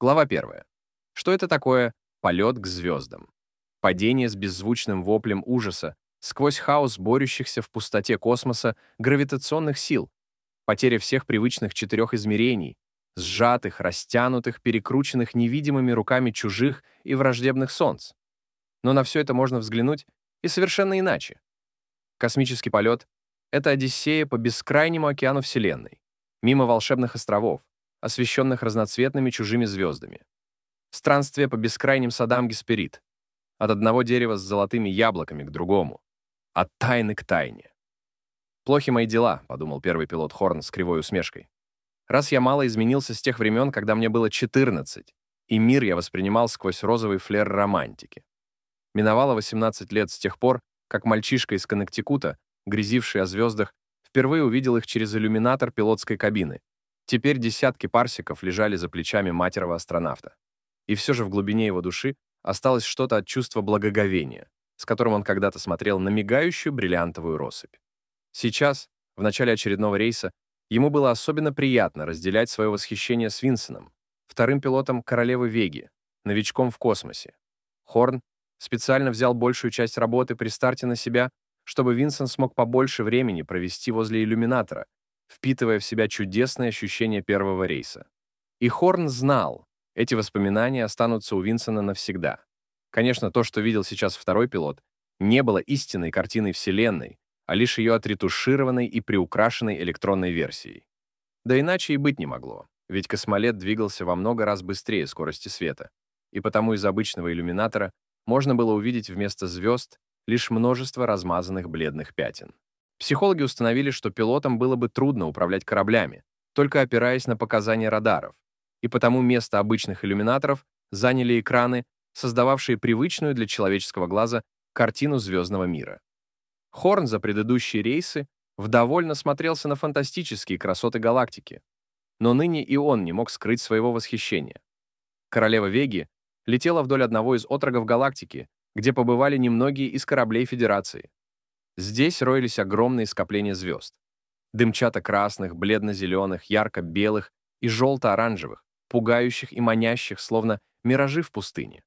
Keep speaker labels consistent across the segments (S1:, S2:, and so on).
S1: Глава 1. Что это такое полет к звездам? Падение с беззвучным воплем ужаса сквозь хаос борющихся в пустоте космоса гравитационных сил, потеря всех привычных 4 измерений, сжатых, растянутых, перекрученных невидимыми руками чужих и враждебных солнц. Но на все это можно взглянуть и совершенно иначе. Космический полет — это одиссея по бескрайнему океану Вселенной, мимо волшебных островов, освещенных разноцветными чужими звездами. Странствие по бескрайним садам Гесперид, от одного дерева с золотыми яблоками к другому, от тайны к тайне. «Плохи мои дела», — подумал первый пилот Хорн с кривой усмешкой. «Раз я мало изменился с тех времен, когда мне было 14, и мир я воспринимал сквозь розовый флер романтики. Миновало 18 лет с тех пор, как мальчишка из Коннектикута, грезивший о звездах, впервые увидел их через иллюминатор пилотской кабины. Теперь десятки парсеков лежали за плечами матерого астронавта. И все же в глубине его души осталось что-то от чувства благоговения, с которым он когда-то смотрел на мигающую бриллиантовую россыпь. Сейчас, в начале очередного рейса, ему было особенно приятно разделять свое восхищение с Винсеном, вторым пилотом королевы Веги, новичком в космосе. Хорн специально взял большую часть работы при старте на себя, чтобы Винсент смог побольше времени провести возле иллюминатора, впитывая в себя чудесные ощущения первого рейса. И Хорн знал, эти воспоминания останутся у Винсена навсегда. Конечно, то, что видел сейчас второй пилот, не было истинной картиной Вселенной, а лишь ее отретушированной и приукрашенной электронной версией. Да иначе и быть не могло, ведь космолет двигался во много раз быстрее скорости света, и потому из обычного иллюминатора можно было увидеть вместо звезд лишь множество размазанных бледных пятен. Психологи установили, что пилотам было бы трудно управлять кораблями, только опираясь на показания радаров, и потому место обычных иллюминаторов заняли экраны, создававшие привычную для человеческого глаза картину звездного мира. Хорн за предыдущие рейсы вдоволь насмотрелся на фантастические красоты галактики, но ныне и он не мог скрыть своего восхищения. Королева Веги летела вдоль одного из отрогов галактики, где побывали немногие из кораблей Федерации. Здесь роились огромные скопления звезд. Дымчато-красных, бледно-зеленых, ярко-белых и желто-оранжевых, пугающих и манящих, словно миражи в пустыне.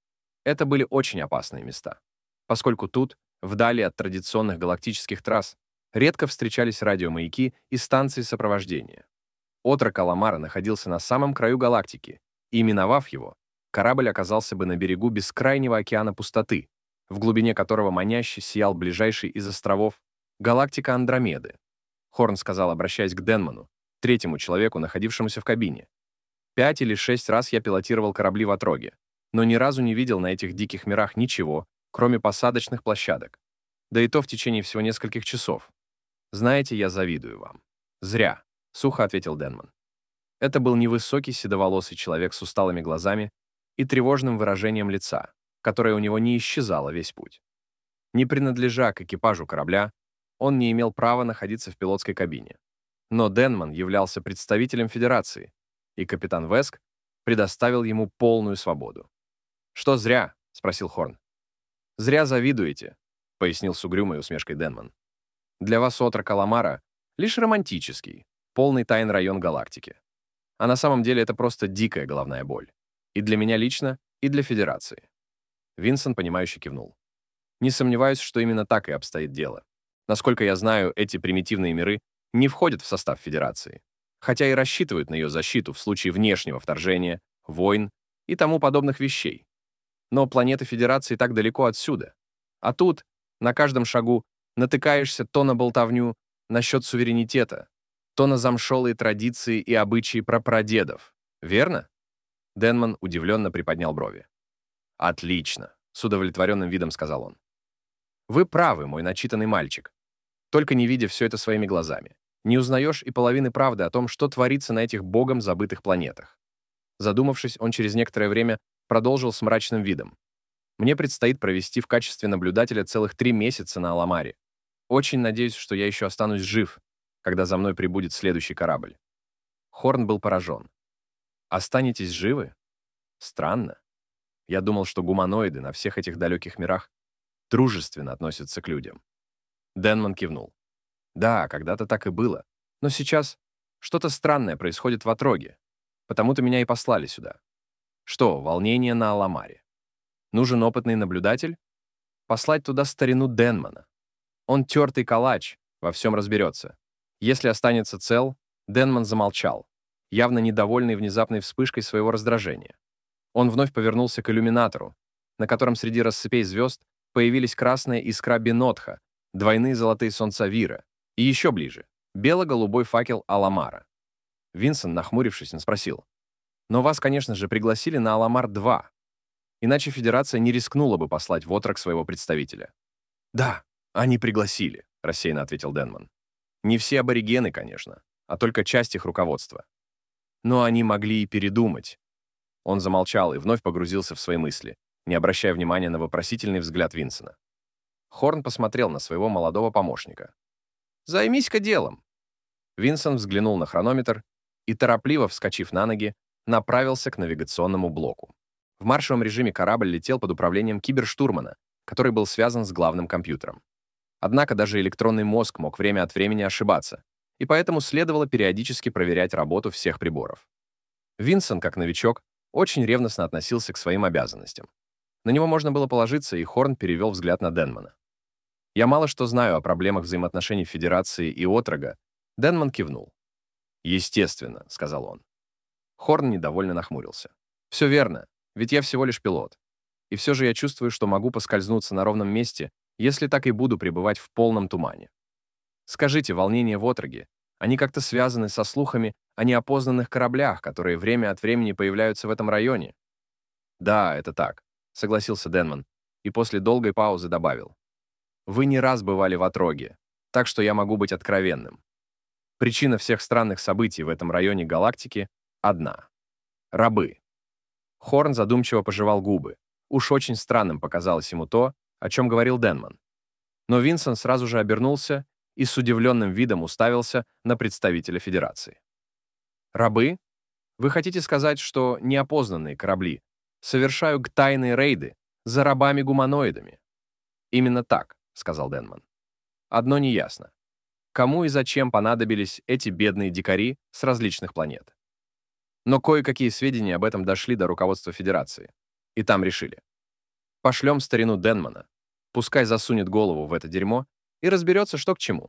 S1: Это были очень опасные места, поскольку тут, вдали от традиционных галактических трасс, редко встречались радиомаяки и станции сопровождения. Отрок Аламара находился на самом краю галактики, и, миновав его, корабль оказался бы на берегу бескрайнего океана пустоты, в глубине которого маняще сиял ближайший из островов галактика Андромеды. Хорн сказал, обращаясь к Денману, третьему человеку, находившемуся в кабине. 5 или 6 раз я пилотировал корабли в отроге, но ни разу не видел на этих диких мирах ничего, кроме посадочных площадок. Да и то в течение всего нескольких часов. Знаете, я завидую вам. Зря, сухо ответил Денман. Это был невысокий седоволосый человек с усталыми глазами и тревожным выражением лица, которое у него не исчезало весь путь. Не принадлежа к экипажу корабля, он не имел права находиться в пилотской кабине. Но Денман являлся представителем Федерации, и капитан Веск предоставил ему полную свободу. «Что зря?» — спросил Хорн. «Зря завидуете», — пояснил с угрюмой усмешкой Денман. «Для вас отрок Аламара лишь романтический, полный тайн район галактики. А на самом деле это просто дикая головная боль. И для меня лично, и для Федерации». Винсент, понимающе кивнул. «Не сомневаюсь, что именно так и обстоит дело. Насколько я знаю, эти примитивные миры не входят в состав Федерации, хотя и рассчитывают на ее защиту в случае внешнего вторжения, войн и тому подобных вещей. Но планеты Федерации так далеко отсюда. А тут, на каждом шагу, натыкаешься то на болтовню насчет суверенитета, то на замшелые традиции и обычаи прапрадедов. Верно?» Денман удивленно приподнял брови. «Отлично», — с удовлетворенным видом сказал он. «Вы правы, мой начитанный мальчик. Только не видя все это своими глазами, не узнаешь и половины правды о том, что творится на этих богом забытых планетах». Задумавшись, он через некоторое время продолжил с мрачным видом. «Мне предстоит провести в качестве наблюдателя целых 3 месяца на Аламаре. Очень надеюсь, что я еще останусь жив, когда за мной прибудет следующий корабль». Хорн был поражен. «Останетесь живы? Странно. Я думал, что гуманоиды на всех этих далеких мирах дружественно относятся к людям». Денман кивнул. «Да, когда-то так и было. Но сейчас что-то странное происходит в отроге. Потому-то меня и послали сюда. Что, волнение на Аламаре? Нужен опытный наблюдатель? Послать туда старину Денмана. Он тертый калач, во всем разберется. Если останется цел, Денман замолчал, явно недовольный внезапной вспышкой своего раздражения. Он вновь повернулся к иллюминатору, на котором среди рассыпей звезд появились красная искра Бенотха, двойные золотые солнца Вира и еще ближе — бело-голубой факел Аламара. Винсент, нахмурившись, спросил: «Но вас, конечно же, пригласили на Аламар-2, иначе Федерация не рискнула бы послать в отрок своего представителя». «Да, они пригласили», — рассеянно ответил Денман. «Не все аборигены, конечно, а только часть их руководства. Но они могли и передумать». Он замолчал и вновь погрузился в свои мысли, не обращая внимания на вопросительный взгляд Винсена. Хорн посмотрел на своего молодого помощника. «Займись-ка делом». Винсент взглянул на хронометр и, торопливо вскочив на ноги, направился к навигационному блоку. В маршевом режиме корабль летел под управлением киберштурмана, который был связан с главным компьютером. Однако даже электронный мозг мог время от времени ошибаться, и поэтому следовало периодически проверять работу всех приборов. Винсент, как новичок, очень ревностно относился к своим обязанностям. На него можно было положиться, и Хорн перевел взгляд на Денмана. «Я мало что знаю о проблемах взаимоотношений Федерации и Отрога». Денман кивнул. «Естественно», — сказал он. Хорн недовольно нахмурился. «Все верно, ведь я всего лишь пилот. И все же я чувствую, что могу поскользнуться на ровном месте, если так и буду пребывать в полном тумане. Скажите, волнения в Отроге, они как-то связаны со слухами о неопознанных кораблях, которые время от времени появляются в этом районе?» «Да, это так», — согласился Денман, и после долгой паузы добавил. «Вы не раз бывали в Отроге, так что я могу быть откровенным. Причина всех странных событий в этом районе галактики одна — рабы». Хорн задумчиво пожевал губы. Уж очень странным показалось ему то, о чем говорил Денман. Но Винсент сразу же обернулся и с удивленным видом уставился на представителя Федерации. «Рабы? Вы хотите сказать, что неопознанные корабли совершают тайные рейды за рабами-гуманоидами?» «Именно так», — сказал Денман. «Одно неясно. Кому и зачем понадобились эти бедные дикари с различных планет? Но кое-какие сведения об этом дошли до руководства Федерации, и там решили. Пошлем старину Денмана, пускай засунет голову в это дерьмо и разберется, что к чему».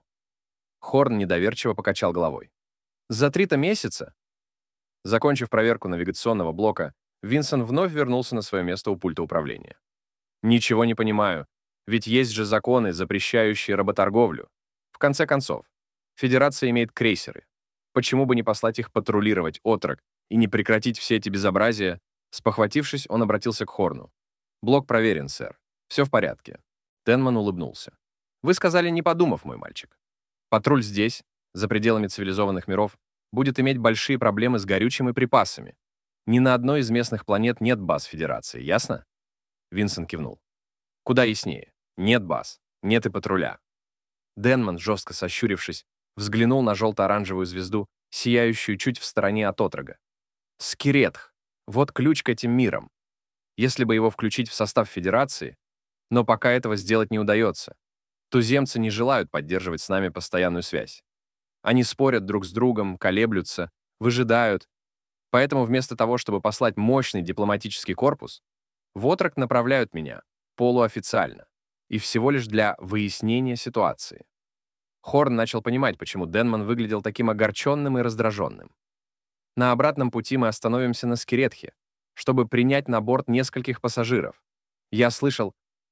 S1: Хорн недоверчиво покачал головой. «За 3-то месяца?» Закончив проверку навигационного блока, Винсент вновь вернулся на свое место у пульта управления. «Ничего не понимаю, ведь есть же законы, запрещающие работорговлю. В конце концов, Федерация имеет крейсеры. Почему бы не послать их патрулировать Отрог и не прекратить все эти безобразия?» Спохватившись, он обратился к Хорну. «Блок проверен, сэр. Все в порядке». Денман улыбнулся. «Вы сказали, не подумав, мой мальчик. Патруль здесь, за пределами цивилизованных миров, будет иметь большие проблемы с горючим и припасами. Ни на одной из местных планет нет баз Федерации, ясно?» Винсент кивнул. «Куда яснее. Нет баз, нет и патруля». Денман, жестко сощурившись, взглянул на желто-оранжевую звезду, сияющую чуть в стороне от Отрога. «Скиретх. Вот ключ к этим мирам. Если бы его включить в состав Федерации, но пока этого сделать не удается. Туземцы не желают поддерживать с нами постоянную связь. Они спорят друг с другом, колеблются, выжидают. Поэтому вместо того, чтобы послать мощный дипломатический корпус, в Отрог направляют меня, полуофициально, и всего лишь для выяснения ситуации». Хорн начал понимать, почему Денман выглядел таким огорченным и раздраженным. «На обратном пути мы остановимся на Скиретхе, чтобы принять на борт нескольких пассажиров. Я слышал...»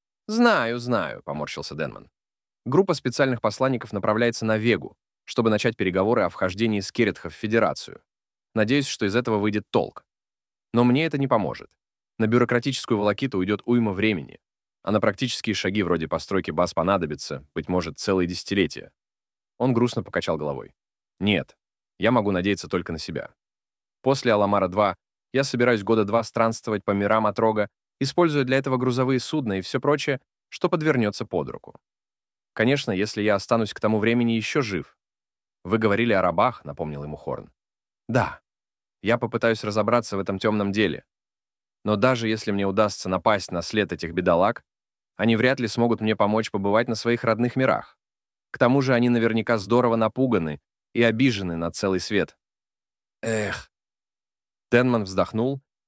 S1: «Знаю», — поморщился Денман. «Группа специальных посланников направляется на Вегу, чтобы начать переговоры о вхождении Скиретха в Федерацию. Надеюсь, что из этого выйдет толк. Но мне это не поможет. На бюрократическую волокиту уйдет уйма времени, а на практические шаги вроде постройки баз понадобится, быть может, целые десятилетия». Он грустно покачал головой. «Нет, я могу надеяться только на себя. После Аламара-2 я собираюсь года 2 странствовать по мирам Отрога, используя для этого грузовые судна и все прочее, что подвернется под руку. Конечно, если я останусь к тому времени еще жив». «Вы говорили о рабах», — напомнил ему Хорн. «Да, я попытаюсь разобраться в этом темном деле. Но даже если мне удастся напасть на след этих бедолаг, они вряд ли смогут мне помочь побывать на своих родных мирах. К тому же они наверняка здорово напуганы и обижены на целый свет». «Эх». Денман вздохнул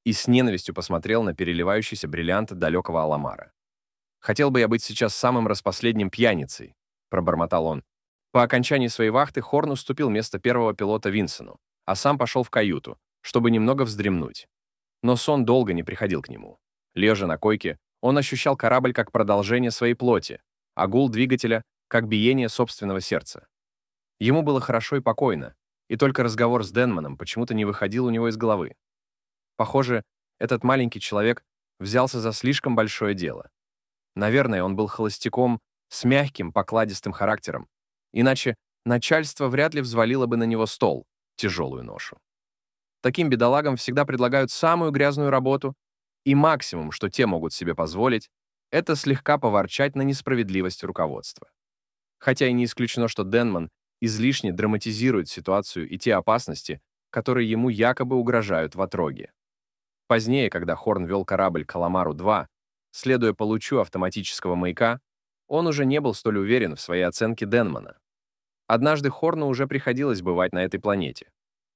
S1: и с ненавистью посмотрел на переливающийся бриллиант далекого Аламара. «Хотел бы я быть сейчас самым распоследним пьяницей», — пробормотал он. По окончании своей вахты Хорн уступил место первого пилота Винсену, а сам пошел в каюту, чтобы немного вздремнуть. Но сон долго не приходил к нему. Лежа на койке, он ощущал корабль как продолжение своей плоти, а гул двигателя — как биение собственного сердца. Ему было хорошо и покойно, и только разговор с Денманом почему-то не выходил у него из головы. Похоже, этот маленький человек взялся за слишком большое дело. Наверное, он был холостяком с мягким, покладистым характером, иначе начальство вряд ли взвалило бы на него стол, тяжелую ношу. Таким бедолагам всегда предлагают самую грязную работу, и максимум, что те могут себе позволить, это слегка поворчать на несправедливость руководства. Хотя и не исключено, что Денман излишне драматизирует ситуацию и те опасности, которые ему якобы угрожают в отроге. Позднее, когда Хорн вел корабль к Аламару-2, следуя по лучу автоматического маяка, он уже не был столь уверен в своей оценке Денмана. Однажды Хорну уже приходилось бывать на этой планете.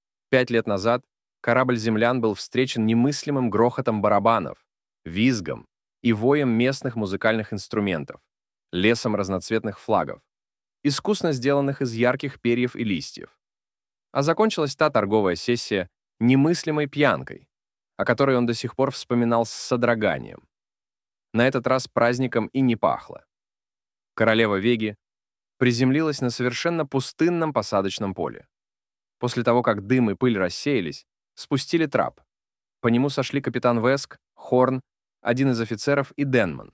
S1: 5 лет назад корабль землян был встречен немыслимым грохотом барабанов, визгом и воем местных музыкальных инструментов, лесом разноцветных флагов, искусно сделанных из ярких перьев и листьев. А закончилась та торговая сессия немыслимой пьянкой, о которой он до сих пор вспоминал с содроганием. На этот раз праздником и не пахло. Королева Веги приземлилась на совершенно пустынном посадочном поле. После того, как дым и пыль рассеялись, спустили трап. По нему сошли капитан Веск, Хорн, один из офицеров и Денман.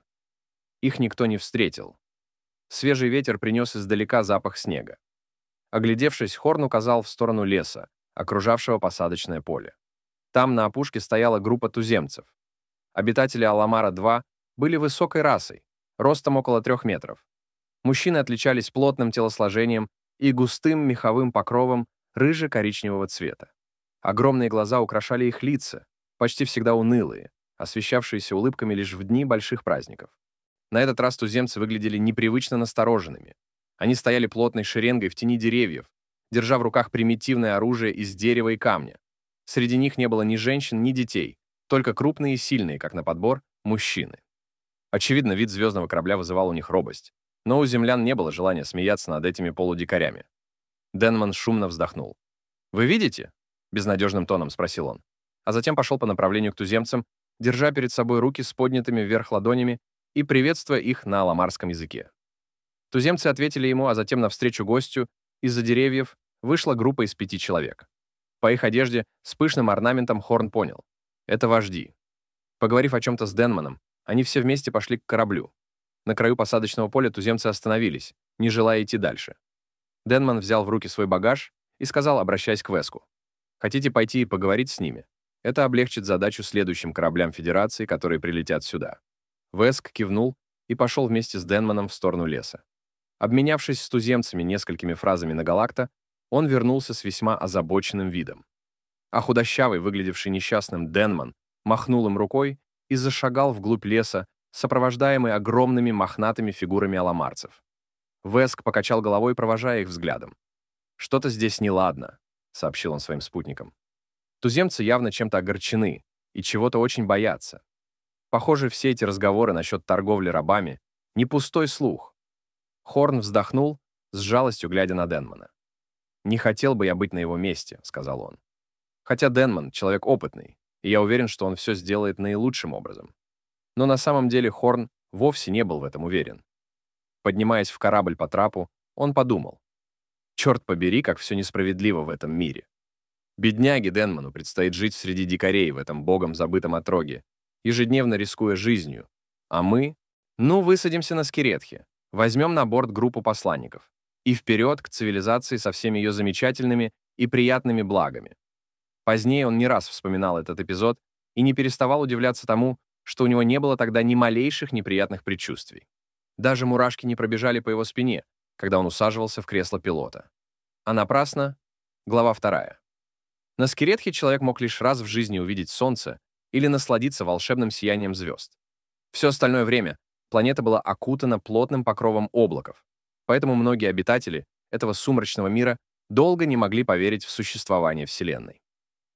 S1: Их никто не встретил. Свежий ветер принес издалека запах снега. Оглядевшись, Хорн указал в сторону леса, окружавшего посадочное поле. Там на опушке стояла группа туземцев. Обитатели Аламара-2 были высокой расой, ростом около 3 метров. Мужчины отличались плотным телосложением и густым меховым покровом рыже-коричневого цвета. Огромные глаза украшали их лица, почти всегда унылые, освещавшиеся улыбками лишь в дни больших праздников. На этот раз туземцы выглядели непривычно настороженными. Они стояли плотной шеренгой в тени деревьев, держа в руках примитивное оружие из дерева и камня. Среди них не было ни женщин, ни детей, только крупные и сильные, как на подбор, мужчины. Очевидно, вид звездного корабля вызывал у них робость, но у землян не было желания смеяться над этими полудикарями. Денман шумно вздохнул. «Вы видите?» — безнадежным тоном спросил он, а затем пошел по направлению к туземцам, держа перед собой руки с поднятыми вверх ладонями и приветствуя их на аламарском языке. Туземцы ответили ему, а затем навстречу гостю из-за деревьев вышла группа из 5 человек. По их одежде с пышным орнаментом Хорн понял — это вожди. Поговорив о чем-то с Денманом, они все вместе пошли к кораблю. На краю посадочного поля туземцы остановились, не желая идти дальше. Денман взял в руки свой багаж и сказал, обращаясь к Веску: «Хотите пойти и поговорить с ними? Это облегчит задачу следующим кораблям Федерации, которые прилетят сюда». Веск кивнул и пошел вместе с Денманом в сторону леса. Обменявшись с туземцами несколькими фразами на галакта, он вернулся с весьма озабоченным видом. А худощавый, выглядевший несчастным Денман, махнул им рукой и зашагал вглубь леса, сопровождаемый огромными мохнатыми фигурами аламарцев. Веск покачал головой, провожая их взглядом. «Что-то здесь неладно», — сообщил он своим спутникам. Туземцы явно чем-то огорчены и чего-то очень боятся. Похоже, все эти разговоры насчет торговли рабами — не пустой слух. Хорн вздохнул, с жалостью глядя на Денмана. «Не хотел бы я быть на его месте», — сказал он. Хотя Денман — человек опытный, и я уверен, что он все сделает наилучшим образом. Но на самом деле Хорн вовсе не был в этом уверен. Поднимаясь в корабль по трапу, он подумал: «Черт побери, как все несправедливо в этом мире. Бедняге Денману предстоит жить среди дикарей в этом богом забытом отроге, ежедневно рискуя жизнью. А мы, высадимся на Скиретхе, возьмем на борт группу посланников и вперед к цивилизации со всеми ее замечательными и приятными благами». Позднее он не раз вспоминал этот эпизод и не переставал удивляться тому, что у него не было тогда ни малейших неприятных предчувствий. Даже мурашки не пробежали по его спине, когда он усаживался в кресло пилота. А напрасно. Глава 2. На Скиретхе человек мог лишь раз в жизни увидеть солнце или насладиться волшебным сиянием звезд. Все остальное время планета была окутана плотным покровом облаков, поэтому многие обитатели этого сумрачного мира долго не могли поверить в существование Вселенной.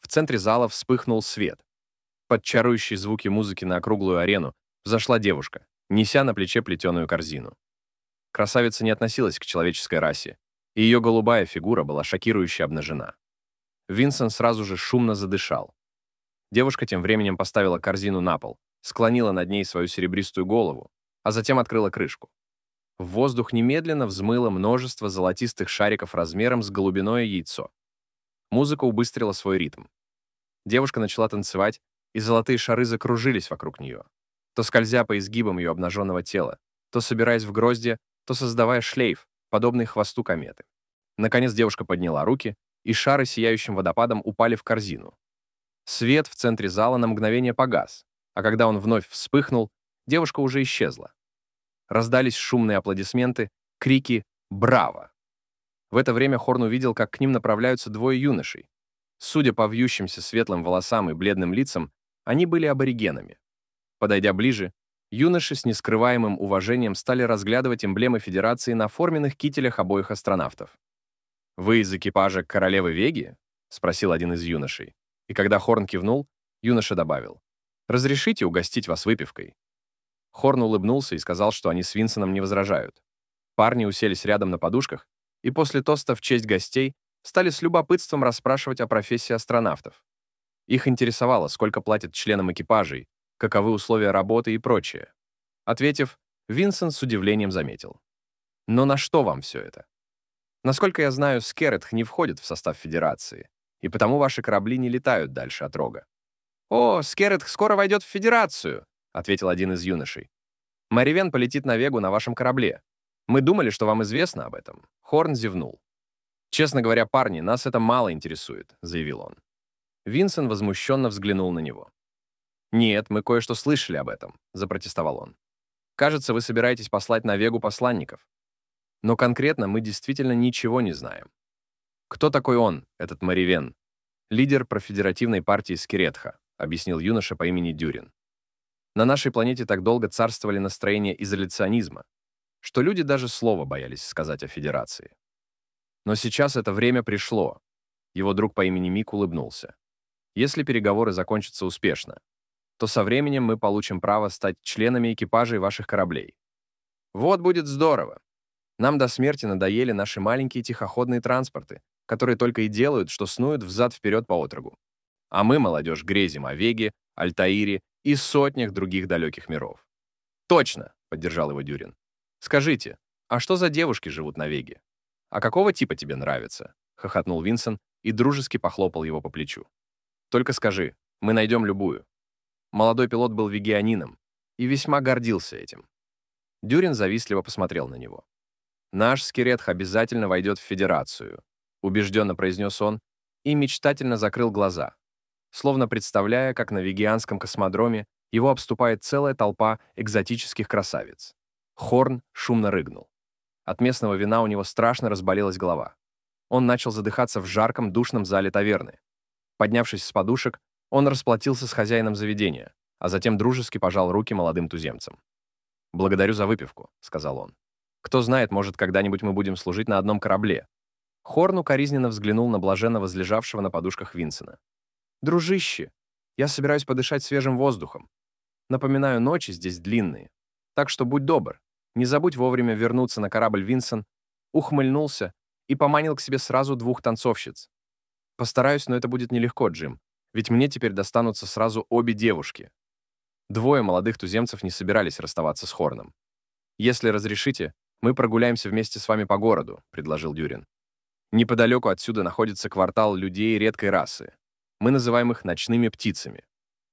S1: В центре зала вспыхнул свет. Под чарующие звуки музыки на округлую арену взошла девушка, неся на плече плетеную корзину. Красавица не относилась к человеческой расе, и ее голубая фигура была шокирующе обнажена. Винсент сразу же шумно задышал. Девушка тем временем поставила корзину на пол, склонила над ней свою серебристую голову, а затем открыла крышку. В воздух немедленно взмыло множество золотистых шариков размером с голубиное яйцо. Музыка убыстрила свой ритм. Девушка начала танцевать, и золотые шары закружились вокруг нее, то скользя по изгибам ее обнаженного тела, то собираясь в гроздья, то создавая шлейф, подобный хвосту кометы. Наконец девушка подняла руки, и шары сияющим водопадом упали в корзину. Свет в центре зала на мгновение погас, а когда он вновь вспыхнул, девушка уже исчезла. Раздались шумные аплодисменты, крики «Браво!». В это время Хорн увидел, как к ним направляются двое юношей. Судя по вьющимся светлым волосам и бледным лицам, они были аборигенами. Подойдя ближе, юноши с нескрываемым уважением стали разглядывать эмблемы Федерации на форменных кителях обоих астронавтов. «Вы из экипажа королевы Веги?» — спросил один из юношей. И когда Хорн кивнул, юноша добавил: «Разрешите угостить вас выпивкой?» Хорн улыбнулся и сказал, что они с Винсеном не возражают. Парни уселись рядом на подушках и после тоста в честь гостей стали с любопытством расспрашивать о профессии астронавтов. Их интересовало, сколько платят членам экипажей, каковы условия работы и прочее. Ответив, Винсент с удивлением заметил: «Но на что вам все это? Насколько я знаю, Скеретх не входит в состав Федерации, и потому ваши корабли не летают дальше от Рога». «О, Скеретх скоро войдет в Федерацию», — ответил один из юношей. «Маривен полетит на Вегу на вашем корабле. Мы думали, что вам известно об этом». Хорн зевнул. «Честно говоря, парни, нас это мало интересует», — заявил он. Винсент возмущенно взглянул на него. «Нет, мы кое-что слышали об этом», — запротестовал он. «Кажется, вы собираетесь послать на Вегу посланников». Но конкретно мы действительно ничего не знаем. Кто такой он, этот Маривен? Лидер профедеративной партии Скиретха, объяснил юноша по имени Дюрин. На нашей планете так долго царствовали настроения изоляционизма, что люди даже слова боялись сказать о Федерации. Но сейчас это время пришло. Его друг по имени Мик улыбнулся. Если переговоры закончатся успешно, то со временем мы получим право стать членами экипажей ваших кораблей. Вот будет здорово. Нам до смерти надоели наши маленькие тихоходные транспорты, которые только и делают, что снуют взад-вперед по отрогу. А мы, молодежь, грезим о Веге, Альтаире и сотнях других далеких миров. Точно, поддержал его Дюрин. Скажите, а что за девушки живут на Веге? А какого типа тебе нравится? Хохотнул Винсон и дружески похлопал его по плечу. Только скажи, мы найдем любую. Молодой пилот был вегианином и весьма гордился этим. Дюрин завистливо посмотрел на него. «Наш Скиретх обязательно войдет в Федерацию», убежденно произнес он и мечтательно закрыл глаза, словно представляя, как на вегианском космодроме его обступает целая толпа экзотических красавиц. Хорн шумно рыгнул. От местного вина у него страшно разболелась голова. Он начал задыхаться в жарком душном зале таверны. Поднявшись с подушек, он расплатился с хозяином заведения, а затем дружески пожал руки молодым туземцам. «Благодарю за выпивку», — сказал он. «Кто знает, может, когда-нибудь мы будем служить на одном корабле». Хорн укоризненно взглянул на блаженно возлежавшего на подушках Винсена. «Дружище, я собираюсь подышать свежим воздухом. Напоминаю, ночи здесь длинные. Так что будь добр, не забудь вовремя вернуться на корабль». Винсен ухмыльнулся и поманил к себе сразу 2 танцовщиц. «Постараюсь, но это будет нелегко, Джим, ведь мне теперь достанутся сразу обе девушки». 2 молодых туземцев не собирались расставаться с Хорном. «Если разрешите, мы прогуляемся вместе с вами по городу», — предложил Дюрин. «Неподалеку отсюда находится квартал людей редкой расы. Мы называем их ночными птицами.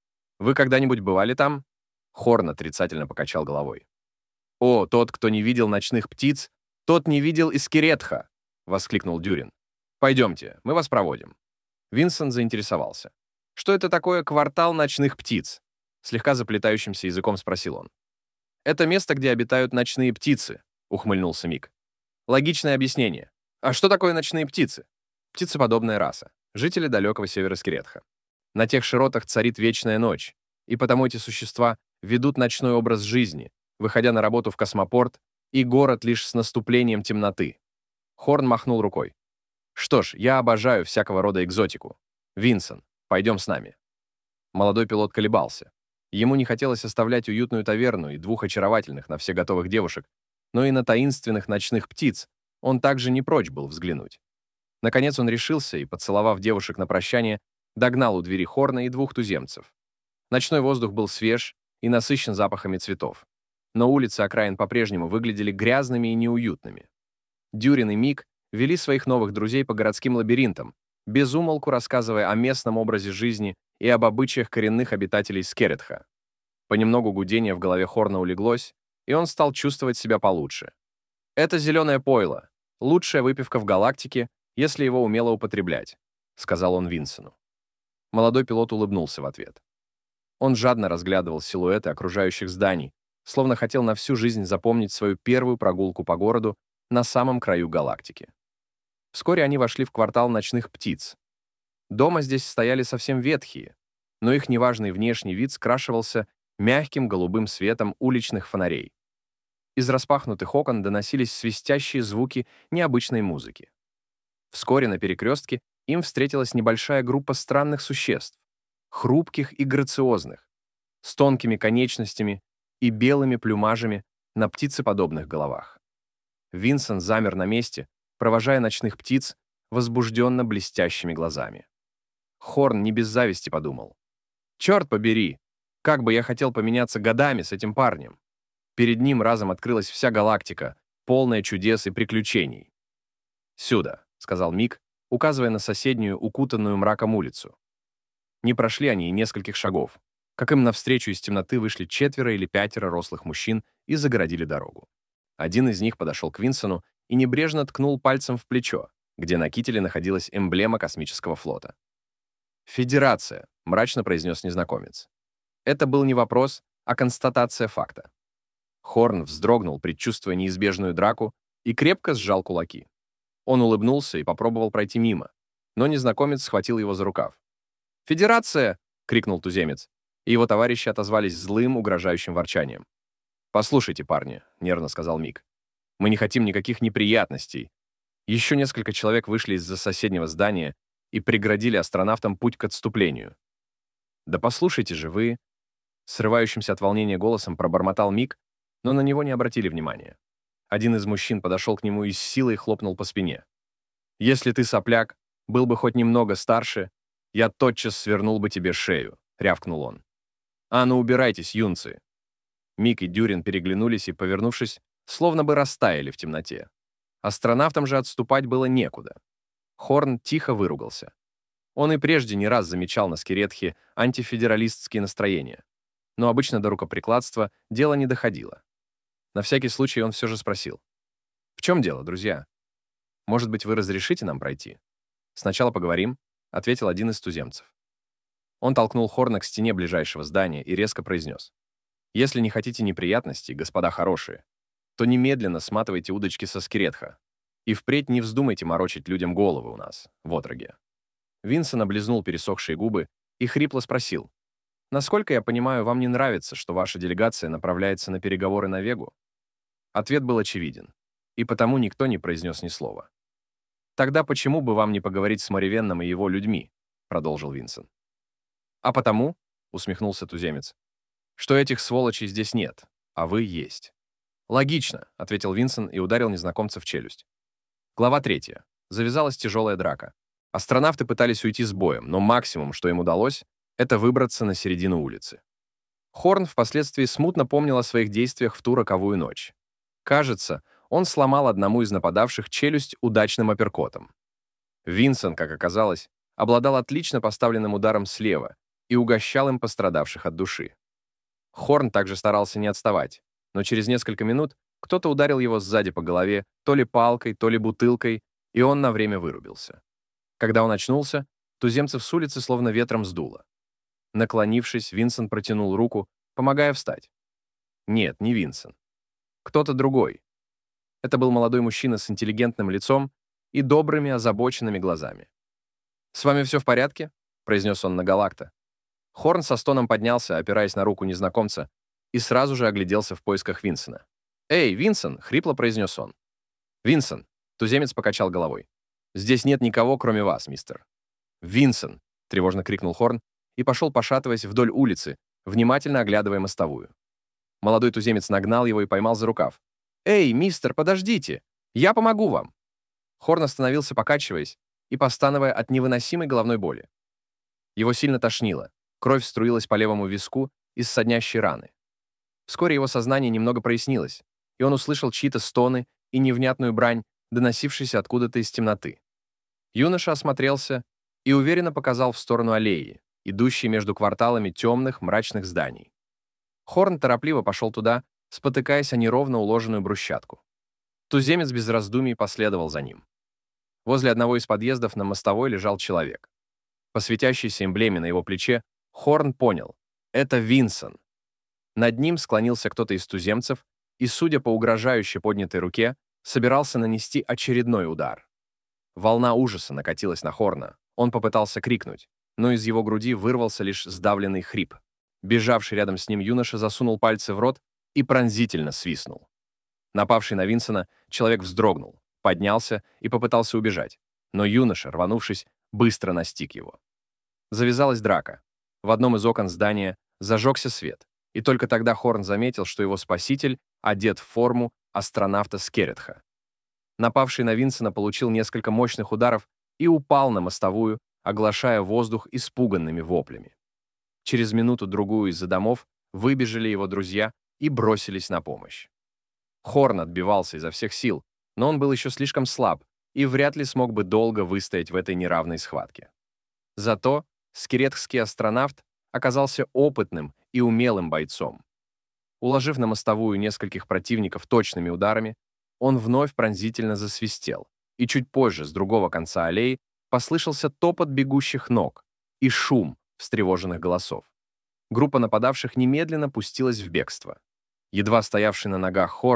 S1: Вы когда-нибудь бывали там?» Хорн отрицательно покачал головой. «О, тот, кто не видел ночных птиц, тот не видел и Скиретха!» — воскликнул Дюрин. «Пойдемте, мы вас проводим». Винсент заинтересовался. «Что это такое квартал ночных птиц?» Слегка заплетающимся языком спросил он. «Это место, где обитают ночные птицы», — ухмыльнулся Мик. «Логичное объяснение. А что такое ночные птицы?» Птицеподобная раса, жители далекого севера Скиретха. На тех широтах царит вечная ночь, и потому эти существа ведут ночной образ жизни, выходя на работу в космопорт и город лишь с наступлением темноты. Хорн махнул рукой. «Что ж, я обожаю всякого рода экзотику. Винсент, пойдем с нами». Молодой пилот колебался. Ему не хотелось оставлять уютную таверну и 2 очаровательных на все готовых девушек, но и на таинственных ночных птиц он также не прочь был взглянуть. Наконец он решился и, поцеловав девушек на прощание, догнал у двери Хорна и 2 туземцев. Ночной воздух был свеж и насыщен запахами цветов, но улицы окраин по-прежнему выглядели грязными и неуютными. Дюрин и Мик вели своих новых друзей по городским лабиринтам, без умолку рассказывая о местном образе жизни и об обычаях коренных обитателей Скиретха. Понемногу гудение в голове Хорна улеглось, и он стал чувствовать себя получше. «Это зеленое пойло, лучшая выпивка в галактике, если его умело употреблять», — сказал он Винсену. Молодой пилот улыбнулся в ответ. Он жадно разглядывал силуэты окружающих зданий, словно хотел на всю жизнь запомнить свою первую прогулку по городу на самом краю галактики. Вскоре они вошли в квартал ночных птиц. Дома здесь стояли совсем ветхие, но их неважный внешний вид скрашивался мягким голубым светом уличных фонарей. Из распахнутых окон доносились свистящие звуки необычной музыки. Вскоре на перекрестке им встретилась небольшая группа странных существ, хрупких и грациозных, с тонкими конечностями и белыми плюмажами на птицеподобных головах. Винсент замер на месте, провожая ночных птиц возбужденно блестящими глазами. Хорн не без зависти подумал. «Черт побери! Как бы я хотел поменяться годами с этим парнем!» Перед ним разом открылась вся галактика, полная чудес и приключений. «Сюда», — сказал Мик, указывая на соседнюю, укутанную мраком улицу. Не прошли они и нескольких шагов, как им навстречу из темноты вышли 4 или 5 рослых мужчин и загородили дорогу. Один из них подошел к Винсену и небрежно ткнул пальцем в плечо, где на кителе находилась эмблема космического флота. «Федерация», — мрачно произнес незнакомец. Это был не вопрос, а констатация факта. Хорн вздрогнул, предчувствуя неизбежную драку, и крепко сжал кулаки. Он улыбнулся и попробовал пройти мимо, но незнакомец схватил его за рукав. «Федерация!» — крикнул туземец, и его товарищи отозвались злым, угрожающим ворчанием. «Послушайте, парни», — нервно сказал Мик, — «мы не хотим никаких неприятностей». Еще несколько человек вышли из-за соседнего здания и преградили астронавтам путь к отступлению. «Да послушайте же вы...» Срывающимся от волнения голосом пробормотал Мик, но на него не обратили внимания. Один из мужчин подошел к нему и с силой хлопнул по спине. «Если ты, сопляк, был бы хоть немного старше, я тотчас свернул бы тебе шею», — рявкнул он. «А ну, убирайтесь, юнцы!» Мик и Дюрин переглянулись и, повернувшись, словно бы растаяли в темноте. Астронавтам же отступать было некуда. Хорн тихо выругался. Он и прежде не раз замечал на Скиретхе антифедералистские настроения, но обычно до рукоприкладства дело не доходило. На всякий случай он все же спросил. «В чем дело, друзья? Может быть, вы разрешите нам пройти? Сначала поговорим», — ответил один из туземцев. Он толкнул Хорна к стене ближайшего здания и резко произнес. «Если не хотите неприятностей, господа хорошие, то немедленно сматывайте удочки со Скиретха и впредь не вздумайте морочить людям головы у нас, в отроге». Винсон облизнул пересохшие губы и хрипло спросил. «Насколько я понимаю, вам не нравится, что ваша делегация направляется на переговоры на Вегу?» Ответ был очевиден, и потому никто не произнес ни слова. «Тогда почему бы вам не поговорить с Моривенном и его людьми?» — продолжил Винсон. «А потому», — усмехнулся туземец, — «что этих сволочей здесь нет, а вы есть». «Логично», — ответил Винсон и ударил незнакомца в челюсть. Глава 3. Завязалась тяжелая драка. Астронавты пытались уйти с боем, но максимум, что им удалось, это выбраться на середину улицы. Хорн впоследствии смутно помнил о своих действиях в ту роковую ночь. Кажется, он сломал одному из нападавших челюсть удачным апперкотом. Винсон, как оказалось, обладал отлично поставленным ударом слева и угощал им пострадавших от души. Хорн также старался не отставать, но через несколько минут кто-то ударил его сзади по голове то ли палкой, то ли бутылкой, и он на время вырубился. Когда он очнулся, туземцев с улицы словно ветром сдуло. Наклонившись, Винсон протянул руку, помогая встать. Нет, не Винсон. Кто-то другой. Это был молодой мужчина с интеллигентным лицом и добрыми, озабоченными глазами. «С вами все в порядке?» — произнес он на галакта. Хорн со стоном поднялся, опираясь на руку незнакомца, и сразу же огляделся в поисках Винсона. «Эй, Винсон!» — хрипло произнес он. «Винсон!» — туземец покачал головой. «Здесь нет никого, кроме вас, мистер». «Винсон!» — тревожно крикнул Хорн и пошел, пошатываясь вдоль улицы, внимательно оглядывая мостовую. Молодой туземец нагнал его и поймал за рукав. «Эй, мистер, подождите! Я помогу вам!» Хорн остановился, покачиваясь и постановая от невыносимой головной боли. Его сильно тошнило, кровь струилась по левому виску из соднящей раны. Вскоре его сознание немного прояснилось, и он услышал чьи-то стоны и невнятную брань, доносившиеся откуда-то из темноты. Юноша осмотрелся и уверенно показал в сторону аллеи, идущей между кварталами темных, мрачных зданий. Хорн торопливо пошел туда, спотыкаясь о неровно уложенную брусчатку. Туземец без раздумий последовал за ним. Возле одного из подъездов на мостовой лежал человек. По светящейся эмблеме на его плече Хорн понял — это Винсон. Над ним склонился кто-то из туземцев и, судя по угрожающе поднятой руке, собирался нанести очередной удар. Волна ужаса накатилась на Хорна. Он попытался крикнуть, но из его груди вырвался лишь сдавленный хрип. Бежавший рядом с ним юноша засунул пальцы в рот и пронзительно свистнул. Напавший на Винсона, человек вздрогнул, поднялся и попытался убежать, но юноша, рванувшись, быстро настиг его. Завязалась драка. В одном из окон здания зажегся свет, и только тогда Хорн заметил, что его спаситель одет в форму астронавта Скеретха. Напавший на Винсона получил несколько мощных ударов и упал на мостовую, оглашая воздух испуганными воплями. Через минуту-другую из-за домов выбежали его друзья и бросились на помощь. Хорн отбивался изо всех сил, но он был еще слишком слаб и вряд ли смог бы долго выстоять в этой неравной схватке. Зато скиретхский астронавт оказался опытным и умелым бойцом. Уложив на мостовую нескольких противников точными ударами, он вновь пронзительно засвистел, и чуть позже с другого конца аллеи послышался топот бегущих ног и шум встревоженных голосов. Группа нападавших немедленно пустилась в бегство. Едва стоявший на ногах Хорн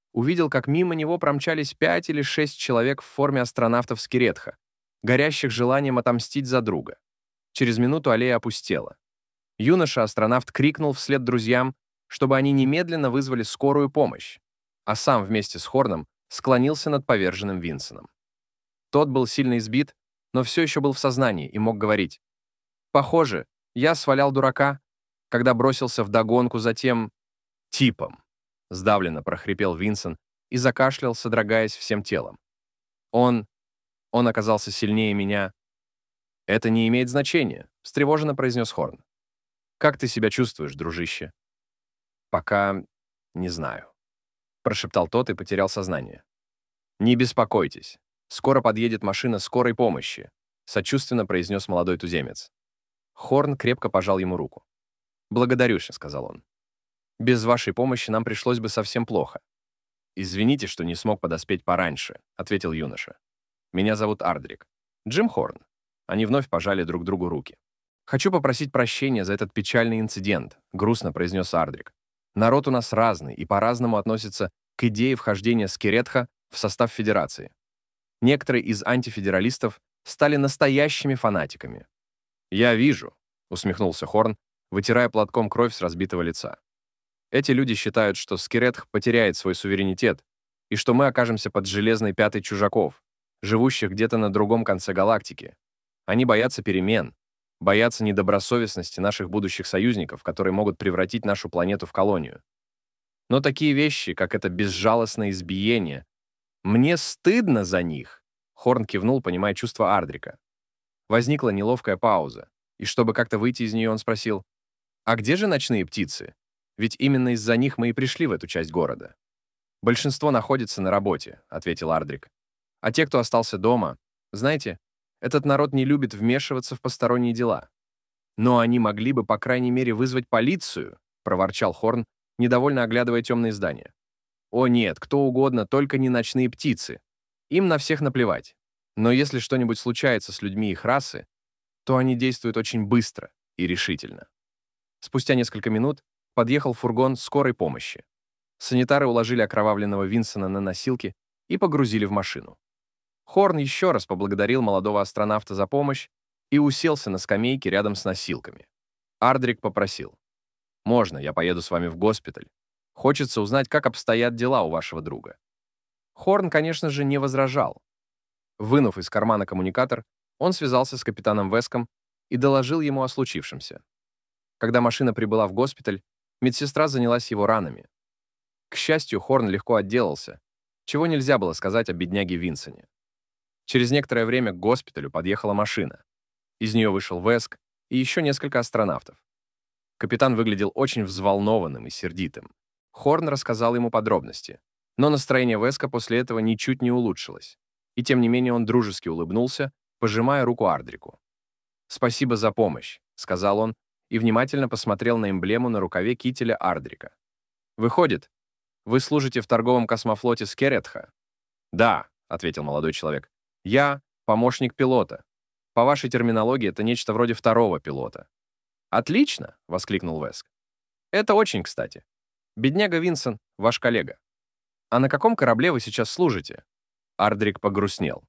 S1: увидел, как мимо него промчались 5 или 6 человек в форме астронавтов Скиретха, горящих желанием отомстить за друга. Через минуту аллея опустела. Юноша-астронавт крикнул вслед друзьям, чтобы они немедленно вызвали скорую помощь, а сам вместе с Хорном склонился над поверженным Винсеном. Тот был сильно избит, но все еще был в сознании и мог говорить. «Похоже, я свалял дурака, когда бросился вдогонку за тем типом», сдавленно прохрипел Винсен и закашлял, содрогаясь всем телом. Он оказался сильнее меня. «Это не имеет значения», — встревоженно произнес Хорн. «Как ты себя чувствуешь, дружище?» «Пока не знаю», — прошептал тот и потерял сознание. «Не беспокойтесь. Скоро подъедет машина скорой помощи», — сочувственно произнес молодой туземец. Хорн крепко пожал ему руку. «Благодарю», — сказал он. «Без вашей помощи нам пришлось бы совсем плохо». «Извините, что не смог подоспеть пораньше», — ответил юноша. «Меня зовут Ардрик. Джим Хорн». Они вновь пожали друг другу руки. «Хочу попросить прощения за этот печальный инцидент», — грустно произнес Ардрик. «Народ у нас разный и по-разному относится к идее вхождения Скиретха в состав Федерации. Некоторые из антифедералистов стали настоящими фанатиками». «Я вижу», — усмехнулся Хорн, вытирая платком кровь с разбитого лица. «Эти люди считают, что Скиретх потеряет свой суверенитет и что мы окажемся под железной пятой чужаков, живущих где-то на другом конце галактики. Они боятся перемен, боятся недобросовестности наших будущих союзников, которые могут превратить нашу планету в колонию. Но такие вещи, как это безжалостное избиение, мне стыдно за них», — Хорн кивнул, понимая чувства Ардрика. Возникла неловкая пауза, и чтобы как-то выйти из нее, он спросил, «А где же ночные птицы? Ведь именно из-за них мы и пришли в эту часть города». «Большинство находится на работе», — ответил Ардрик. «А те, кто остался дома, знаете, этот народ не любит вмешиваться в посторонние дела». «Но они могли бы, по крайней мере, вызвать полицию», — проворчал Хорн, недовольно оглядывая темные здания. «О нет, кто угодно, только не ночные птицы. Им на всех наплевать. Но если что-нибудь случается с людьми их расы, то они действуют очень быстро и решительно». Спустя несколько минут подъехал фургон скорой помощи. Санитары уложили окровавленного Винсена на носилки и погрузили в машину. Хорн еще раз поблагодарил молодого астронавта за помощь и уселся на скамейке рядом с носилками. Ардрик попросил. «Можно, я поеду с вами в госпиталь? Хочется узнать, как обстоят дела у вашего друга». Хорн, конечно же, не возражал. Вынув из кармана коммуникатор, он связался с капитаном Веском и доложил ему о случившемся. Когда машина прибыла в госпиталь, медсестра занялась его ранами. К счастью, Хорн легко отделался, чего нельзя было сказать о бедняге Винсене. Через некоторое время к госпиталю подъехала машина. Из нее вышел Веск и еще несколько астронавтов. Капитан выглядел очень взволнованным и сердитым. Хорн рассказал ему подробности, но настроение Веска после этого ничуть не улучшилось. И тем не менее он дружески улыбнулся, пожимая руку Ардрику. «Спасибо за помощь», — сказал он, и внимательно посмотрел на эмблему на рукаве кителя Ардрика. «Выходит, вы служите в торговом космофлоте Скиретха?» «Да», — ответил молодой человек. «Я помощник пилота. По вашей терминологии это нечто вроде второго пилота». «Отлично!» — воскликнул Веск. «Это очень кстати. Бедняга Винсен — ваш коллега. А на каком корабле вы сейчас служите?» Ардрик погрустнел.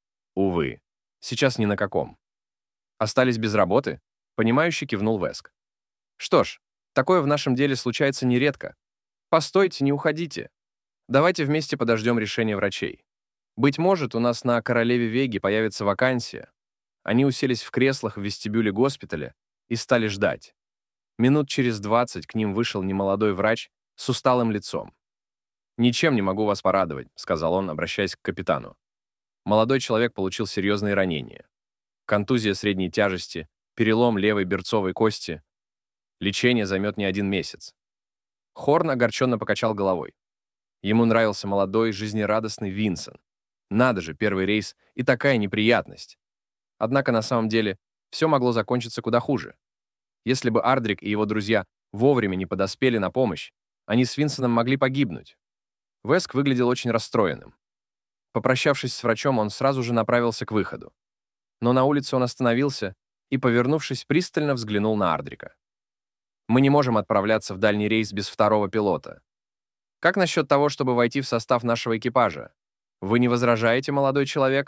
S1: «Увы, сейчас ни на каком». «Остались без работы?» — понимающе кивнул Веск. «Что ж, такое в нашем деле случается нередко. Постойте, не уходите. Давайте вместе подождем решения врачей. Быть может, у нас на Королеве Веги появится вакансия». Они уселись в креслах в вестибюле госпиталя и стали ждать. Минут через 20 к ним вышел немолодой врач с усталым лицом. «Ничем не могу вас порадовать», — сказал он, обращаясь к капитану. Молодой человек получил серьезные ранения. Контузия средней тяжести, перелом левой берцовой кости. Лечение займет не 1 месяц. Хорн огорченно покачал головой. Ему нравился молодой, жизнерадостный Винсен. Надо же, первый рейс и такая неприятность. Однако на самом деле все могло закончиться куда хуже. Если бы Ардрик и его друзья вовремя не подоспели на помощь, они с Винсеном могли погибнуть. Веск выглядел очень расстроенным. Попрощавшись с врачом, он сразу же направился к выходу. Но на улице он остановился и, повернувшись, пристально взглянул на Ардрика. «Мы не можем отправляться в дальний рейс без второго пилота». Как насчет того, чтобы войти в состав нашего экипажа? Вы не возражаете, молодой человек?»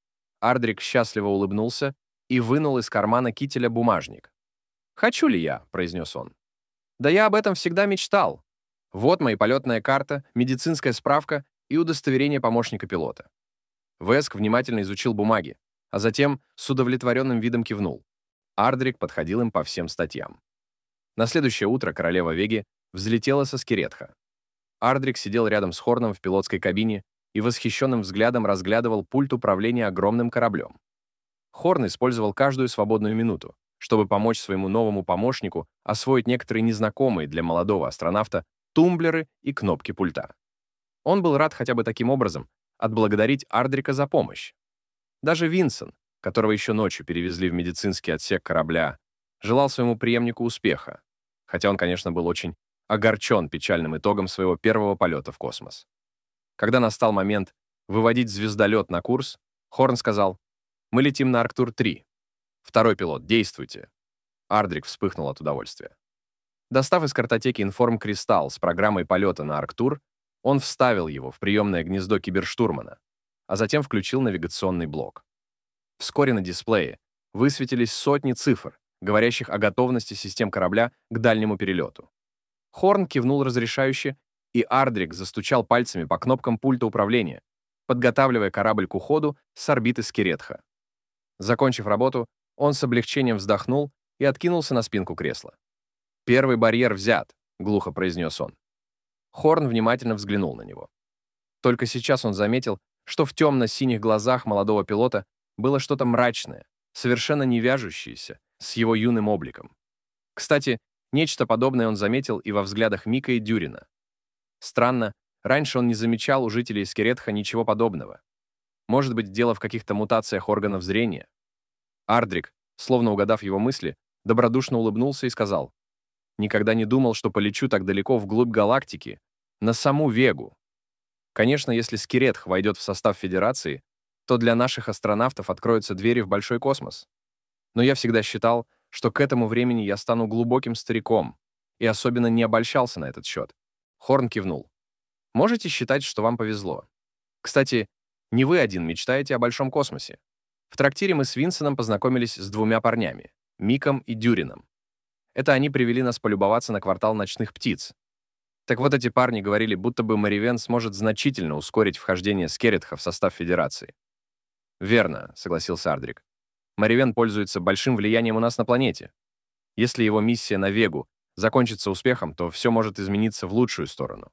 S1: Ардрик счастливо улыбнулся и вынул из кармана кителя бумажник. «Хочу ли я?» — произнес он. «Да я об этом всегда мечтал. Вот моя полетная карта, медицинская справка и удостоверение помощника пилота». Веск внимательно изучил бумаги, а затем с удовлетворенным видом кивнул. Ардрик подходил им по всем статьям. На следующее утро королева Веги взлетела со Скиретха. Ардрик сидел рядом с Хорном в пилотской кабине и восхищенным взглядом разглядывал пульт управления огромным кораблем. Хорн использовал каждую свободную минуту, чтобы помочь своему новому помощнику освоить некоторые незнакомые для молодого астронавта тумблеры и кнопки пульта. Он был рад хотя бы таким образом отблагодарить Ардрика за помощь. Даже Винсон, которого еще ночью перевезли в медицинский отсек корабля, желал своему преемнику успеха, хотя он, конечно, был очень огорчен печальным итогом своего первого полета в космос. Когда настал момент выводить звездолет на курс, Хорн сказал: «Мы летим на Арктур-3. Второй пилот, действуйте». Ардрик вспыхнул от удовольствия. Достав из картотеки информ-кристалл с программой полета на Арктур, он вставил его в приемное гнездо киберштурмана, а затем включил навигационный блок. Вскоре на дисплее высветились сотни цифр, говорящих о готовности систем корабля к дальнему перелету. Хорн кивнул разрешающе, и Ардрик застучал пальцами по кнопкам пульта управления, подготавливая корабль к уходу с орбиты Скиретха. Закончив работу, он с облегчением вздохнул и откинулся на спинку кресла. «Первый барьер взят», — глухо произнес он. Хорн внимательно взглянул на него. Только сейчас он заметил, что в темно-синих глазах молодого пилота было что-то мрачное, совершенно не вяжущееся с его юным обликом. Кстати, нечто подобное он заметил и во взглядах Мика и Дюрина. Странно, раньше он не замечал у жителей Скиретха ничего подобного. Может быть, дело в каких-то мутациях органов зрения? Ардрик, словно угадав его мысли, добродушно улыбнулся и сказал: «Никогда не думал, что полечу так далеко вглубь галактики, на саму Вегу. Конечно, если Скиретх войдет в состав Федерации, то для наших астронавтов откроются двери в большой космос. Но я всегда считал, что к этому времени я стану глубоким стариком, и особенно не обольщался на этот счет». Хорн кивнул. «Можете считать, что вам повезло. Кстати, не вы один мечтаете о большом космосе. В трактире мы с Винсоном познакомились с двумя парнями — Миком и Дюрином. Это они привели нас полюбоваться на квартал ночных птиц. Так вот, эти парни говорили, будто бы Маривен сможет значительно ускорить вхождение Скиретха в состав Федерации». «Верно», — согласился Ардрик. «Маривен пользуется большим влиянием у нас на планете. Если его миссия на Вегу закончится успехом, то все может измениться в лучшую сторону.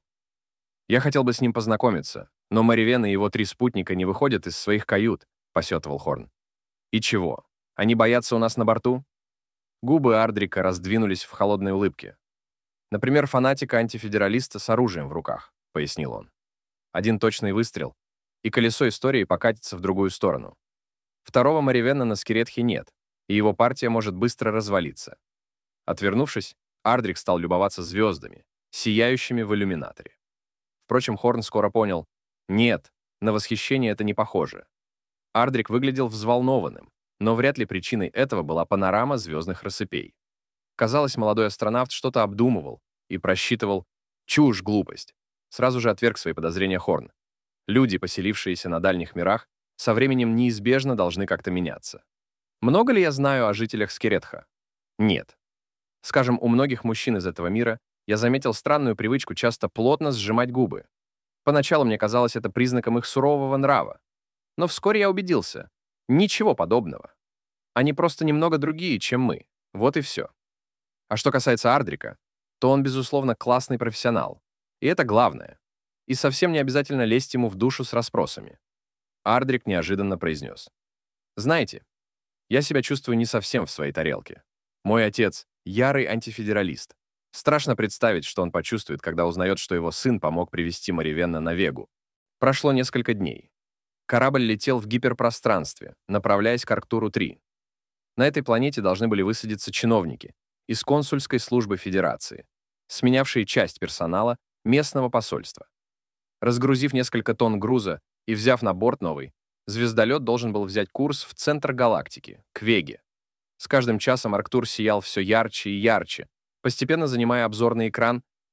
S1: Я хотел бы с ним познакомиться, но Маривен и его 3 спутника не выходят из своих кают», — посетовал Хорн. «И чего? Они боятся у нас на борту?» Губы Ардрика раздвинулись в холодной улыбке. «Например, фанатика-антифедералиста с оружием в руках», — пояснил он. «Один точный выстрел, и колесо истории покатится в другую сторону. Второго Маривена на Скиретхе нет, и его партия может быстро развалиться». Отвернувшись, Ардрик стал любоваться звездами, сияющими в иллюминаторе. Впрочем, Хорн скоро понял: нет, на восхищение это не похоже. Ардрик выглядел взволнованным, но вряд ли причиной этого была панорама звездных рассыпей. Казалось, молодой астронавт что-то обдумывал и просчитывал. Чушь, глупость. Сразу же отверг свои подозрения Хорн. Люди, поселившиеся на дальних мирах, со временем неизбежно должны как-то меняться. Много ли я знаю о жителях Скиретха? Нет. Скажем, у многих мужчин из этого мира я заметил странную привычку часто плотно сжимать губы. Поначалу мне казалось это признаком их сурового нрава. Но вскоре я убедился — ничего подобного. Они просто немного другие, чем мы. Вот и все. А что касается Ардрика, то он, безусловно, классный профессионал. И это главное. И совсем не обязательно лезть ему в душу с расспросами. Ардрик неожиданно произнес: «Знаете, я себя чувствую не совсем в своей тарелке. Мой отец — ярый антифедералист. Страшно представить, что он почувствует, когда узнает, что его сын помог привести Маривенна на Вегу. Прошло несколько дней. Корабль летел в гиперпространстве, направляясь к Арктуру-3. На этой планете должны были высадиться чиновники из консульской службы Федерации, сменявшие часть персонала местного посольства. Разгрузив несколько тонн груза и взяв на борт новый, звездолет должен был взять курс в центр галактики, к Веге. С каждым часом Арктур сиял все ярче и ярче, постепенно занимая обзорный экран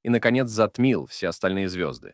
S1: и, наконец, затмил все остальные звезды.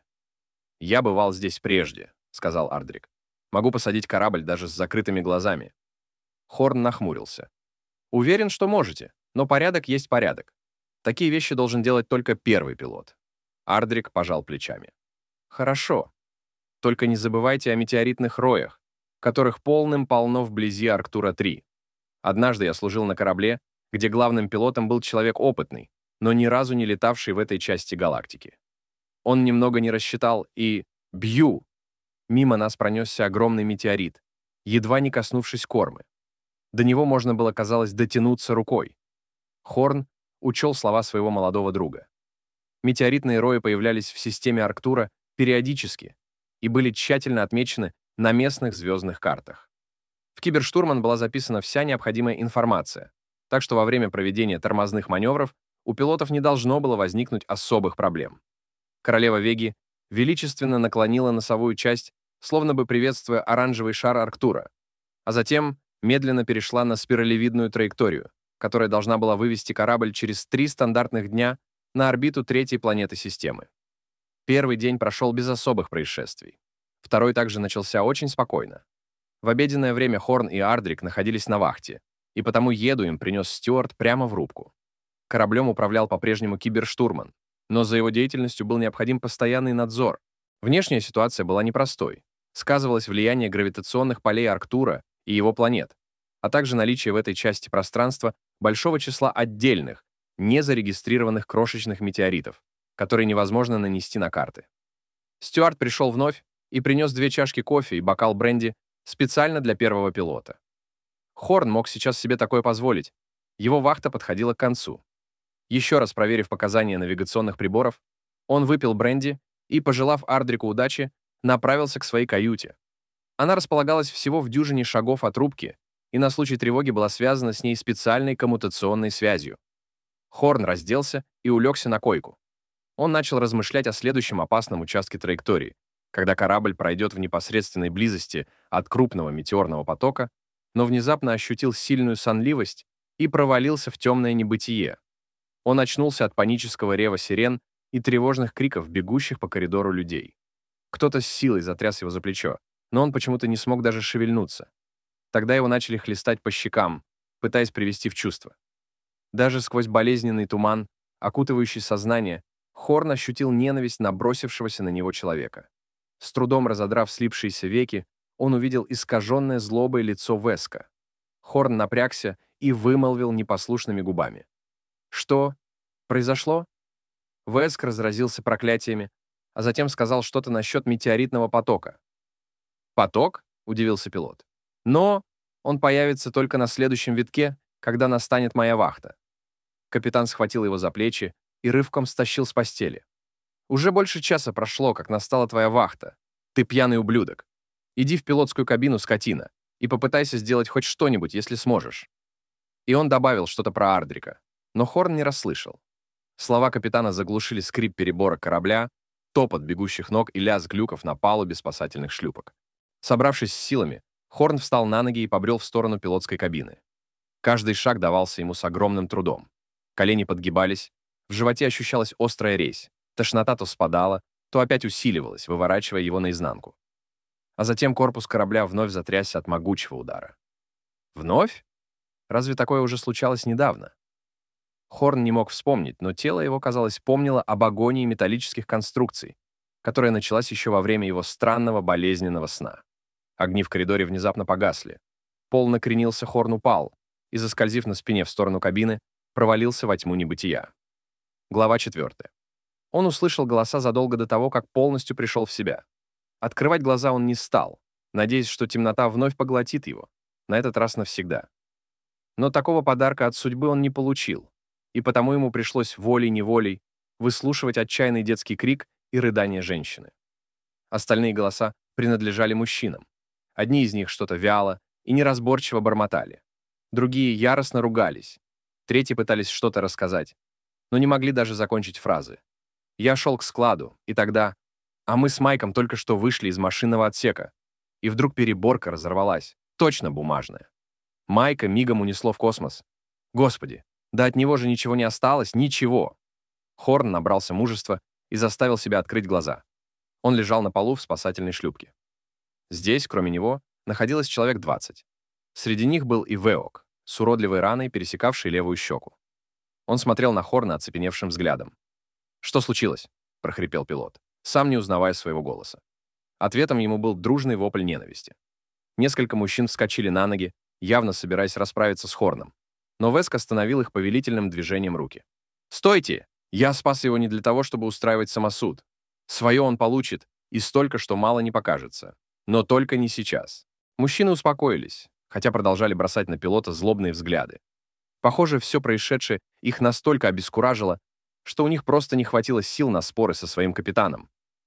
S1: «Я бывал здесь прежде», — сказал Ардрик. «Могу посадить корабль даже с закрытыми глазами». Хорн нахмурился. «Уверен, что можете, но порядок есть порядок. Такие вещи должен делать только первый пилот». Ардрик пожал плечами. «Хорошо. Только не забывайте о метеоритных роях, которых полным-полно вблизи Арктура-3. Однажды я служил на корабле, где главным пилотом был человек опытный, но ни разу не летавший в этой части галактики. Он немного не рассчитал и... Бью! Мимо нас пронесся огромный метеорит, едва не коснувшись кормы. До него можно было, казалось, дотянуться рукой. Хорн учел слова своего молодого друга. Метеоритные рои появлялись в системе Арктура периодически и были тщательно отмечены на местных звездных картах. В Киберштурман была записана вся необходимая информация, так что во время проведения тормозных маневров у пилотов не должно было возникнуть особых проблем. Королева Веги величественно наклонила носовую часть, словно бы приветствуя оранжевый шар Арктура, а затем медленно перешла на спиралевидную траекторию, которая должна была вывести корабль через 3 стандартных дня на орбиту третьей планеты системы. Первый день прошел без особых происшествий. Второй также начался очень спокойно. В обеденное время Хорн и Ардрик находились на вахте, и потому еду им принес Стюарт прямо в рубку. Кораблем управлял по-прежнему Киберштурман, но за его деятельностью был необходим постоянный надзор. Внешняя ситуация была непростой. Сказывалось влияние гравитационных полей Арктура и его планет, а также наличие в этой части пространства большого числа отдельных, незарегистрированных крошечных метеоритов, которые невозможно нанести на карты. Стюарт пришел вновь и принес 2 чашки кофе и бокал бренди специально для первого пилота. Хорн мог сейчас себе такое позволить. Его вахта подходила к концу. Еще раз проверив показания навигационных приборов, он выпил бренди и, пожелав Ардрику удачи, направился к своей каюте. Она располагалась всего в дюжине шагов от рубки и на случай тревоги была связана с ней специальной коммутационной связью. Хорн разделся и улегся на койку. Он начал размышлять о следующем опасном участке траектории, когда корабль пройдет в непосредственной близости от крупного метеорного потока, но внезапно ощутил сильную сонливость и провалился в темное небытие. Он очнулся от панического рева сирен и тревожных криков бегущих по коридору людей. Кто-то с силой затряс его за плечо, но он почему-то не смог даже шевельнуться. Тогда его начали хлестать по щекам, пытаясь привести в чувство. Даже сквозь болезненный туман, окутывающий сознание, Хорн ощутил ненависть набросившегося на него человека. С трудом разодрав слипшиеся веки, он увидел искаженное злобой лицо Веска. Хорн напрягся и вымолвил непослушными губами. «Что? Произошло?» Веск разразился проклятиями, а затем сказал что-то насчет метеоритного потока. «Поток?» — удивился пилот. «Но он появится только на следующем витке, когда настанет моя вахта». Капитан схватил его за плечи и рывком стащил с постели. «Уже больше часа прошло, как настала твоя вахта. Ты пьяный ублюдок. Иди в пилотскую кабину, скотина, и попытайся сделать хоть что-нибудь, если сможешь». И он добавил что-то про Ардрика, но Хорн не расслышал. Слова капитана заглушили скрип перебора корабля, топот бегущих ног и лязг люков на палубе спасательных шлюпок. Собравшись с силами, Хорн встал на ноги и побрел в сторону пилотской кабины. Каждый шаг давался ему с огромным трудом. Колени подгибались, в животе ощущалась острая резь, тошнота то спадала, то опять усиливалась, выворачивая его наизнанку. А затем корпус корабля вновь затрясся от могучего удара. Вновь? Разве такое уже случалось недавно? Хорн не мог вспомнить, но тело его, казалось, помнило об агонии металлических конструкций, которая началась еще во время его странного болезненного сна. Огни в коридоре внезапно погасли. Пол накренился, Хорн упал и, заскользив на спине в сторону кабины, провалился во тьму небытия. Глава 4. Он услышал голоса задолго до того, как полностью пришел в себя. Открывать глаза он не стал, надеясь, что темнота вновь поглотит его, на этот раз навсегда. Но такого подарка от судьбы он не получил, и потому ему пришлось волей-неволей выслушивать отчаянный детский крик и рыдание женщины. Остальные голоса принадлежали мужчинам. Одни из них что-то вяло и неразборчиво бормотали. Другие яростно ругались. Третьи пытались что-то рассказать, но не могли даже закончить фразы. Я шел к складу, и тогда... А мы с Майком только что вышли из машинного отсека, и вдруг переборка разорвалась, точно бумажная. Майка мигом унесло в космос. Господи, да от него же ничего не осталось, ничего. Хорн набрался мужества и заставил себя открыть глаза. Он лежал на полу в спасательной шлюпке. Здесь, кроме него, находилось человек 20. Среди них был и Веок, с уродливой раной, пересекавшей левую щеку. Он смотрел на Хорна оцепеневшим взглядом. «Что случилось?» — прохрипел пилот, сам не узнавая своего голоса. Ответом ему был дружный вопль ненависти. Несколько мужчин вскочили на ноги, явно собираясь расправиться с Хорном. Но Веск остановил их повелительным движением руки. «Стойте! Я спас его не для того, чтобы устраивать самосуд. Свое он получит, и столько, что мало не покажется. Но только не сейчас». Мужчины успокоились, хотя продолжали бросать на пилота злобные взгляды. Похоже, все происшедшее их настолько обескуражило, что у них просто не хватило сил на споры со своим капитаном.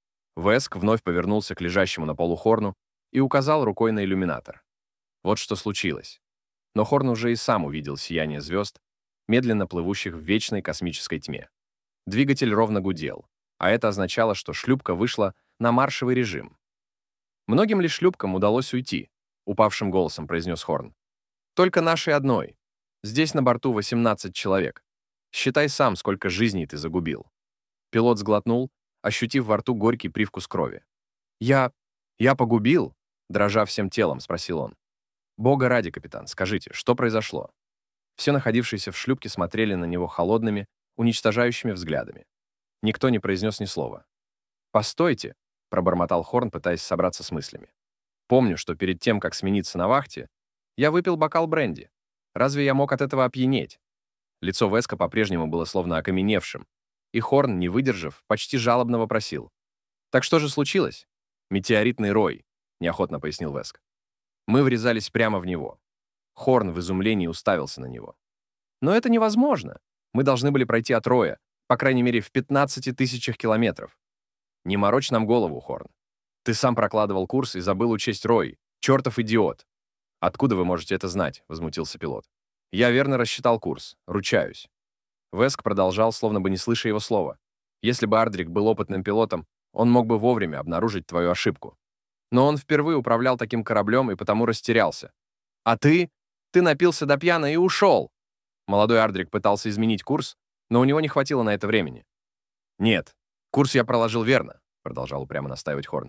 S1: Веск вновь повернулся к лежащему на полу Хорну и указал рукой на иллюминатор. Вот что случилось. Но Хорн уже и сам увидел сияние звезд, медленно плывущих в вечной космической тьме. Двигатель ровно гудел, а это означало, что шлюпка вышла на маршевый режим. «Многим ли шлюпкам удалось уйти?» — упавшим голосом произнес Хорн. «Только нашей одной. Здесь на борту 18 человек. Считай сам, сколько жизней ты загубил». Пилот сглотнул, ощутив во рту горький привкус крови. «Я погубил?» — дрожа всем телом, спросил он. «Бога ради, капитан, скажите, что произошло?» Все находившиеся в шлюпке смотрели на него холодными, уничтожающими взглядами. Никто не произнес ни слова. «Постойте», — пробормотал Хорн, пытаясь собраться с мыслями. «Помню, что перед тем, как смениться на вахте, я выпил бокал бренди. Разве я мог от этого опьянеть?» Лицо Веска по-прежнему было словно окаменевшим, и Хорн, не выдержав, почти жалобно вопросил. «Так что же случилось?» «Метеоритный рой», — неохотно пояснил Веск. «Мы врезались прямо в него». Хорн в изумлении уставился на него. «Но это невозможно. Мы должны были пройти от роя, по крайней мере, в 15 тысячах километров». «Не морочь нам голову, Хорн. Ты сам прокладывал курс и забыл учесть рой. Чертов идиот!» «Откуда вы можете это знать?» — возмутился пилот. «Я верно рассчитал курс. Ручаюсь». Веск продолжал, словно бы не слыша его слова. «Если бы Ардрик был опытным пилотом, он мог бы вовремя обнаружить твою ошибку. Но он впервые управлял таким кораблем и потому растерялся. А ты? Ты напился до пьяна и ушел!» Молодой Ардрик пытался изменить курс, но у него не хватило на это времени. «Нет, курс я проложил верно», — продолжал упрямо настаивать Хорн.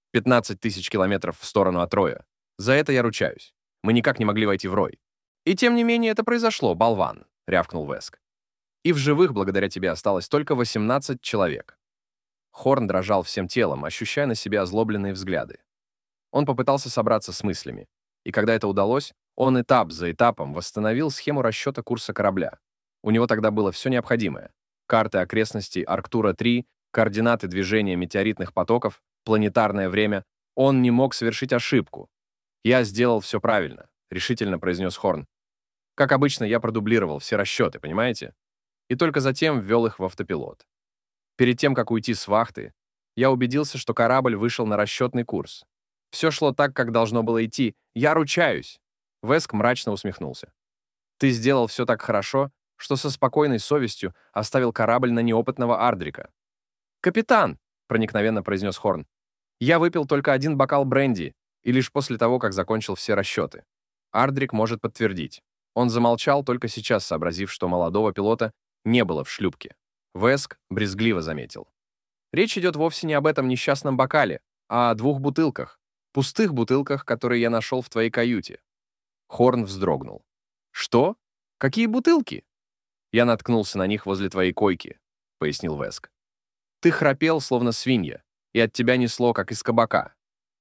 S1: 15 тысяч километров в сторону от роя. За это я ручаюсь. Мы никак не могли войти в рой. «И тем не менее это произошло, болван», — рявкнул Веск. «И в живых благодаря тебе осталось только 18 человек». Хорн дрожал всем телом, ощущая на себе озлобленные взгляды. Он попытался собраться с мыслями, и когда это удалось, он этап за этапом восстановил схему расчета курса корабля. У него тогда было все необходимое: карты окрестностей Арктура-3, координаты движения метеоритных потоков, планетарное время. Он не мог совершить ошибку. «Я сделал все правильно», — решительно произнес Хорн. «Как обычно, я продублировал все расчеты, понимаете? И только затем ввел их в автопилот. Перед тем, как уйти с вахты, я убедился, что корабль вышел на расчетный курс. Все шло так, как должно было идти. Я ручаюсь!» Веск мрачно усмехнулся. «Ты сделал все так хорошо, что со спокойной совестью оставил корабль на неопытного Ардрика». «Капитан!» — проникновенно произнес Хорн. «Я выпил только один бокал бренди, и лишь после того, как закончил все расчеты. Ардрик может подтвердить». Он замолчал, только сейчас сообразив, что молодого пилота не было в шлюпке. Веск брезгливо заметил. «Речь идет вовсе не об этом несчастном бокале, а о 2 бутылках. Пустых бутылках, которые я нашел в твоей каюте». Хорн вздрогнул. «Что? Какие бутылки?» «Я наткнулся на них возле твоей койки», — пояснил Веск. «Ты храпел, словно свинья, и от тебя несло, как из кабака.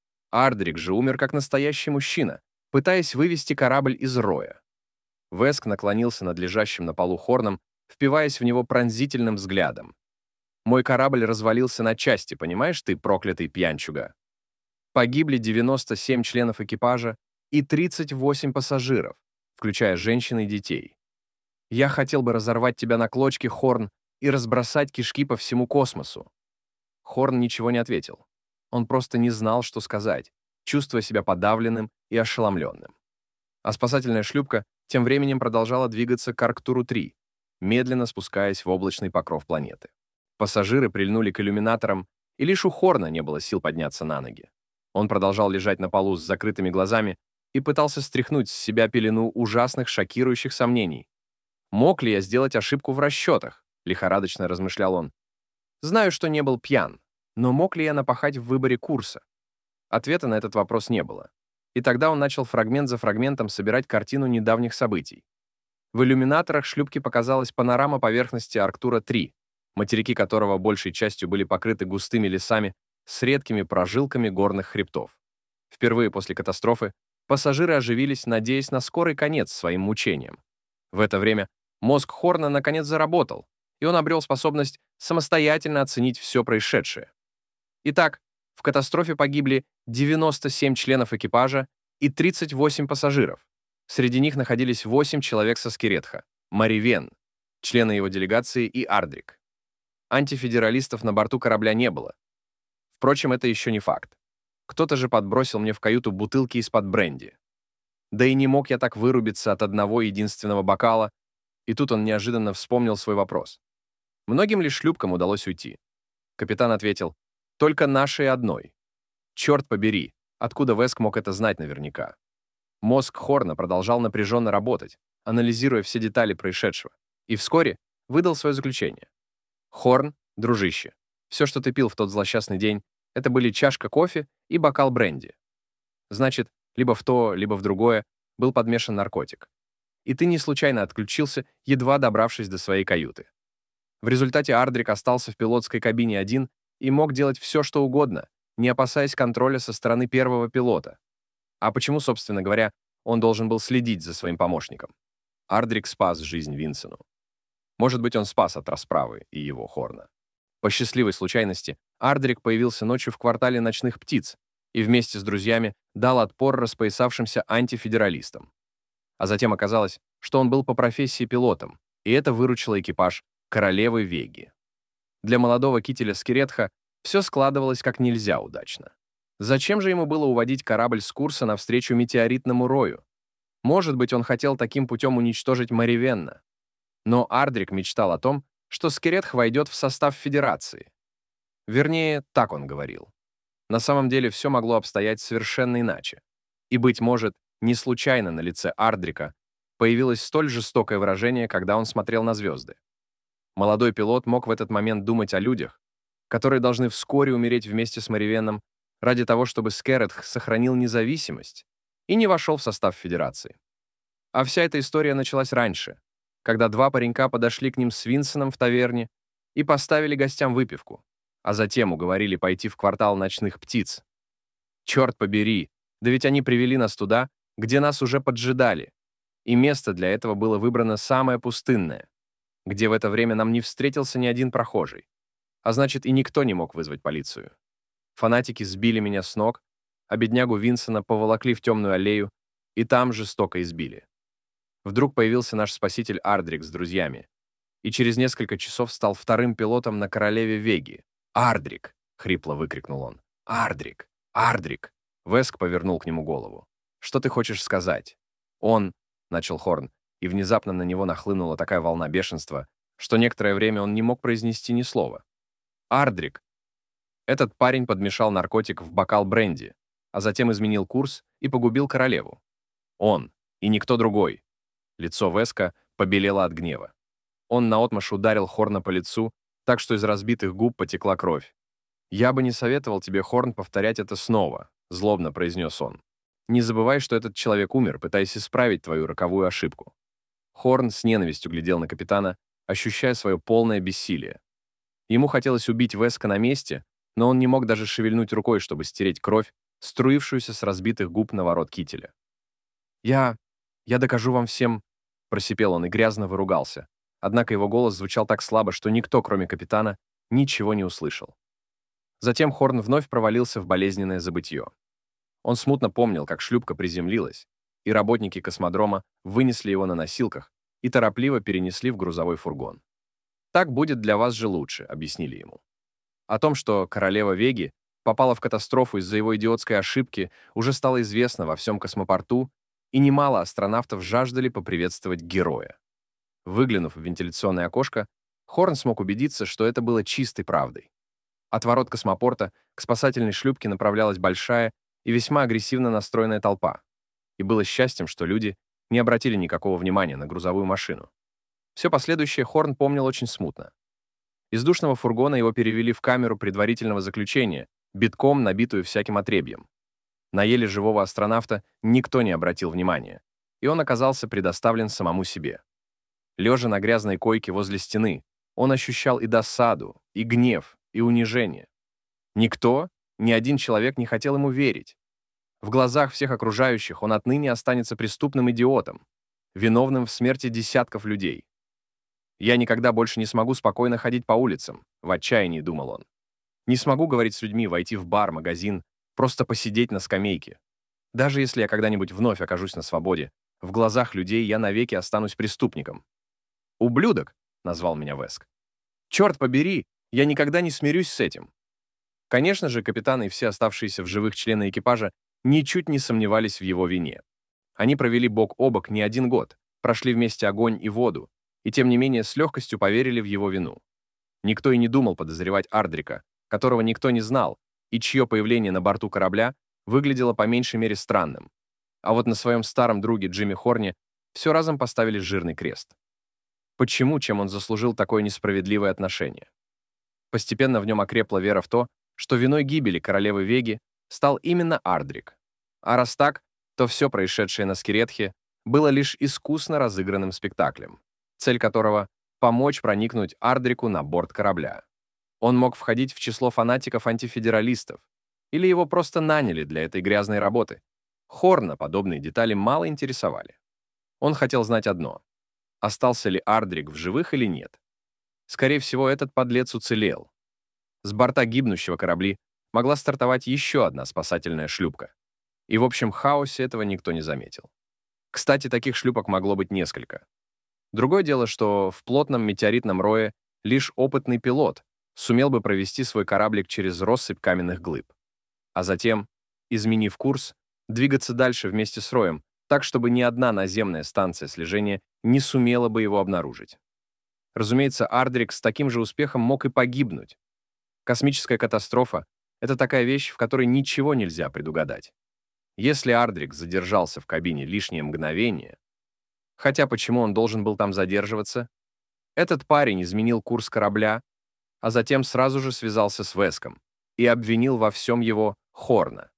S1: Ардрик же умер, как настоящий мужчина, пытаясь вывести корабль из роя». Веск наклонился над лежащим на полу Хорном, впиваясь в него пронзительным взглядом. «Мой корабль развалился на части, понимаешь ты, проклятый пьянчуга? Погибли 97 членов экипажа и 38 пассажиров, включая женщин и детей. Я хотел бы разорвать тебя на клочки, Хорн, и разбросать кишки по всему космосу». Хорн ничего не ответил. Он просто не знал, что сказать, чувствуя себя подавленным и ошеломленным. А спасательная шлюпка тем временем продолжала двигаться к Арктуру-3, медленно спускаясь в облачный покров планеты. Пассажиры прильнули к иллюминаторам, и лишь у Хорна не было сил подняться на ноги. Он продолжал лежать на полу с закрытыми глазами и пытался стряхнуть с себя пелену ужасных, шокирующих сомнений. Мог ли я сделать ошибку в расчетах? лихорадочно размышлял он. Знаю, что не был пьян, но мог ли я напахать в выборе курса? Ответа на этот вопрос не было. И тогда он начал фрагмент за фрагментом собирать картину недавних событий. В иллюминаторах шлюпки показалась панорама поверхности Арктура-3, материки которого большей частью были покрыты густыми лесами с редкими прожилками горных хребтов. Впервые после катастрофы пассажиры оживились, надеясь на скорый конец своим мучениям. В это время мозг Хорна наконец заработал, и он обрел способность самостоятельно оценить все происшедшее. Итак, в катастрофе погибли 97 членов экипажа и 38 пассажиров. Среди них находились 8 человек со Скиретха, Маривен, члены его делегации и Ардрик. Антифедералистов на борту корабля не было. Впрочем, это еще не факт. Кто-то же подбросил мне в каюту бутылки из-под бренди. Да и не мог я так вырубиться от одного единственного бокала, и тут он неожиданно вспомнил свой вопрос. Многим ли шлюпкам удалось уйти? Капитан ответил, только нашей одной. Черт побери, откуда Веск мог это знать наверняка? Мозг Хорна продолжал напряженно работать, анализируя все детали происшедшего, и вскоре выдал свое заключение. Хорн, дружище, все, что ты пил в тот злосчастный день, это были чашка кофе и бокал бренди. Значит, либо в то, либо в другое был подмешан наркотик. И ты не случайно отключился, едва добравшись до своей каюты. В результате Ардрик остался в пилотской кабине один и мог делать все, что угодно, не опасаясь контроля со стороны первого пилота. А почему, собственно говоря, он должен был следить за своим помощником? Ардрик спас жизнь Винсену. Может быть, он спас от расправы и его Хорна. По счастливой случайности, Ардрик появился ночью в квартале ночных птиц и вместе с друзьями дал отпор распоясавшимся антифедералистам. А затем оказалось, что он был по профессии пилотом, и это выручило экипаж королевы Веги. Для молодого кителя Скиретха все складывалось как нельзя удачно. Зачем же ему было уводить корабль с курса навстречу метеоритному рою? Может быть, он хотел таким путем уничтожить Маривенна. Но Ардрик мечтал о том, что Скиретх войдет в состав Федерации. Вернее, так он говорил. На самом деле все могло обстоять совершенно иначе. И, быть может, не случайно на лице Ардрика появилось столь жестокое выражение, когда он смотрел на звезды. Молодой пилот мог в этот момент думать о людях, которые должны вскоре умереть вместе с Маривенном ради того, чтобы Скиретх сохранил независимость и не вошел в состав Федерации. А вся эта история началась раньше, когда два паренька подошли к ним с Винсеном в таверне и поставили гостям выпивку, а затем уговорили пойти в квартал ночных птиц. Черт побери, да ведь они привели нас туда, где нас уже поджидали, и место для этого было выбрано самое пустынное, где в это время нам не встретился ни один прохожий, а значит, и никто не мог вызвать полицию. Фанатики сбили меня с ног, а беднягу Винсена поволокли в темную аллею и там жестоко избили. Вдруг появился наш спаситель Ардрик с друзьями, и через несколько часов стал вторым пилотом на королеве Веги. «Ардрик!» — хрипло выкрикнул он. «Ардрик! Ардрик!» Веск повернул к нему голову. «Что ты хочешь сказать?» «Он...» — начал Хорн, и внезапно на него нахлынула такая волна бешенства, что некоторое время он не мог произнести ни слова. «Ардрик!» Этот парень подмешал наркотик в бокал бренди, а затем изменил курс и погубил королеву. Он, и никто другой. Лицо Веска побелело от гнева. Он наотмашь ударил Хорна по лицу, так что из разбитых губ потекла кровь. «Я бы не советовал тебе, Хорн, повторять это снова», — злобно произнес он. «Не забывай, что этот человек умер, пытаясь исправить твою роковую ошибку». Хорн с ненавистью глядел на капитана, ощущая свое полное бессилие. Ему хотелось убить Веска на месте, но он не мог даже шевельнуть рукой, чтобы стереть кровь, струившуюся с разбитых губ на ворот кителя. «Я докажу вам всем», — просипел он и грязно выругался. Однако его голос звучал так слабо, что никто, кроме капитана, ничего не услышал. Затем Хорн вновь провалился в болезненное забытье. Он смутно помнил, как шлюпка приземлилась, и работники космодрома вынесли его на носилках и торопливо перенесли в грузовой фургон. «Так будет для вас же лучше», — объяснили ему. О том, что королева Веги попала в катастрофу из-за его идиотской ошибки, уже стало известно во всем космопорту, и немало астронавтов жаждали поприветствовать героя. Выглянув в вентиляционное окошко, Хорн смог убедиться, что это было чистой правдой. От ворот космопорта к спасательной шлюпке направлялась большая и весьма агрессивно настроенная толпа. И было счастьем, что люди не обратили никакого внимания на грузовую машину. Все последующее Хорн помнил очень смутно. Из душного фургона его перевели в камеру предварительного заключения, битком набитую всяким отребьем. На еле живого астронавта никто не обратил внимания, и он оказался предоставлен самому себе. Лежа на грязной койке возле стены, он ощущал и досаду, и гнев, и унижение. Никто, ни один человек не хотел ему верить. В глазах всех окружающих он отныне останется преступным идиотом, виновным в смерти десятков людей. «Я никогда больше не смогу спокойно ходить по улицам», — в отчаянии думал он. «Не смогу говорить с людьми, войти в бар, магазин, просто посидеть на скамейке. Даже если я когда-нибудь вновь окажусь на свободе, в глазах людей я навеки останусь преступником». «Ублюдок», — назвал меня Веск. «Черт побери, я никогда не смирюсь с этим». Конечно же, капитан и все оставшиеся в живых члены экипажа ничуть не сомневались в его вине. Они провели бок о бок не один год, прошли вместе огонь и воду, и тем не менее с легкостью поверили в его вину. Никто и не думал подозревать Ардрика, которого никто не знал, и чье появление на борту корабля выглядело по меньшей мере странным. А вот на своем старом друге Джимми Хорне все разом поставили жирный крест. Почему, чем он заслужил такое несправедливое отношение? Постепенно в нем окрепла вера в то, что виной гибели королевы Веги стал именно Ардрик. А раз так, то все происшедшее на Скиретхе было лишь искусно разыгранным спектаклем, цель которого — помочь проникнуть Ардрику на борт корабля. Он мог входить в число фанатиков-антифедералистов, или его просто наняли для этой грязной работы. Хорна подобные детали мало интересовали. Он хотел знать одно — остался ли Ардрик в живых или нет. Скорее всего, этот подлец уцелел. С борта гибнущего корабли могла стартовать еще одна спасательная шлюпка. И в общем хаосе этого никто не заметил. Кстати, таких шлюпок могло быть несколько. Другое дело, что в плотном метеоритном рое лишь опытный пилот сумел бы провести свой кораблик через россыпь каменных глыб. А затем, изменив курс, двигаться дальше вместе с роем, так, чтобы ни одна наземная станция слежения не сумела бы его обнаружить. Разумеется, Ардрик с таким же успехом мог и погибнуть. Космическая катастрофа — это такая вещь, в которой ничего нельзя предугадать. Если Ардрик задержался в кабине лишнее мгновение, хотя почему он должен был там задерживаться? Этот парень изменил курс корабля, а затем сразу же связался с Веском и обвинил во всем его Хорна.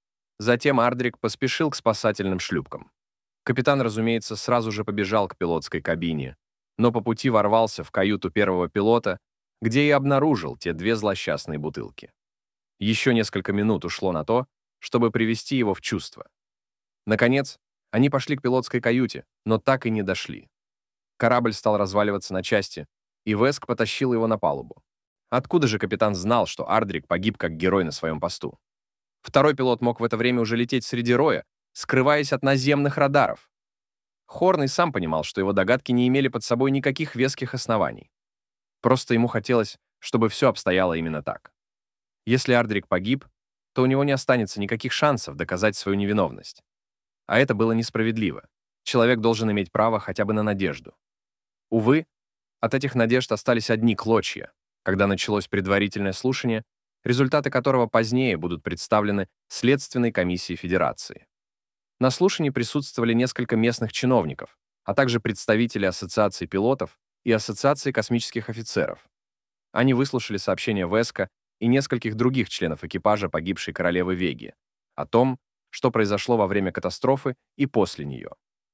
S1: Затем Ардрик поспешил к спасательным шлюпкам. Капитан, разумеется, сразу же побежал к пилотской кабине, но по пути ворвался в каюту первого пилота, где и обнаружил те две злосчастные бутылки. Еще несколько минут ушло на то, чтобы привести его в чувство. Наконец, они пошли к пилотской каюте, но так и не дошли. Корабль стал разваливаться на части, и Веск потащил его на палубу. Откуда же капитан знал, что Ардрик погиб как герой на своем посту? Второй пилот мог в это время уже лететь среди роя, скрываясь от наземных радаров. Хорн и сам понимал, что его догадки не имели под собой никаких веских оснований. Просто ему хотелось, чтобы все обстояло именно так. Если Ардрик погиб, то у него не останется никаких шансов доказать свою невиновность. А это было несправедливо. Человек должен иметь право хотя бы на надежду. Увы, от этих надежд остались одни клочья, когда началось предварительное слушание, результаты которого позднее будут представлены Следственной комиссии Федерации. На слушании присутствовали несколько местных чиновников, а также представители Ассоциации пилотов и Ассоциации космических офицеров. Они выслушали сообщения Веска и нескольких других членов экипажа погибшей королевы Веги о том, что произошло во время катастрофы и после нее.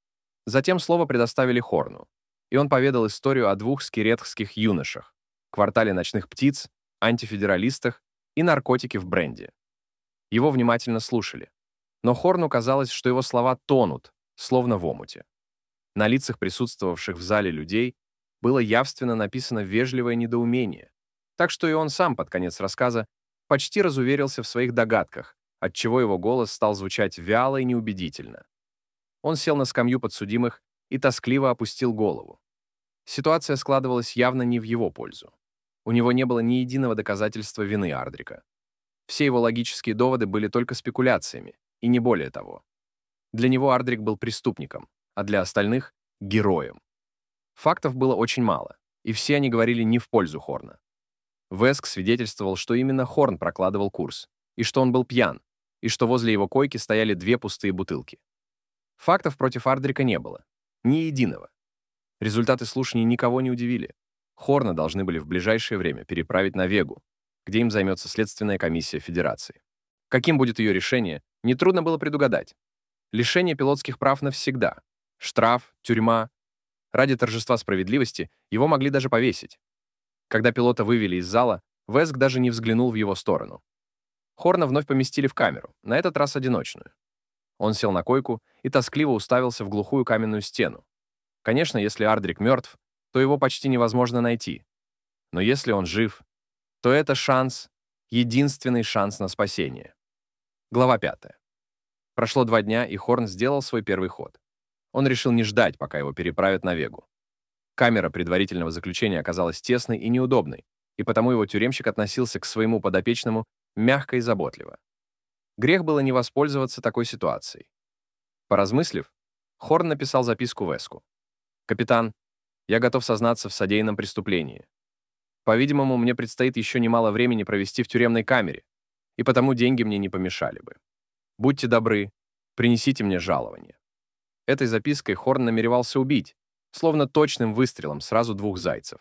S1: Затем слово предоставили Хорну, и он поведал историю о двух скиретхских юношах, квартале ночных птиц, антифедералистах и наркотике в бренде. Его внимательно слушали, но Хорну казалось, что его слова тонут, словно в омуте. На лицах присутствовавших в зале людей было явственно написано вежливое недоумение, так что и он сам под конец рассказа почти разуверился в своих догадках, отчего его голос стал звучать вяло и неубедительно. Он сел на скамью подсудимых и тоскливо опустил голову. Ситуация складывалась явно не в его пользу. У него не было ни единого доказательства вины Ардрика. Все его логические доводы были только спекуляциями, и не более того. Для него Ардрик был преступником, а для остальных — героем. Фактов было очень мало, и все они говорили не в пользу Хорна. Веск свидетельствовал, что именно Хорн прокладывал курс, и что он был пьян, и что возле его койки стояли две пустые бутылки. Фактов против Ардрика не было. Ни единого. Результаты слушаний никого не удивили. Хорна должны были в ближайшее время переправить на Вегу, где им займется следственная комиссия Федерации. Каким будет ее решение, нетрудно было предугадать. Лишение пилотских прав навсегда. Штраф, тюрьма. Ради торжества справедливости его могли даже повесить. Когда пилота вывели из зала, Веск даже не взглянул в его сторону. Хорна вновь поместили в камеру, на этот раз одиночную. Он сел на койку и тоскливо уставился в глухую каменную стену. Конечно, если Ардрик мертв, то его почти невозможно найти. Но если он жив, то это шанс, единственный шанс на спасение. Глава 5. Прошло 2 дня, и Хорн сделал свой первый ход. Он решил не ждать, пока его переправят на Вегу. Камера предварительного заключения оказалась тесной и неудобной, и потому его тюремщик относился к своему подопечному мягко и заботливо. Грех было не воспользоваться такой ситуацией. Поразмыслив, Хорн написал записку Веску. «Капитан, я готов сознаться в содеянном преступлении. По-видимому, мне предстоит еще немало времени провести в тюремной камере, и потому деньги мне не помешали бы. Будьте добры, принесите мне жалование». Этой запиской Хорн намеревался убить, словно точным выстрелом, сразу 2 зайцев.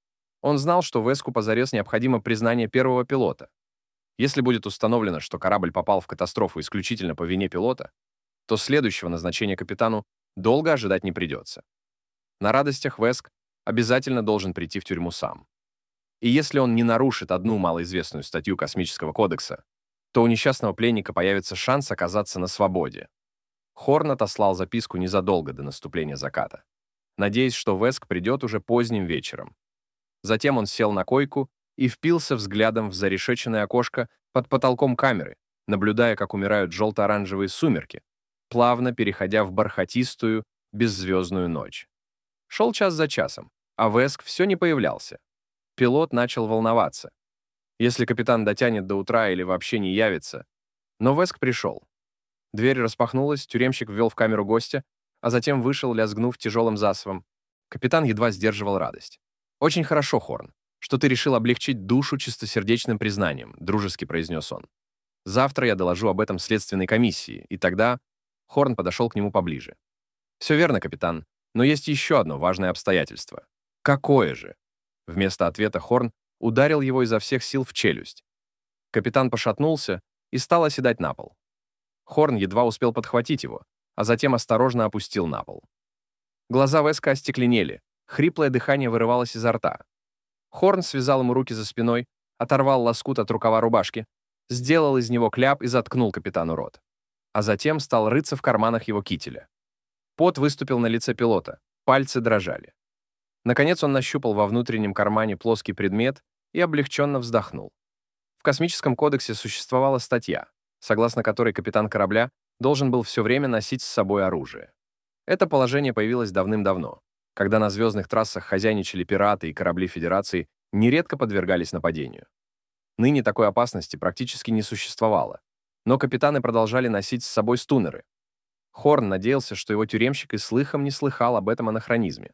S1: Он знал, что Веску позарез необходимо признание первого пилота. Если будет установлено, что корабль попал в катастрофу исключительно по вине пилота, то следующего назначения капитану долго ожидать не придется. На радостях Веск обязательно должен прийти в тюрьму сам. И если он не нарушит одну малоизвестную статью Космического кодекса, то у несчастного пленника появится шанс оказаться на свободе. Хорн отослал записку незадолго до наступления заката, надеясь, что Веск придет уже поздним вечером. Затем он сел на койку и впился взглядом в зарешеченное окошко под потолком камеры, наблюдая, как умирают желто-оранжевые сумерки, плавно переходя в бархатистую, беззвездную ночь. Шел час за часом, а Веск все не появлялся. Пилот начал волноваться. Если капитан дотянет до утра или вообще не явится. Но Веск пришел. Дверь распахнулась, тюремщик ввел в камеру гостя, а затем вышел, лязгнув тяжелым засовом. Капитан едва сдерживал радость. «Очень хорошо, Хорн, что ты решил облегчить душу чистосердечным признанием», — дружески произнес он. «Завтра я доложу об этом следственной комиссии, и тогда...» Хорн подошел к нему поближе. «Все верно, капитан, но есть еще одно важное обстоятельство». «Какое же?» Вместо ответа Хорн ударил его изо всех сил в челюсть. Капитан пошатнулся и стал оседать на пол. Хорн едва успел подхватить его, а затем осторожно опустил на пол. Глаза Веска остекленели, хриплое дыхание вырывалось изо рта. Хорн связал ему руки за спиной, оторвал лоскут от рукава рубашки, сделал из него кляп и заткнул капитану рот. А затем стал рыться в карманах его кителя. Пот выступил на лице пилота, пальцы дрожали. Наконец он нащупал во внутреннем кармане плоский предмет и облегченно вздохнул. В Космическом кодексе существовала статья, согласно которой капитан корабля должен был все время носить с собой оружие. Это положение появилось давным-давно, когда на звездных трассах хозяйничали пираты и корабли Федерации нередко подвергались нападению. Ныне такой опасности практически не существовало, но капитаны продолжали носить с собой стунеры. Хорн надеялся, что его тюремщик и слыхом не слыхал об этом анахронизме.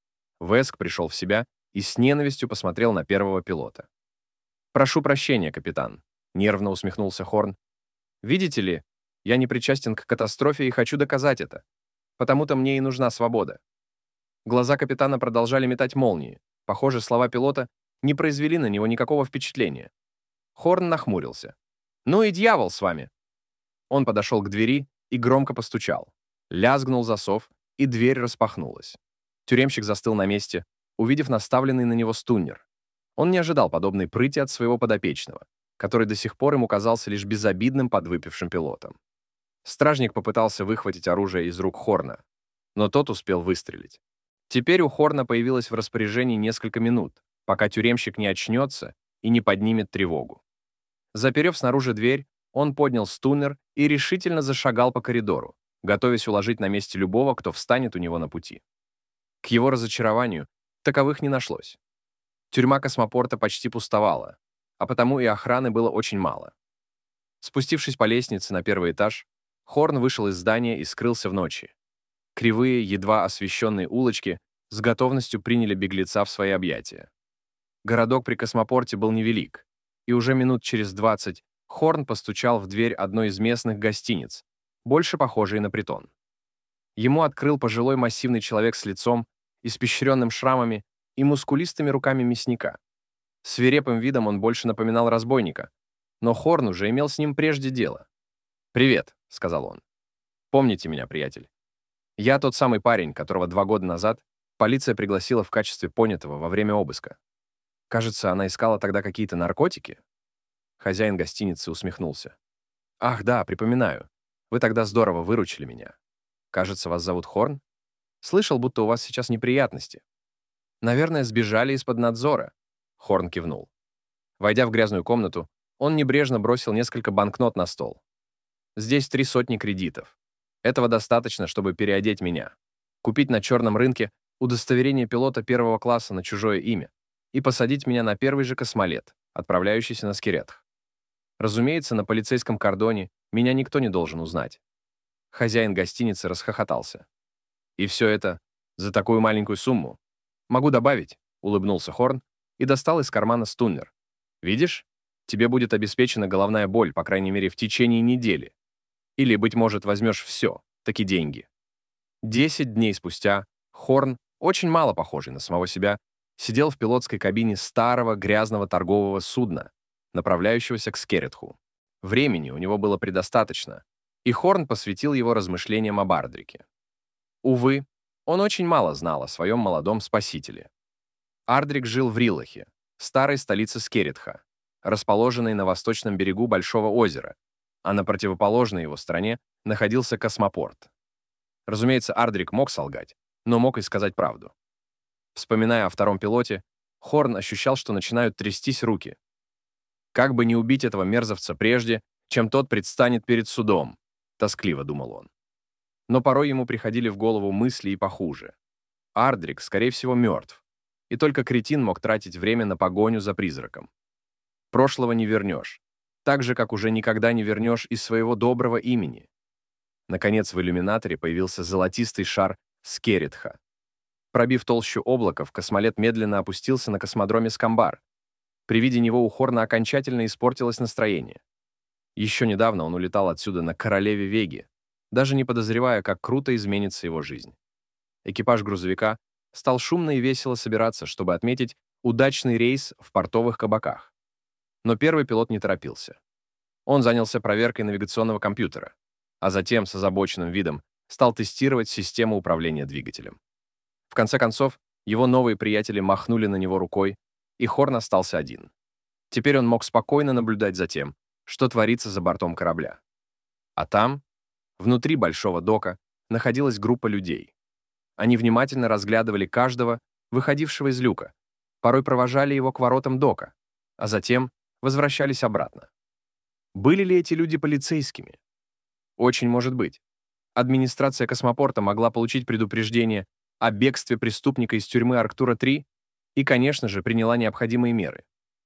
S1: Веск пришел в себя и с ненавистью посмотрел на первого пилота. «Прошу прощения, капитан», — нервно усмехнулся Хорн. «Видите ли, я не причастен к катастрофе и хочу доказать это. Потому-то мне и нужна свобода». Глаза капитана продолжали метать молнии. Похоже, слова пилота не произвели на него никакого впечатления. Хорн нахмурился. «Ну и дьявол с вами!» Он подошел к двери и громко постучал. Лязгнул засов, и дверь распахнулась. Тюремщик застыл на месте, увидев наставленный на него стуннер. Он не ожидал подобной прыти от своего подопечного, который до сих пор ему казался лишь безобидным подвыпившим пилотом. Стражник попытался выхватить оружие из рук Хорна, но тот успел выстрелить. Теперь у Хорна появилось в распоряжении несколько минут, пока тюремщик не очнется и не поднимет тревогу. Заперев снаружи дверь, он поднял стуннер и решительно зашагал по коридору, готовясь уложить на месте любого, кто встанет у него на пути. К его разочарованию, таковых не нашлось. Тюрьма космопорта почти пустовала, а потому и охраны было очень мало. Спустившись по лестнице на первый этаж, Хорн вышел из здания и скрылся в ночи. Кривые, едва освещенные улочки с готовностью приняли беглеца в свои объятия. Городок при космопорте был невелик, и уже минут через 20 Хорн постучал в дверь одной из местных гостиниц, больше похожей на притон. Ему открыл пожилой массивный человек с лицом, испещренным шрамами и мускулистыми руками мясника. Свирепым видом он больше напоминал разбойника, но Хорн уже имел с ним прежде дело. «Привет», — сказал он. «Помните меня, приятель? Я тот самый парень, которого 2 года назад полиция пригласила в качестве понятого во время обыска. Кажется, она искала тогда какие-то наркотики?» Хозяин гостиницы усмехнулся. «Ах, да, припоминаю. Вы тогда здорово выручили меня. Кажется, вас зовут Хорн? Слышал, будто у вас сейчас неприятности. Наверное, сбежали из-под надзора». Хорн кивнул. Войдя в грязную комнату, он небрежно бросил несколько банкнот на стол. «Здесь 3 сотни кредитов. Этого достаточно, чтобы переодеть меня, купить на черном рынке удостоверение пилота 1-го класса на чужое имя и посадить меня на первый же космолет, отправляющийся на Скеретх. Разумеется, на полицейском кордоне меня никто не должен узнать». Хозяин гостиницы расхохотался. «И все это за такую маленькую сумму? Могу добавить», — улыбнулся Хорн и достал из кармана стуннер. «Видишь? Тебе будет обеспечена головная боль, по крайней мере, в течение недели. Или, быть может, возьмешь все, таки деньги». 10 дней спустя Хорн, очень мало похожий на самого себя, сидел в пилотской кабине старого грязного торгового судна, направляющегося к Скеретху. Времени у него было предостаточно, и Хорн посвятил его размышлениям об Ардрике. Увы, он очень мало знал о своем молодом спасителе. Ардрик жил в Риллахе, старой столице Скеретха, расположенной на восточном берегу Большого озера, а на противоположной его стороне находился космопорт. Разумеется, Ардрик мог солгать, но мог и сказать правду. Вспоминая о втором пилоте, Хорн ощущал, что начинают трястись руки. «Как бы не убить этого мерзавца прежде, чем тот предстанет перед судом», — тоскливо думал он. Но порой ему приходили в голову мысли и похуже. Ардрик, скорее всего, мертв, и только кретин мог тратить время на погоню за призраком. Прошлого не вернешь, так же, как уже никогда не вернешь из своего доброго имени. Наконец, в иллюминаторе появился золотистый шар Скеретха. Пробив толщу облаков, космолет медленно опустился на космодроме Скамбар. При виде него у Хорна окончательно испортилось настроение. Еще недавно он улетал отсюда на Королеве Веги, даже не подозревая, как круто изменится его жизнь. Экипаж грузовика стал шумно и весело собираться, чтобы отметить удачный рейс в портовых кабаках. Но первый пилот не торопился. Он занялся проверкой навигационного компьютера, а затем с озабоченным видом стал тестировать систему управления двигателем. В конце концов, его новые приятели махнули на него рукой, и Хорн остался один. Теперь он мог спокойно наблюдать за тем, что творится за бортом корабля. А там, внутри большого дока, находилась группа людей. Они внимательно разглядывали каждого, выходившего из люка, порой провожали его к воротам дока, а затем возвращались обратно. Были ли эти люди полицейскими? Очень может быть. Администрация космопорта могла получить предупреждение о бегстве преступника из тюрьмы Арктура-3 и, конечно же, приняла необходимые меры.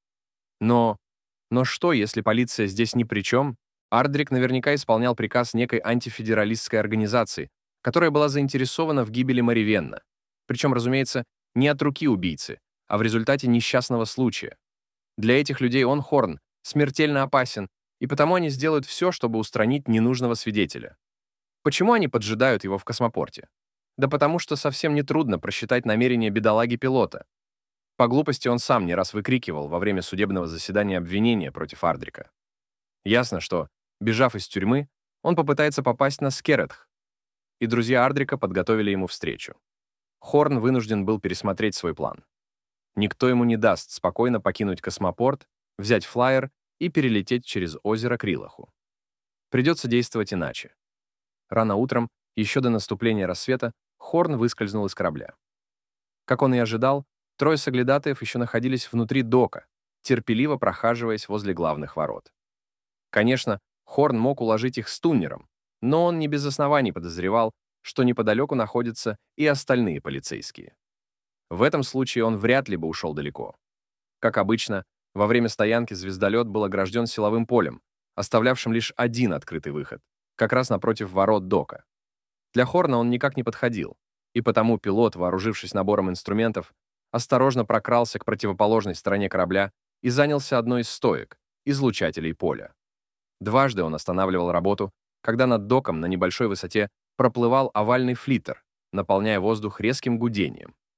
S1: Но что, если полиция здесь ни при чем? Ардрик наверняка исполнял приказ некой антифедералистской организации, которая была заинтересована в гибели Маривенна. Причем, разумеется, не от руки убийцы, а в результате несчастного случая. Для этих людей он, Хорн, смертельно опасен, и потому они сделают все, чтобы устранить ненужного свидетеля. Почему они поджидают его в космопорте? Да потому что совсем нетрудно просчитать намерения бедолаги-пилота. По глупости он сам не раз выкрикивал во время судебного заседания обвинения против Ардрика. Ясно, что, бежав из тюрьмы, он попытается попасть на Скеретх, и друзья Ардрика подготовили ему встречу. Хорн вынужден был пересмотреть свой план. Никто ему не даст спокойно покинуть космопорт, взять флайер и перелететь через озеро к Риллаху. Придется действовать иначе. Рано утром, еще до наступления рассвета, Хорн выскользнул из корабля. Как он и ожидал, 3 соглядатаев еще находились внутри дока, терпеливо прохаживаясь возле главных ворот. Конечно, Хорн мог уложить их стуннером, но он не без оснований подозревал, что неподалеку находятся и остальные полицейские. В этом случае он вряд ли бы ушел далеко. Как обычно, во время стоянки звездолет был огражден силовым полем, оставлявшим лишь один открытый выход, как раз напротив ворот дока. Для Хорна он никак не подходил, и потому пилот, вооружившись набором инструментов, осторожно прокрался к противоположной стороне корабля и занялся одной из стоек, излучателей поля. Дважды он останавливал работу, когда над доком на небольшой высоте проплывал овальный флиттер, наполняя воздух резким гудением.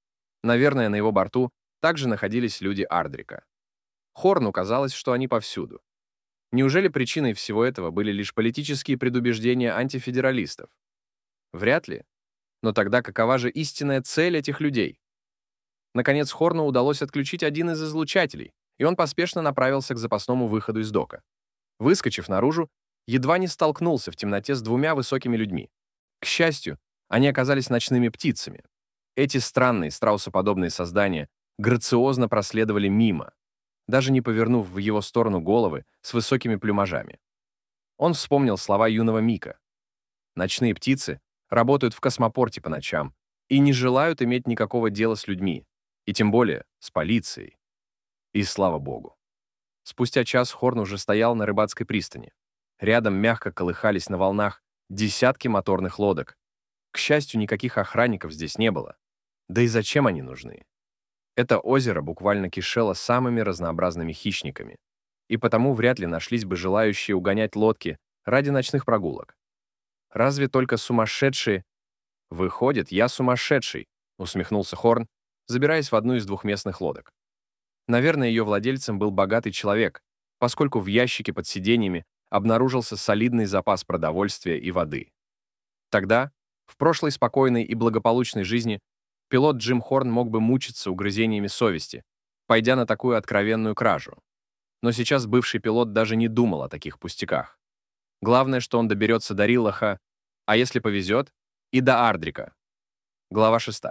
S1: Наверное, на его борту также находились люди Ардрика. Хорну казалось, что они повсюду. Неужели причиной всего этого были лишь политические предубеждения антифедералистов? Вряд ли. Но тогда какова же истинная цель этих людей? Наконец Хорну удалось отключить один из излучателей, и он поспешно направился к запасному выходу из дока. Выскочив наружу, едва не столкнулся в темноте с двумя высокими людьми. К счастью, они оказались ночными птицами. Эти странные страусоподобные создания грациозно проследовали мимо, даже не повернув в его сторону головы с высокими плюмажами. Он вспомнил слова юного Мика. Ночные птицы работают в космопорте по ночам и не желают иметь никакого дела с людьми, и тем более с полицией. И слава богу. Спустя час Хорн уже стоял на рыбацкой пристани. Рядом мягко колыхались на волнах десятки моторных лодок. К счастью, никаких охранников здесь не было. Да и зачем они нужны? Это озеро буквально кишело самыми разнообразными хищниками, и потому вряд ли нашлись бы желающие угонять лодки ради ночных прогулок. Разве только сумасшедшие... «Выходит, я сумасшедший», — усмехнулся Хорн, забираясь в одну из двухместных лодок. Наверное, ее владельцем был богатый человек, поскольку в ящике под сиденьями обнаружился солидный запас продовольствия и воды. Тогда, в прошлой спокойной и благополучной жизни, пилот Джим Хорн мог бы мучиться угрызениями совести, пойдя на такую откровенную кражу. Но сейчас бывший пилот даже не думал о таких пустяках. Главное, что он доберется до Риллаха, а если повезет, и до Ардрика. Глава 6.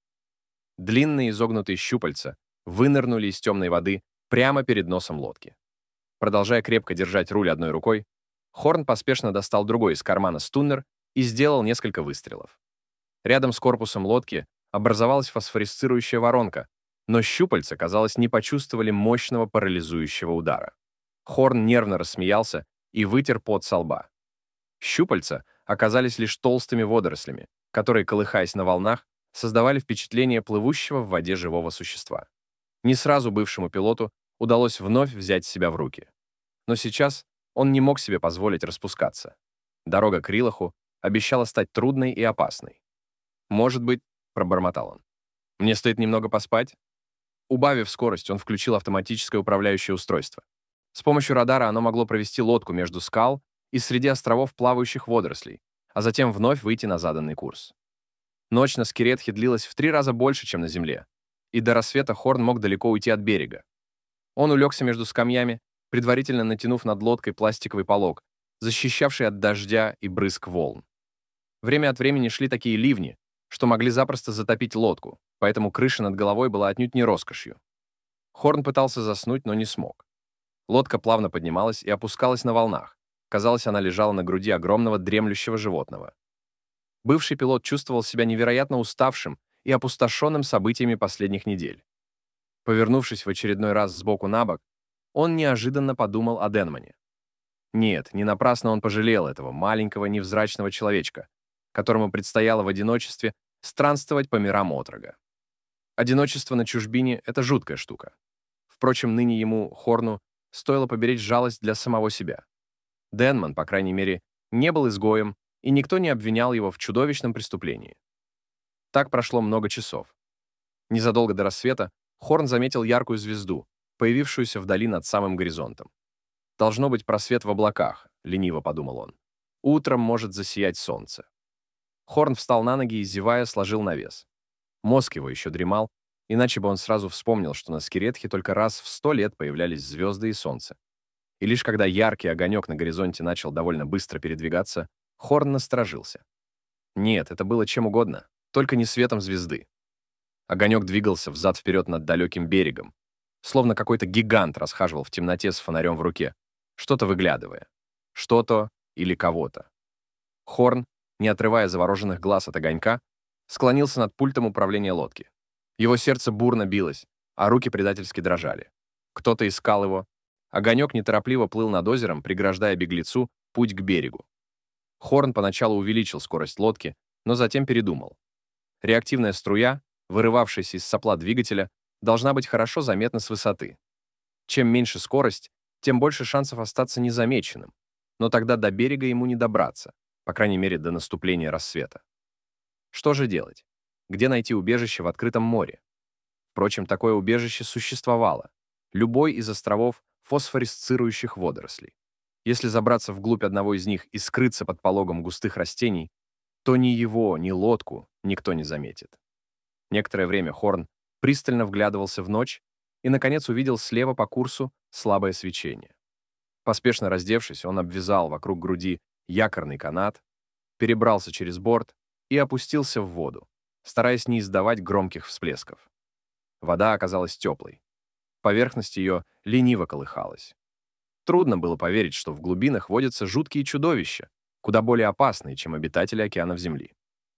S1: Длинные изогнутые щупальца вынырнули из темной воды прямо перед носом лодки. Продолжая крепко держать руль одной рукой, Хорн поспешно достал другой из кармана стуннер и сделал несколько выстрелов. Рядом с корпусом лодки образовалась фосфорисцирующая воронка, но щупальца, казалось, не почувствовали мощного парализующего удара. Хорн нервно рассмеялся и вытер пот со лба. Щупальца оказались лишь толстыми водорослями, которые, колыхаясь на волнах, создавали впечатление плывущего в воде живого существа. Не сразу бывшему пилоту удалось вновь взять себя в руки. Но сейчас он не мог себе позволить распускаться. Дорога к Риллаху обещала стать трудной и опасной. «Может быть», — пробормотал он, — «мне стоит немного поспать?» Убавив скорость, он включил автоматическое управляющее устройство. С помощью радара оно могло провести лодку между скал и среди островов плавающих водорослей, а затем вновь выйти на заданный курс. Ночь на Скиретхе длилась в 3 раза больше, чем на Земле, и до рассвета Хорн мог далеко уйти от берега. Он улегся между скамьями, предварительно натянув над лодкой пластиковый полог, защищавший от дождя и брызг волн. Время от времени шли такие ливни, что могли запросто затопить лодку, поэтому крыша над головой была отнюдь не роскошью. Хорн пытался заснуть, но не смог. Лодка плавно поднималась и опускалась на волнах. Казалось, она лежала на груди огромного дремлющего животного. Бывший пилот чувствовал себя невероятно уставшим и опустошенным событиями последних недель. Повернувшись в очередной раз сбоку на бок, он неожиданно подумал о Денмане. Нет, не напрасно он пожалел этого маленького невзрачного человечка, которому предстояло в одиночестве странствовать по мирам отрога. Одиночество на чужбине — это жуткая штука. Впрочем, ныне ему, Хорну, стоило поберечь жалость для самого себя. Денман, по крайней мере, не был изгоем, и никто не обвинял его в чудовищном преступлении. Так прошло много часов. Незадолго до рассвета Хорн заметил яркую звезду, появившуюся вдали над самым горизонтом. «Должно быть просвет в облаках», — лениво подумал он. «Утром может засиять солнце». Хорн встал на ноги и, зевая, сложил навес. Мозг его еще дремал, иначе бы он сразу вспомнил, что на Скиретхе только раз в 100 лет появлялись звезды и солнце. И лишь когда яркий огонек на горизонте начал довольно быстро передвигаться, Хорн насторожился. Нет, это было чем угодно, только не светом звезды. Огонек двигался взад-вперед над далеким берегом, словно какой-то гигант расхаживал в темноте с фонарем в руке, что-то выглядывая. Что-то или кого-то. Хорн, не отрывая завороженных глаз от огонька, склонился над пультом управления лодки. Его сердце бурно билось, а руки предательски дрожали. Кто-то искал его. Огонек неторопливо плыл над озером, преграждая беглецу путь к берегу. Хорн поначалу увеличил скорость лодки, но затем передумал. Реактивная струя, вырывавшаяся из сопла двигателя, должна быть хорошо заметна с высоты. Чем меньше скорость, тем больше шансов остаться незамеченным, но тогда до берега ему не добраться, по крайней мере, до наступления рассвета. Что же делать? Где найти убежище в открытом море? Впрочем, такое убежище существовало. Любой из островов фосфоресцирующих водорослей. Если забраться вглубь одного из них и скрыться под пологом густых растений, то ни его, ни лодку никто не заметит. Некоторое время Хорн пристально вглядывался в ночь и, наконец, увидел слева по курсу слабое свечение. Поспешно раздевшись, он обвязал вокруг груди якорный канат, перебрался через борт и опустился в воду, стараясь не издавать громких всплесков. Вода оказалась теплой. Поверхность ее лениво колыхалась. Трудно было поверить, что в глубинах водятся жуткие чудовища, куда более опасные, чем обитатели океанов Земли.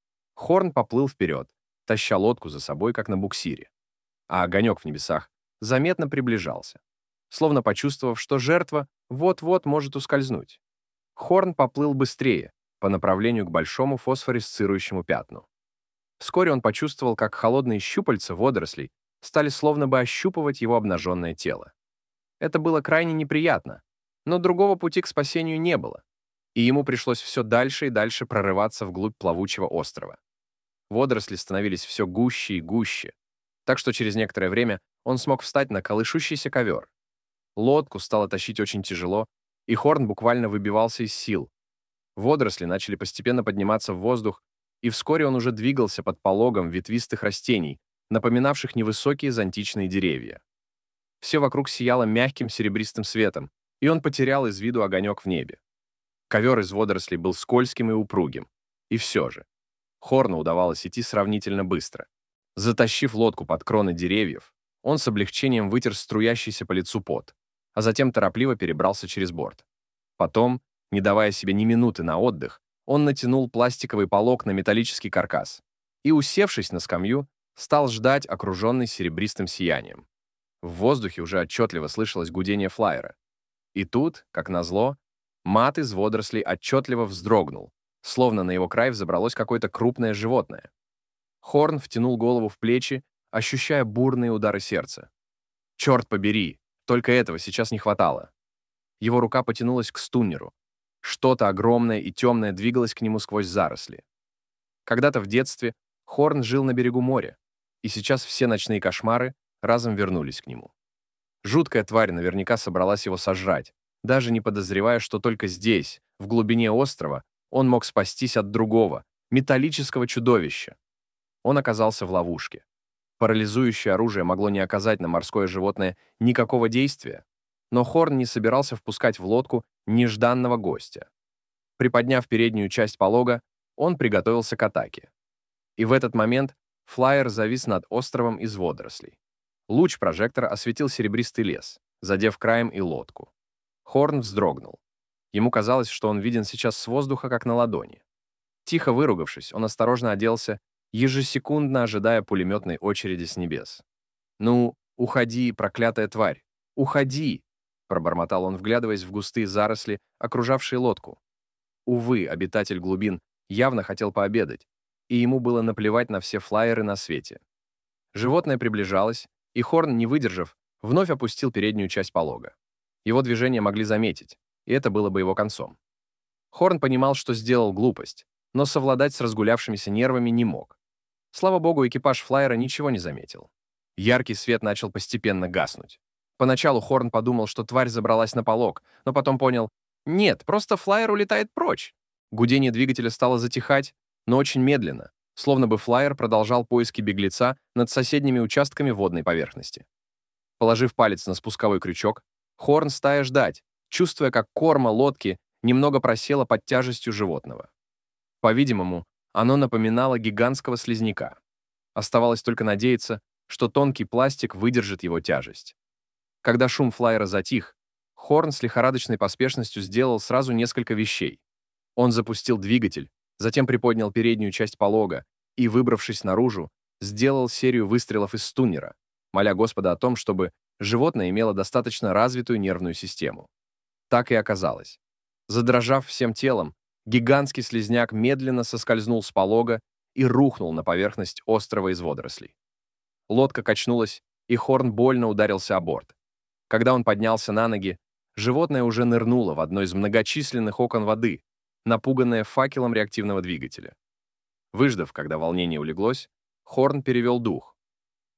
S1: Хорн поплыл вперед, таща лодку за собой, как на буксире. А огонек в небесах заметно приближался, словно почувствовав, что жертва вот-вот может ускользнуть. Хорн поплыл быстрее, по направлению к большому фосфоресцирующему пятну. Вскоре он почувствовал, как холодные щупальца водорослей стали словно бы ощупывать его обнаженное тело. Это было крайне неприятно, но другого пути к спасению не было, и ему пришлось все дальше и дальше прорываться вглубь плавучего острова. Водоросли становились все гуще и гуще, так что через некоторое время он смог встать на колышущийся ковер. Лодку стало тащить очень тяжело, и Хорн буквально выбивался из сил. Водоросли начали постепенно подниматься в воздух, и вскоре он уже двигался под пологом ветвистых растений, напоминавших невысокие зонтичные деревья. Все вокруг сияло мягким серебристым светом, и он потерял из виду огонек в небе. Ковер из водорослей был скользким и упругим. И все же. Хорну удавалось идти сравнительно быстро. Затащив лодку под кроны деревьев, он с облегчением вытер струящийся по лицу пот, а затем торопливо перебрался через борт. Потом, не давая себе ни минуты на отдых, он натянул пластиковый полог на металлический каркас и, усевшись на скамью, стал ждать, окруженный серебристым сиянием. В воздухе уже отчетливо слышалось гудение флайера. И тут, как назло, мат из водорослей отчетливо вздрогнул, словно на его край взобралось какое-то крупное животное. Хорн втянул голову в плечи, ощущая бурные удары сердца. Черт побери, только этого сейчас не хватало. Его рука потянулась к стуннеру. Что-то огромное и темное двигалось к нему сквозь заросли. Когда-то в детстве Хорн жил на берегу моря, и сейчас все ночные кошмары разом вернулись к нему. Жуткая тварь наверняка собралась его сожрать, даже не подозревая, что только здесь, в глубине острова, он мог спастись от другого, металлического чудовища. Он оказался в ловушке. Парализующее оружие могло не оказать на морское животное никакого действия, но Хорн не собирался впускать в лодку нежданного гостя. Приподняв переднюю часть полога, он приготовился к атаке. И в этот момент флайер завис над островом из водорослей. Луч прожектора осветил серебристый лес, задев краем и лодку. Хорн вздрогнул. Ему казалось, что он виден сейчас с воздуха, как на ладони. Тихо выругавшись, он осторожно оделся, ежесекундно ожидая пулеметной очереди с небес. «Ну, уходи, проклятая тварь! Уходи!» — пробормотал он, вглядываясь в густые заросли, окружавшие лодку. Увы, обитатель глубин явно хотел пообедать, и ему было наплевать на все флайеры на свете. Животное приближалось, и Хорн, не выдержав, вновь опустил переднюю часть полога. Его движения могли заметить, и это было бы его концом. Хорн понимал, что сделал глупость, но совладать с разгулявшимися нервами не мог. Слава богу, экипаж флайера ничего не заметил. Яркий свет начал постепенно гаснуть. Поначалу Хорн подумал, что тварь забралась на полог, но потом понял, нет, просто флайер улетает прочь. Гудение двигателя стало затихать, но очень медленно, словно бы флайер продолжал поиски беглеца над соседними участками водной поверхности. Положив палец на спусковой крючок, Хорн стал ждать, чувствуя, как корма лодки немного просела под тяжестью животного. По-видимому, оно напоминало гигантского слизняка. Оставалось только надеяться, что тонкий пластик выдержит его тяжесть. Когда шум флайера затих, Хорн с лихорадочной поспешностью сделал сразу несколько вещей. Он запустил двигатель, затем приподнял переднюю часть полога и, выбравшись наружу, сделал серию выстрелов из стуннера, моля Господа о том, чтобы животное имело достаточно развитую нервную систему. Так и оказалось. Задрожав всем телом, гигантский слизняк медленно соскользнул с полога и рухнул на поверхность острова из водорослей. Лодка качнулась, и Хорн больно ударился о борт. Когда он поднялся на ноги, животное уже нырнуло в одно из многочисленных окон воды, напуганное факелом реактивного двигателя. Выждав, когда волнение улеглось, Хорн перевел дух.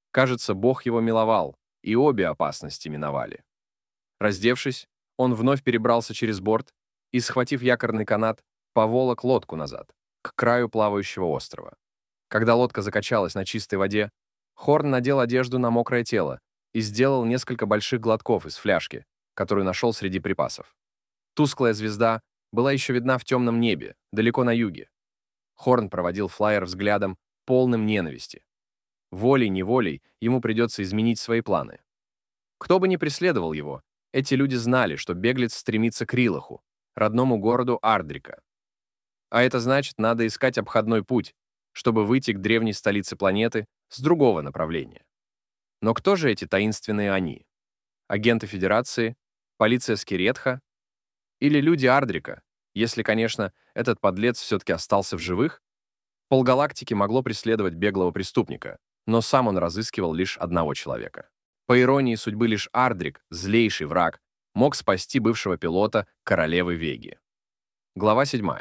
S1: Кажется, Бог его миловал, и обе опасности миновали. Раздевшись, он вновь перебрался через борт и, схватив якорный канат, поволок лодку назад, к краю плавающего острова. Когда лодка закачалась на чистой воде, Хорн надел одежду на мокрое тело и сделал несколько больших глотков из фляжки, которую нашел среди припасов. Тусклая звезда была еще видна в темном небе, далеко на юге. Хорн проводил флайер взглядом, полным ненависти. Волей-неволей ему придется изменить свои планы. Кто бы ни преследовал его, эти люди знали, что беглец стремится к Рилаху, родному городу Ардрика. А это значит, надо искать обходной путь, чтобы выйти к древней столице планеты с другого направления. Но кто же эти таинственные они? Агенты Федерации? Полиция Скиретха? Или люди Ардрика, если, конечно, этот подлец все-таки остался в живых? Полгалактики могло преследовать беглого преступника, но сам он разыскивал лишь одного человека. По иронии судьбы, лишь Ардрик, злейший враг, мог спасти бывшего пилота королевы Веги. Глава 7.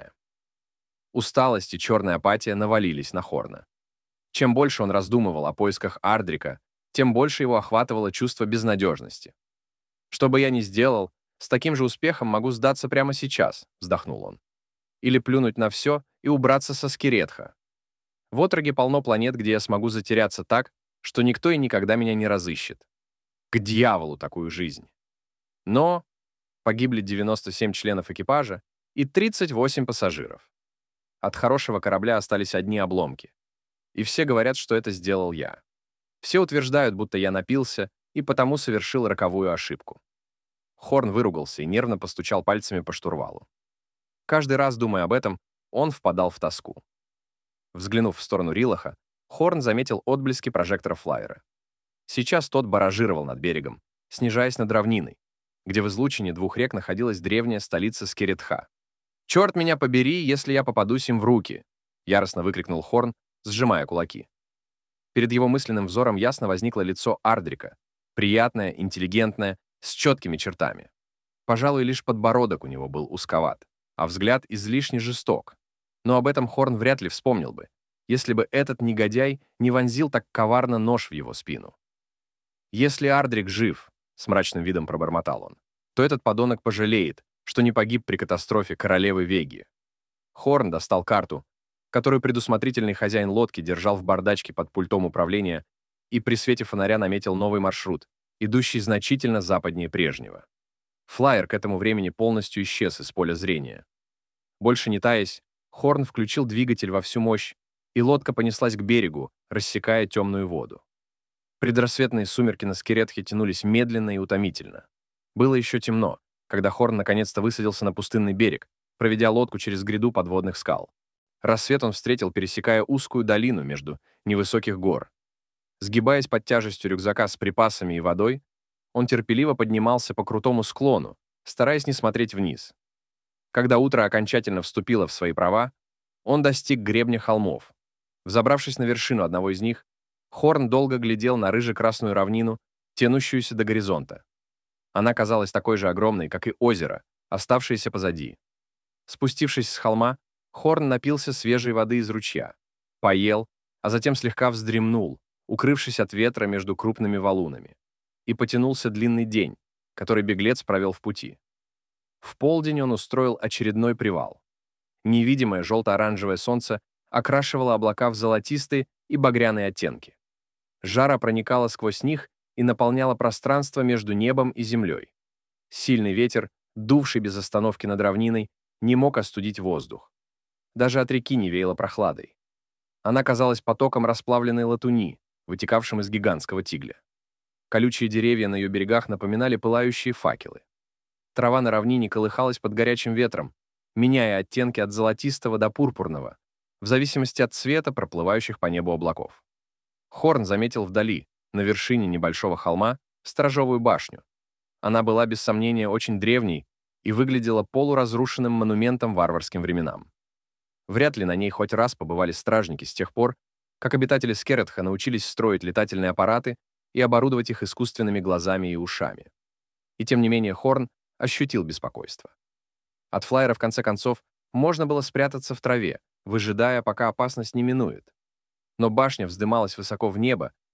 S1: Усталость и черная апатия навалились на Хорна. Чем больше он раздумывал о поисках Ардрика, тем больше его охватывало чувство безнадежности. «Что бы я ни сделал, с таким же успехом могу сдаться прямо сейчас», — вздохнул он. «Или плюнуть на все и убраться со Скиретха. В Отроге полно планет, где я смогу затеряться так, что никто и никогда меня не разыщет. К дьяволу такую жизнь». Но погибли 97 членов экипажа и 38 пассажиров. От хорошего корабля остались одни обломки. И все говорят, что это сделал я. Все утверждают, будто я напился и потому совершил роковую ошибку. Хорн выругался и нервно постучал пальцами по штурвалу. Каждый раз, думая об этом, он впадал в тоску. Взглянув в сторону Рилаха, Хорн заметил отблески прожектора флайера. Сейчас тот баражировал над берегом, снижаясь над равниной, где в излучине двух рек находилась древняя столица Скиретха. «Черт меня побери, если я попадусь им в руки!» — яростно выкрикнул Хорн, сжимая кулаки. Перед его мысленным взором ясно возникло лицо Ардрика, приятное, интеллигентное, с четкими чертами. Пожалуй, лишь подбородок у него был узковат, а взгляд излишне жесток. Но об этом Хорн вряд ли вспомнил бы, если бы этот негодяй не вонзил так коварно нож в его спину. «Если Ардрик жив», — с мрачным видом пробормотал он, то этот подонок пожалеет, что не погиб при катастрофе королевы Веги. Хорн достал карту, которую предусмотрительный хозяин лодки держал в бардачке под пультом управления, и при свете фонаря наметил новый маршрут, идущий значительно западнее прежнего. Флайер к этому времени полностью исчез из поля зрения. Больше не таясь, Хорн включил двигатель во всю мощь, и лодка понеслась к берегу, рассекая темную воду. Предрассветные сумерки на Скиретхе тянулись медленно и утомительно. Было еще темно, когда Хорн наконец-то высадился на пустынный берег, проведя лодку через гряду подводных скал. Рассвет он встретил, пересекая узкую долину между невысоких гор. Сгибаясь под тяжестью рюкзака с припасами и водой, он терпеливо поднимался по крутому склону, стараясь не смотреть вниз. Когда утро окончательно вступило в свои права, он достиг гребня холмов. Взобравшись на вершину одного из них, Хорн долго глядел на рыже-красную равнину, тянущуюся до горизонта. Она казалась такой же огромной, как и озеро, оставшееся позади. Спустившись с холма, Хорн напился свежей воды из ручья, поел, а затем слегка вздремнул, укрывшись от ветра между крупными валунами. И потянулся длинный день, который беглец провел в пути. В полдень он устроил очередной привал. Невидимое желто-оранжевое солнце окрашивало облака в золотистые и багряные оттенки. Жара проникала сквозь них и наполняла пространство между небом и землей. Сильный ветер, дувший без остановки над равниной, не мог остудить воздух. Даже от реки не веяло прохладой. Она казалась потоком расплавленной латуни, вытекавшим из гигантского тигля. Колючие деревья на ее берегах напоминали пылающие факелы. Трава на равнине колыхалась под горячим ветром, меняя оттенки от золотистого до пурпурного, в зависимости от цвета проплывающих по небу облаков. Хорн заметил вдали, на вершине небольшого холма, сторожевую башню. Она была, без сомнения, очень древней и выглядела полуразрушенным монументом варварским временам. Вряд ли на ней хоть раз побывали стражники с тех пор, как обитатели Скиретха научились строить летательные аппараты и оборудовать их искусственными глазами и ушами. И тем не менее Хорн ощутил беспокойство. От флайера, в конце концов, можно было спрятаться в траве, выжидая, пока опасность не минует. Но башня вздымалась высоко в небо,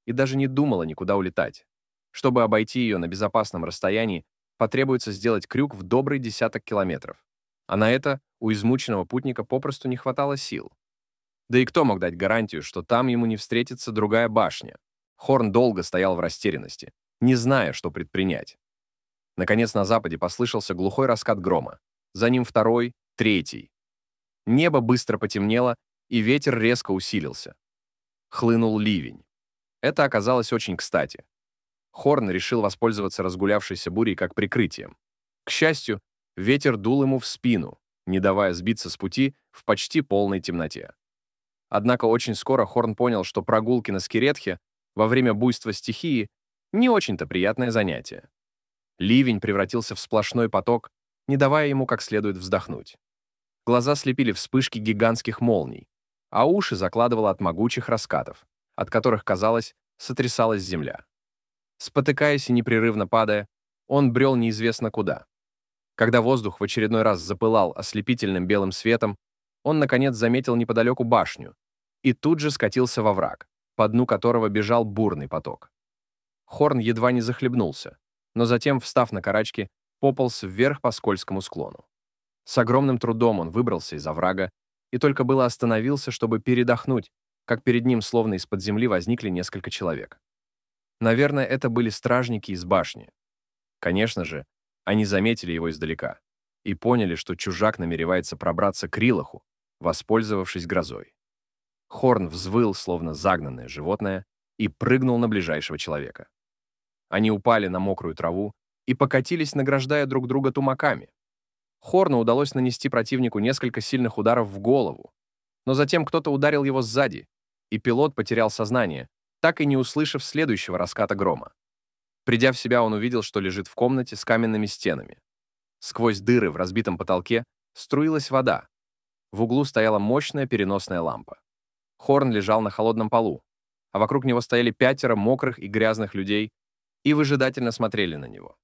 S1: и даже не думала никуда улетать. Чтобы обойти ее на безопасном расстоянии, потребуется сделать крюк в добрый десяток километров. А на это у измученного путника попросту не хватало сил. Да и кто мог дать гарантию, что там ему не встретится другая башня? Хорн долго стоял в растерянности, не зная, что предпринять. Наконец на западе послышался глухой раскат грома. За ним второй, третий. Небо быстро потемнело, и ветер резко усилился. Хлынул ливень. Это оказалось очень кстати. Хорн решил воспользоваться разгулявшейся бурей как прикрытием. К счастью, ветер дул ему в спину, не давая сбиться с пути в почти полной темноте. Однако очень скоро Хорн понял, что прогулки на Скиретхе во время буйства стихии не очень-то приятное занятие. Ливень превратился в сплошной поток, не давая ему как следует вздохнуть. Глаза слепили вспышки гигантских молний, а уши закладывало от могучих раскатов, от которых, казалось, сотрясалась земля. Спотыкаясь и непрерывно падая, он брел неизвестно куда. Когда воздух в очередной раз запылал ослепительным белым светом, он, наконец, заметил неподалеку башню и тут же скатился во враг, по дну которого бежал бурный поток. Хорн едва не захлебнулся, но затем, встав на карачки, пополз вверх по скользкому склону. С огромным трудом он выбрался из оврага и только было остановился, чтобы передохнуть, как перед ним словно из-под земли возникли несколько человек. Наверное, это были стражники из башни. Конечно же, они заметили его издалека и поняли, что чужак намеревается пробраться к Рилаху, воспользовавшись грозой. Хорн взвыл, словно загнанное животное, и прыгнул на ближайшего человека. Они упали на мокрую траву и покатились, награждая друг друга тумаками. Хорну удалось нанести противнику несколько сильных ударов в голову, но затем кто-то ударил его сзади, и пилот потерял сознание, так и не услышав следующего раската грома. Придя в себя, он увидел, что лежит в комнате с каменными стенами. Сквозь дыры в разбитом потолке струилась вода. В углу стояла мощная переносная лампа. Хорн лежал на холодном полу, а вокруг него стояли 5 мокрых и грязных людей и выжидательно смотрели на него.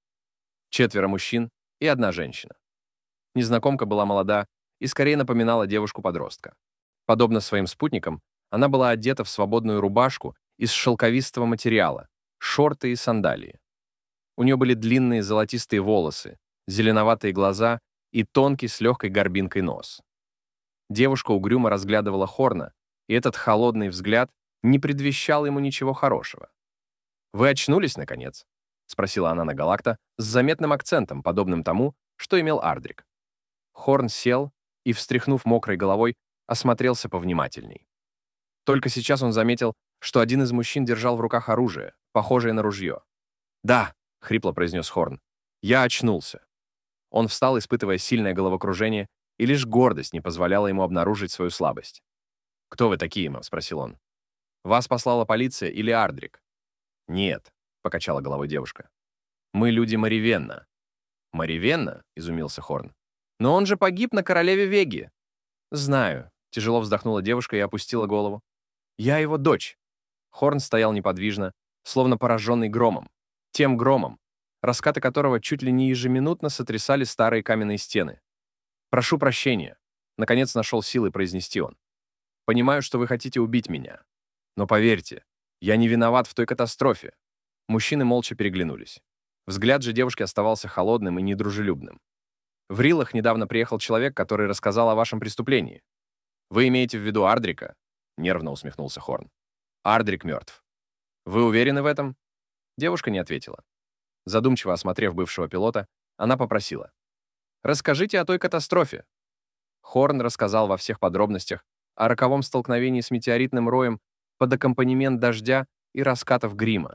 S1: 4 мужчин и 1 женщина. Незнакомка была молода и скорее напоминала девушку-подростка. Подобно своим спутникам, она была одета в свободную рубашку из шелковистого материала, шорты и сандалии. У нее были длинные золотистые волосы, зеленоватые глаза и тонкий с легкой горбинкой нос. Девушка угрюмо разглядывала Хорна, и этот холодный взгляд не предвещал ему ничего хорошего. «Вы очнулись, наконец?» — спросила она на Галакта с заметным акцентом, подобным тому, что имел Ардрик. Хорн сел и, встряхнув мокрой головой, осмотрелся повнимательней. Только сейчас он заметил, что один из мужчин держал в руках оружие, похожее на ружье. «Да», — хрипло произнес Хорн, — «я очнулся». Он встал, испытывая сильное головокружение, и лишь гордость не позволяла ему обнаружить свою слабость. «Кто вы такие, мэм?» — спросил он. «Вас послала полиция или Ардрик?» «Нет», — покачала головой девушка. «Мы люди Маривенна». «Маривенна?» — изумился Хорн. «Но он же погиб на королеве Веги». «Знаю», — тяжело вздохнула девушка и опустила голову. «Я его дочь». Хорн стоял неподвижно, словно пораженный громом. Тем громом, раскаты которого чуть ли не ежеминутно сотрясали старые каменные стены. «Прошу прощения», — наконец нашел силы произнести он. «Понимаю, что вы хотите убить меня. Но поверьте, я не виноват в той катастрофе». Мужчины молча переглянулись. Взгляд же девушки оставался холодным и недружелюбным. «В Рилах недавно приехал человек, который рассказал о вашем преступлении. Вы имеете в виду Ардрика?» — нервно усмехнулся Хорн. «Ардрик мертв. Вы уверены в этом?» Девушка не ответила. Задумчиво осмотрев бывшего пилота, она попросила: «Расскажите о той катастрофе». Хорн рассказал во всех подробностях о роковом столкновении с метеоритным роем под аккомпанемент дождя и раскатов грима.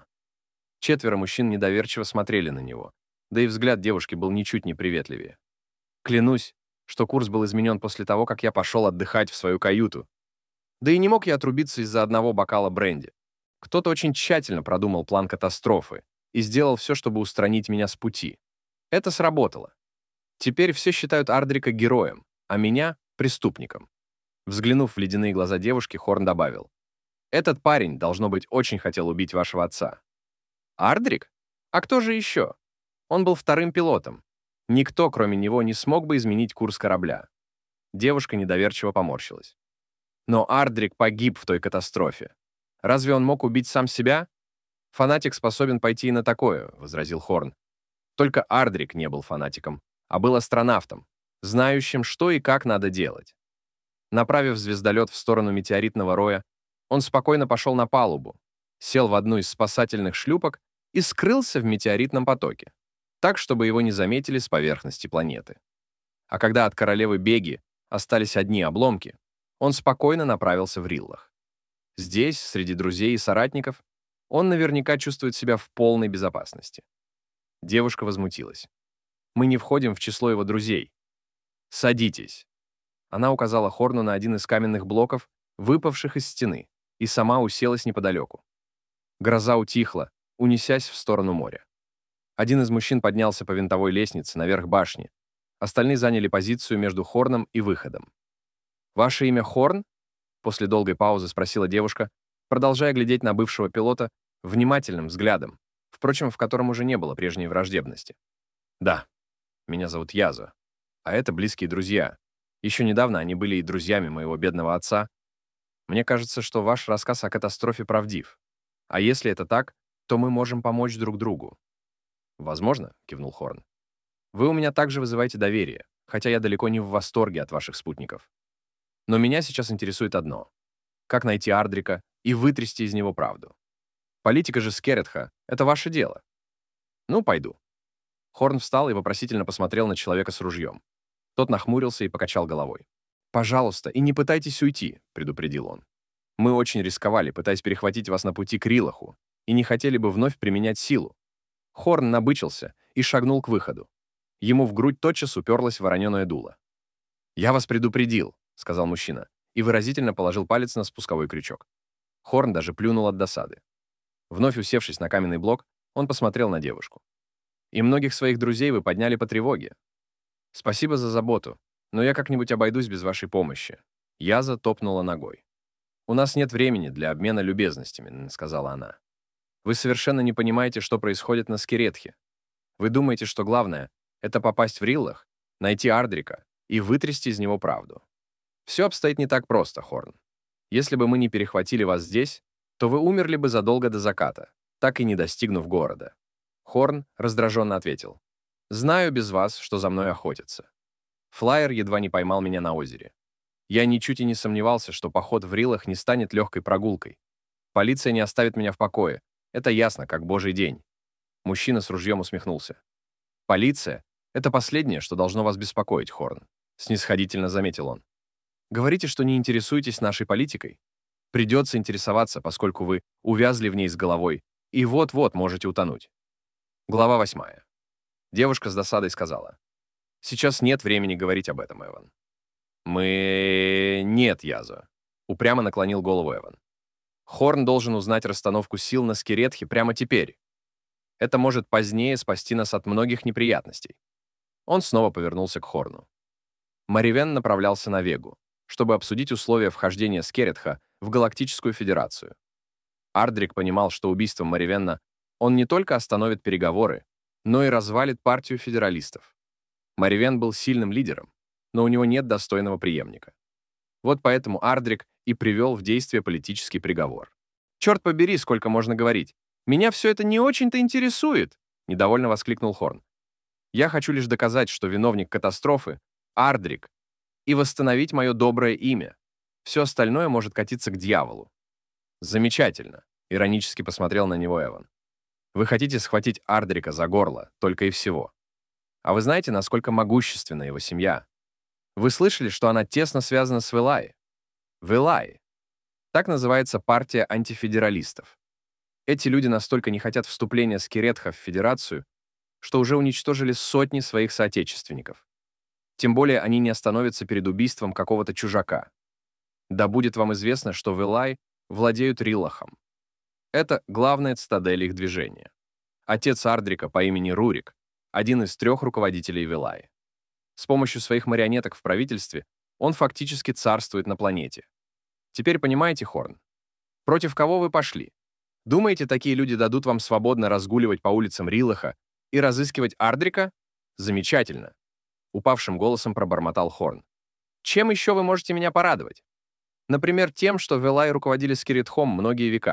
S1: 4 мужчин недоверчиво смотрели на него, да и взгляд девушки был ничуть не приветливее. «Клянусь, что курс был изменен после того, как я пошел отдыхать в свою каюту. Да и не мог я отрубиться из-за одного бокала бренди. Кто-то очень тщательно продумал план катастрофы и сделал все, чтобы устранить меня с пути. Это сработало. Теперь все считают Ардрика героем, а меня — преступником». Взглянув в ледяные глаза девушки, Хорн добавил: «Этот парень, должно быть, очень хотел убить вашего отца». «Ардрик? А кто же еще? Он был 2-м пилотом. Никто, кроме него, не смог бы изменить курс корабля». Девушка недоверчиво поморщилась. «Но Ардрик погиб в той катастрофе. Разве он мог убить сам себя?» «Фанатик способен пойти и на такое», — возразил Хорн. Только Ардрик не был фанатиком, а был астронавтом, знающим, что и как надо делать. Направив звездолет в сторону метеоритного роя, он спокойно пошел на палубу, сел в одну из спасательных шлюпок и скрылся в метеоритном потоке, так, чтобы его не заметили с поверхности планеты. А когда от королевы Беги остались одни обломки, он спокойно направился в Риллах. Здесь, среди друзей и соратников, он наверняка чувствует себя в полной безопасности. Девушка возмутилась. «Мы не входим в число его друзей. Садитесь». Она указала Хорну на один из каменных блоков, выпавших из стены, и сама уселась неподалеку. Гроза утихла, унесясь в сторону моря. Один из мужчин поднялся по винтовой лестнице наверх башни. Остальные заняли позицию между Хорном и выходом. «Ваше имя Хорн?» — после долгой паузы спросила девушка, продолжая глядеть на бывшего пилота внимательным взглядом, впрочем, в котором уже не было прежней враждебности. «Да, меня зовут Язо, а это близкие друзья. Еще недавно они были и друзьями моего бедного отца. Мне кажется, что ваш рассказ о катастрофе правдив. А если это так, то мы можем помочь друг другу». «Возможно», — кивнул Хорн. «Вы у меня также вызываете доверие, хотя я далеко не в восторге от ваших спутников. Но меня сейчас интересует одно — как найти Ардрика и вытрясти из него правду. Политика же Скеретха — это ваше дело. Ну, пойду». Хорн встал и вопросительно посмотрел на человека с ружьем. Тот нахмурился и покачал головой. «Пожалуйста, и не пытайтесь уйти», — предупредил он. «Мы очень рисковали, пытаясь перехватить вас на пути к Риллаху, и не хотели бы вновь применять силу». Хорн набычился и шагнул к выходу. Ему в грудь тотчас уперлось вороненое дуло. «Я вас предупредил», — сказал мужчина, и выразительно положил палец на спусковой крючок. Хорн даже плюнул от досады. Вновь усевшись на каменный блок, он посмотрел на девушку. «И многих своих друзей вы подняли по тревоге. Спасибо за заботу, но я как-нибудь обойдусь без вашей помощи». Яза топнула ногой. «У нас нет времени для обмена любезностями», — сказала она. «Вы совершенно не понимаете, что происходит на Скеретхе. Вы думаете, что главное — это попасть в Риллах, найти Ардрика и вытрясти из него правду. Все обстоит не так просто, Хорн. Если бы мы не перехватили вас здесь, то вы умерли бы задолго до заката, так и не достигнув города». Хорн раздраженно ответил. «Знаю без вас, что за мной охотятся. Флайер едва не поймал меня на озере. Я ничуть и не сомневался, что поход в Риллах не станет легкой прогулкой. Полиция не оставит меня в покое. Это ясно, как божий день». Мужчина с ружьем усмехнулся. «Полиция — это последнее, что должно вас беспокоить, Хорн», — снисходительно заметил он. «Говорите, что не интересуетесь нашей политикой? Придется интересоваться, поскольку вы увязли в ней с головой и вот-вот можете утонуть». Глава 8. Девушка с досадой сказала. «Сейчас нет времени говорить об этом, Эван». «Нет, Язо», — упрямо наклонил голову Эван. «Хорн должен узнать расстановку сил на Скеретхе прямо теперь. Это может позднее спасти нас от многих неприятностей». Он снова повернулся к Хорну. Маривен направлялся на Вегу, чтобы обсудить условия вхождения Скеретха в Галактическую Федерацию. Ардрик понимал, что убийством Маривенна он не только остановит переговоры, но и развалит партию федералистов. Маривен был сильным лидером, но у него нет достойного преемника. Вот поэтому Ардрик и привел в действие политический приговор. «Черт побери, сколько можно говорить! Меня все это не очень-то интересует!» — недовольно воскликнул Хорн. «Я хочу лишь доказать, что виновник катастрофы — Ардрик, и восстановить мое доброе имя. Все остальное может катиться к дьяволу». «Замечательно», — иронически посмотрел на него Эван. «Вы хотите схватить Ардрика за горло, только и всего. А вы знаете, насколько могущественна его семья? Вы слышали, что она тесно связана с Велай? Велай. Так называется партия антифедералистов. Эти люди настолько не хотят вступления Скеретха в Федерацию, что уже уничтожили сотни своих соотечественников. Тем более они не остановятся перед убийством какого-то чужака. Да будет вам известно, что Велай владеют Риллахом. Это главная цитадель их движения. Отец Ардрика по имени Рурик — один из 3 руководителей Велай. С помощью своих марионеток в правительстве он фактически царствует на планете. Теперь понимаете, Хорн? Против кого вы пошли? Думаете, такие люди дадут вам свободно разгуливать по улицам Риллаха и разыскивать Ардрика? Замечательно. Упавшим голосом пробормотал Хорн. Чем еще вы можете меня порадовать? Например, тем, что Велай руководили Скеретхом многие века.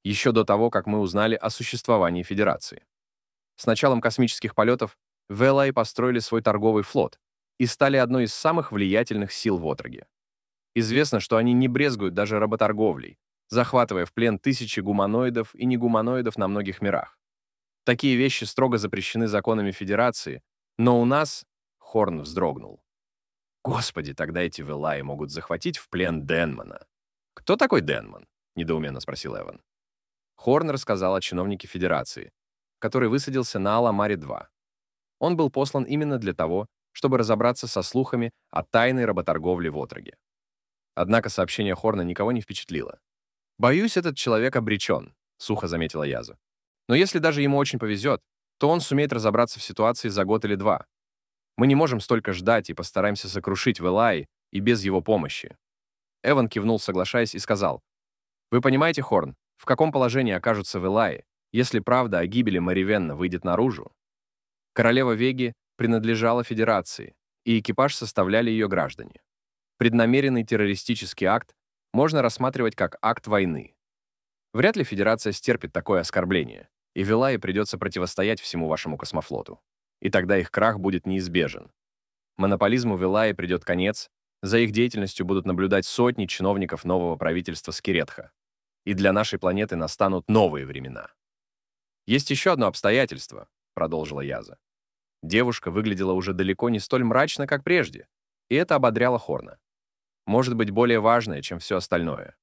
S1: еще до того, как мы узнали о существовании Федерации. С началом космических полетов в Элай построили свой торговый флот и стали одной из самых влиятельных сил в отроге. Известно, что они не брезгуют даже работорговлей, захватывая в плен тысячи гуманоидов и негуманоидов на многих мирах. Такие вещи строго запрещены законами Федерации, но у нас... Хорн вздрогнул. Господи, тогда эти Велаи могут захватить в плен Денмана. «Кто такой Денман?» — недоуменно спросил Эван. Хорн рассказал о чиновнике Федерации, который высадился на Аламаре-2. Он был послан именно для того, чтобы разобраться со слухами о тайной работорговле в отроге. Однако сообщение Хорна никого не впечатлило. «Боюсь, этот человек обречен», — сухо заметила Яза. «Но если даже ему очень повезет, то он сумеет разобраться в ситуации за год или два. Мы не можем столько ждать и постараемся сокрушить Велаи и без его помощи». Эван кивнул, соглашаясь, и сказал, «Вы понимаете, Хорн, в каком положении окажутся Велаи, если правда о гибели Маривенна выйдет наружу?» Королева Веги принадлежала Федерации, и экипаж составляли ее граждане. Преднамеренный террористический акт можно рассматривать как акт войны. Вряд ли Федерация стерпит такое оскорбление, и Велаи придется противостоять всему вашему космофлоту. И тогда их крах будет неизбежен. Монополизму Велаи придет конец, за их деятельностью будут наблюдать сотни чиновников нового правительства Скиретха. И для нашей планеты настанут новые времена. «Есть еще одно обстоятельство», — продолжила Яза. Девушка выглядела уже далеко не столь мрачно, как прежде, и это ободряло Хорна. Может быть, более важное, чем все остальное.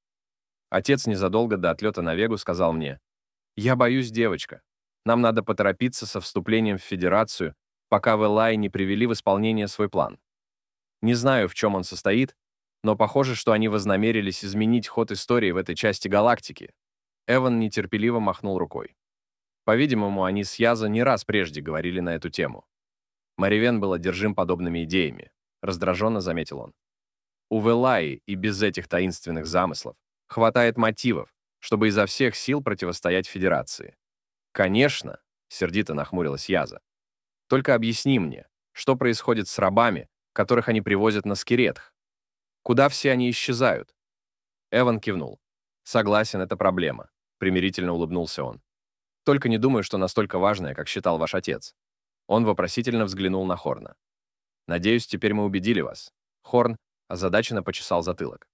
S1: Отец незадолго до отлета на Вегу сказал мне, «Я боюсь, девочка. Нам надо поторопиться со вступлением в Федерацию, пока Велаи не привели в исполнение свой план. Не знаю, в чем он состоит, но похоже, что они вознамерились изменить ход истории в этой части галактики». Эван нетерпеливо махнул рукой. По-видимому, они с Яза не раз прежде говорили на эту тему. Маривен был одержим подобными идеями, раздраженно заметил он. У Велаи и без этих таинственных замыслов хватает мотивов, чтобы изо всех сил противостоять Федерации. «Конечно», — сердито нахмурилась Яза. «Только объясни мне, что происходит с рабами, которых они привозят на Скиретх? Куда все они исчезают?» Эван кивнул. «Согласен, это проблема», — примирительно улыбнулся он. «Только не думаю, что настолько важное, как считал ваш отец». Он вопросительно взглянул на Хорна. «Надеюсь, теперь мы убедили вас». Хорн озадаченно почесал затылок.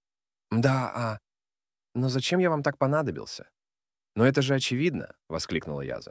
S1: «Да, но зачем я вам так понадобился?» «Но это же очевидно», — воскликнула Яза.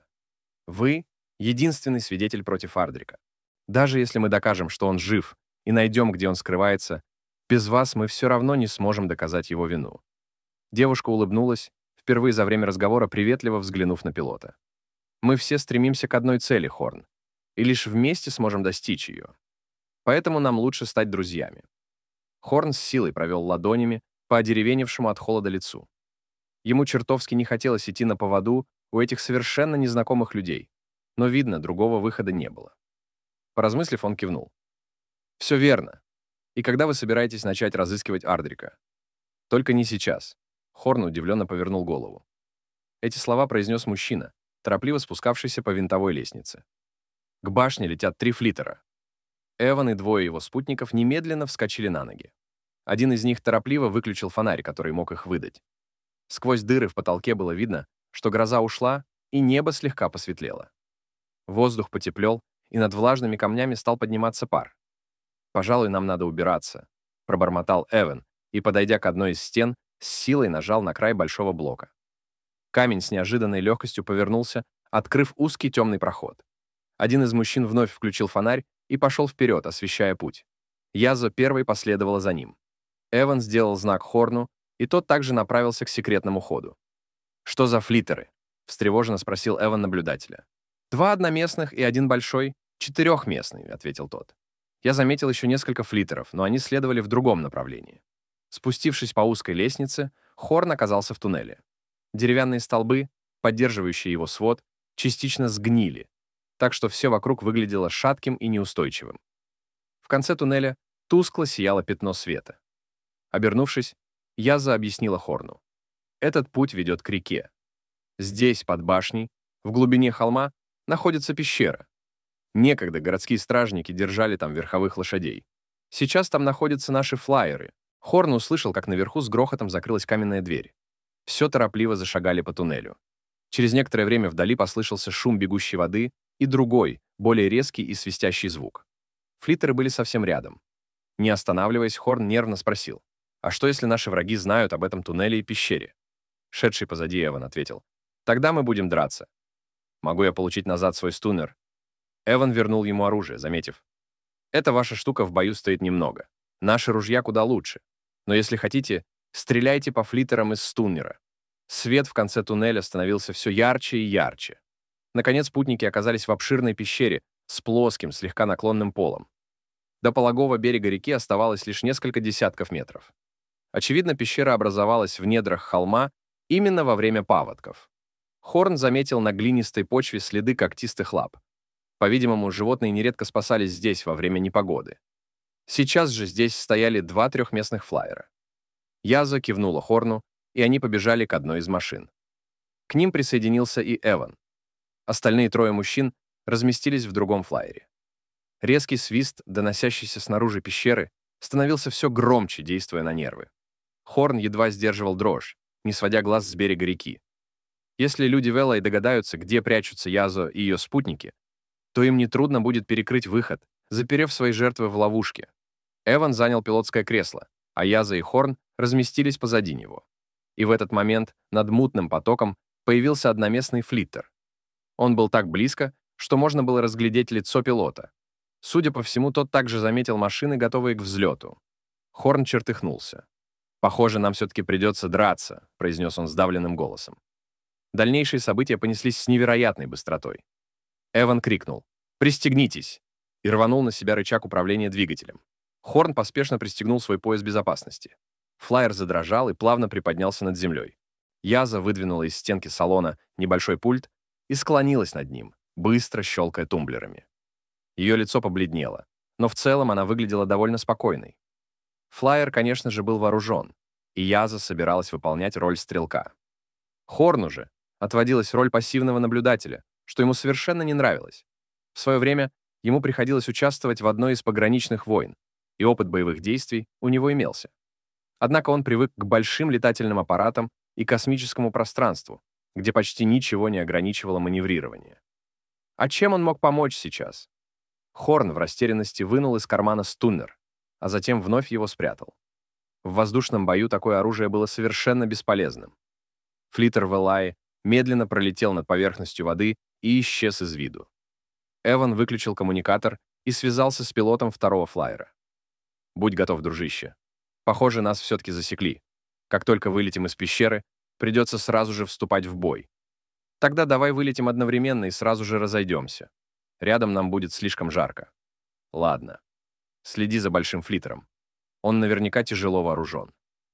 S1: «Вы — единственный свидетель против Ардрика. Даже если мы докажем, что он жив, и найдем, где он скрывается, без вас мы все равно не сможем доказать его вину». Девушка улыбнулась, впервые за время разговора приветливо взглянув на пилота. «Мы все стремимся к одной цели, Хорн, и лишь вместе сможем достичь ее. Поэтому нам лучше стать друзьями». Хорн с силой провел ладонями по одеревеневшему от холода лицу. Ему чертовски не хотелось идти на поводу у этих совершенно незнакомых людей, но, видно, другого выхода не было. Поразмыслив, он кивнул. «Все верно. И когда вы собираетесь начать разыскивать Ардрика?» «Только не сейчас». Хорн удивленно повернул голову. Эти слова произнес мужчина, торопливо спускавшийся по винтовой лестнице. К башне летят 3 флиттера. Эван и двое его спутников немедленно вскочили на ноги. Один из них торопливо выключил фонарь, который мог их выдать. Сквозь дыры в потолке было видно, что гроза ушла, и небо слегка посветлело. Воздух потеплел, и над влажными камнями стал подниматься пар. «Пожалуй, нам надо убираться», — пробормотал Эван, и, подойдя к одной из стен, с силой нажал на край большого блока. Камень с неожиданной легкостью повернулся, открыв узкий темный проход. Один из мужчин вновь включил фонарь и пошел вперед, освещая путь. Яза первой последовала за ним. Эван сделал знак Хорну, и тот также направился к секретному ходу. «Что за флиттеры?» — встревоженно спросил Эван наблюдателя. «2 одноместных и 1 большой, 4-местный», — ответил тот. «Я заметил еще несколько флиттеров, но они следовали в другом направлении». Спустившись по узкой лестнице, Хорн оказался в туннеле. Деревянные столбы, поддерживающие его свод, частично сгнили, так что все вокруг выглядело шатким и неустойчивым. В конце туннеля тускло сияло пятно света. Обернувшись, Яза объяснила Хорну. Этот путь ведет к реке. Здесь, под башней, в глубине холма, находится пещера. Некогда городские стражники держали там верховых лошадей. Сейчас там находятся наши флайеры. Хорн услышал, как наверху с грохотом закрылась каменная дверь. Все торопливо зашагали по туннелю. Через некоторое время вдали послышался шум бегущей воды и другой, более резкий и свистящий звук. Флиттеры были совсем рядом. Не останавливаясь, Хорн нервно спросил: «А что, если наши враги знают об этом туннеле и пещере?» Шедший позади Эван ответил: «Тогда мы будем драться. Могу я получить назад свой стунер?» Эван вернул ему оружие, заметив: «Эта ваша штука в бою стоит немного. Наши ружья куда лучше. Но если хотите, стреляйте по флиттерам из стуннера». Свет в конце туннеля становился все ярче и ярче. Наконец путники оказались в обширной пещере с плоским, слегка наклонным полом. До пологого берега реки оставалось лишь несколько десятков метров. Очевидно, пещера образовалась в недрах холма именно во время паводков. Хорн заметил на глинистой почве следы когтистых лап. По-видимому, животные нередко спасались здесь во время непогоды. Сейчас же здесь стояли 2 трехместных флайера. Яза кивнула Хорну, и они побежали к одной из машин. К ним присоединился и Эван. Остальные 3 мужчин разместились в другом флайере. Резкий свист, доносящийся снаружи пещеры, становился все громче, действуя на нервы. Хорн едва сдерживал дрожь, не сводя глаз с берега реки. Если люди Веллай догадаются, где прячутся Язо и ее спутники, то им нетрудно будет перекрыть выход, заперев свои жертвы в ловушке. Эван занял пилотское кресло, а Язо и Хорн разместились позади него. И в этот момент над мутным потоком появился одноместный флиттер. Он был так близко, что можно было разглядеть лицо пилота. Судя по всему, тот также заметил машины, готовые к взлету. Хорн чертыхнулся. «Похоже, нам все-таки придется драться», — произнес он сдавленным голосом. Дальнейшие события понеслись с невероятной быстротой. Эван крикнул: «Пристегнитесь!» и рванул на себя рычаг управления двигателем. Хорн поспешно пристегнул свой пояс безопасности. Флайер задрожал и плавно приподнялся над землей. Яза выдвинула из стенки салона небольшой пульт и склонилась над ним, быстро щелкая тумблерами. Ее лицо побледнело, но в целом она выглядела довольно спокойной. Флайер, конечно же, был вооружен, и Яза собиралась выполнять роль стрелка. Хорну же отводилась роль пассивного наблюдателя, что ему совершенно не нравилось. В свое время ему приходилось участвовать в одной из пограничных войн, и опыт боевых действий у него имелся. Однако он привык к большим летательным аппаратам и космическому пространству, где почти ничего не ограничивало маневрирование. А чем он мог помочь сейчас? Хорн в растерянности вынул из кармана стуннер, а затем вновь его спрятал. В воздушном бою такое оружие было совершенно бесполезным. Флиттер Веллай медленно пролетел над поверхностью воды и исчез из виду. Эван выключил коммуникатор и связался с пилотом второго флайера. «Будь готов, дружище. Похоже, нас все-таки засекли. Как только вылетим из пещеры, придется сразу же вступать в бой. Тогда давай вылетим одновременно и сразу же разойдемся. Рядом нам будет слишком жарко. Ладно. Следи за большим флиттером. Он наверняка тяжело вооружен.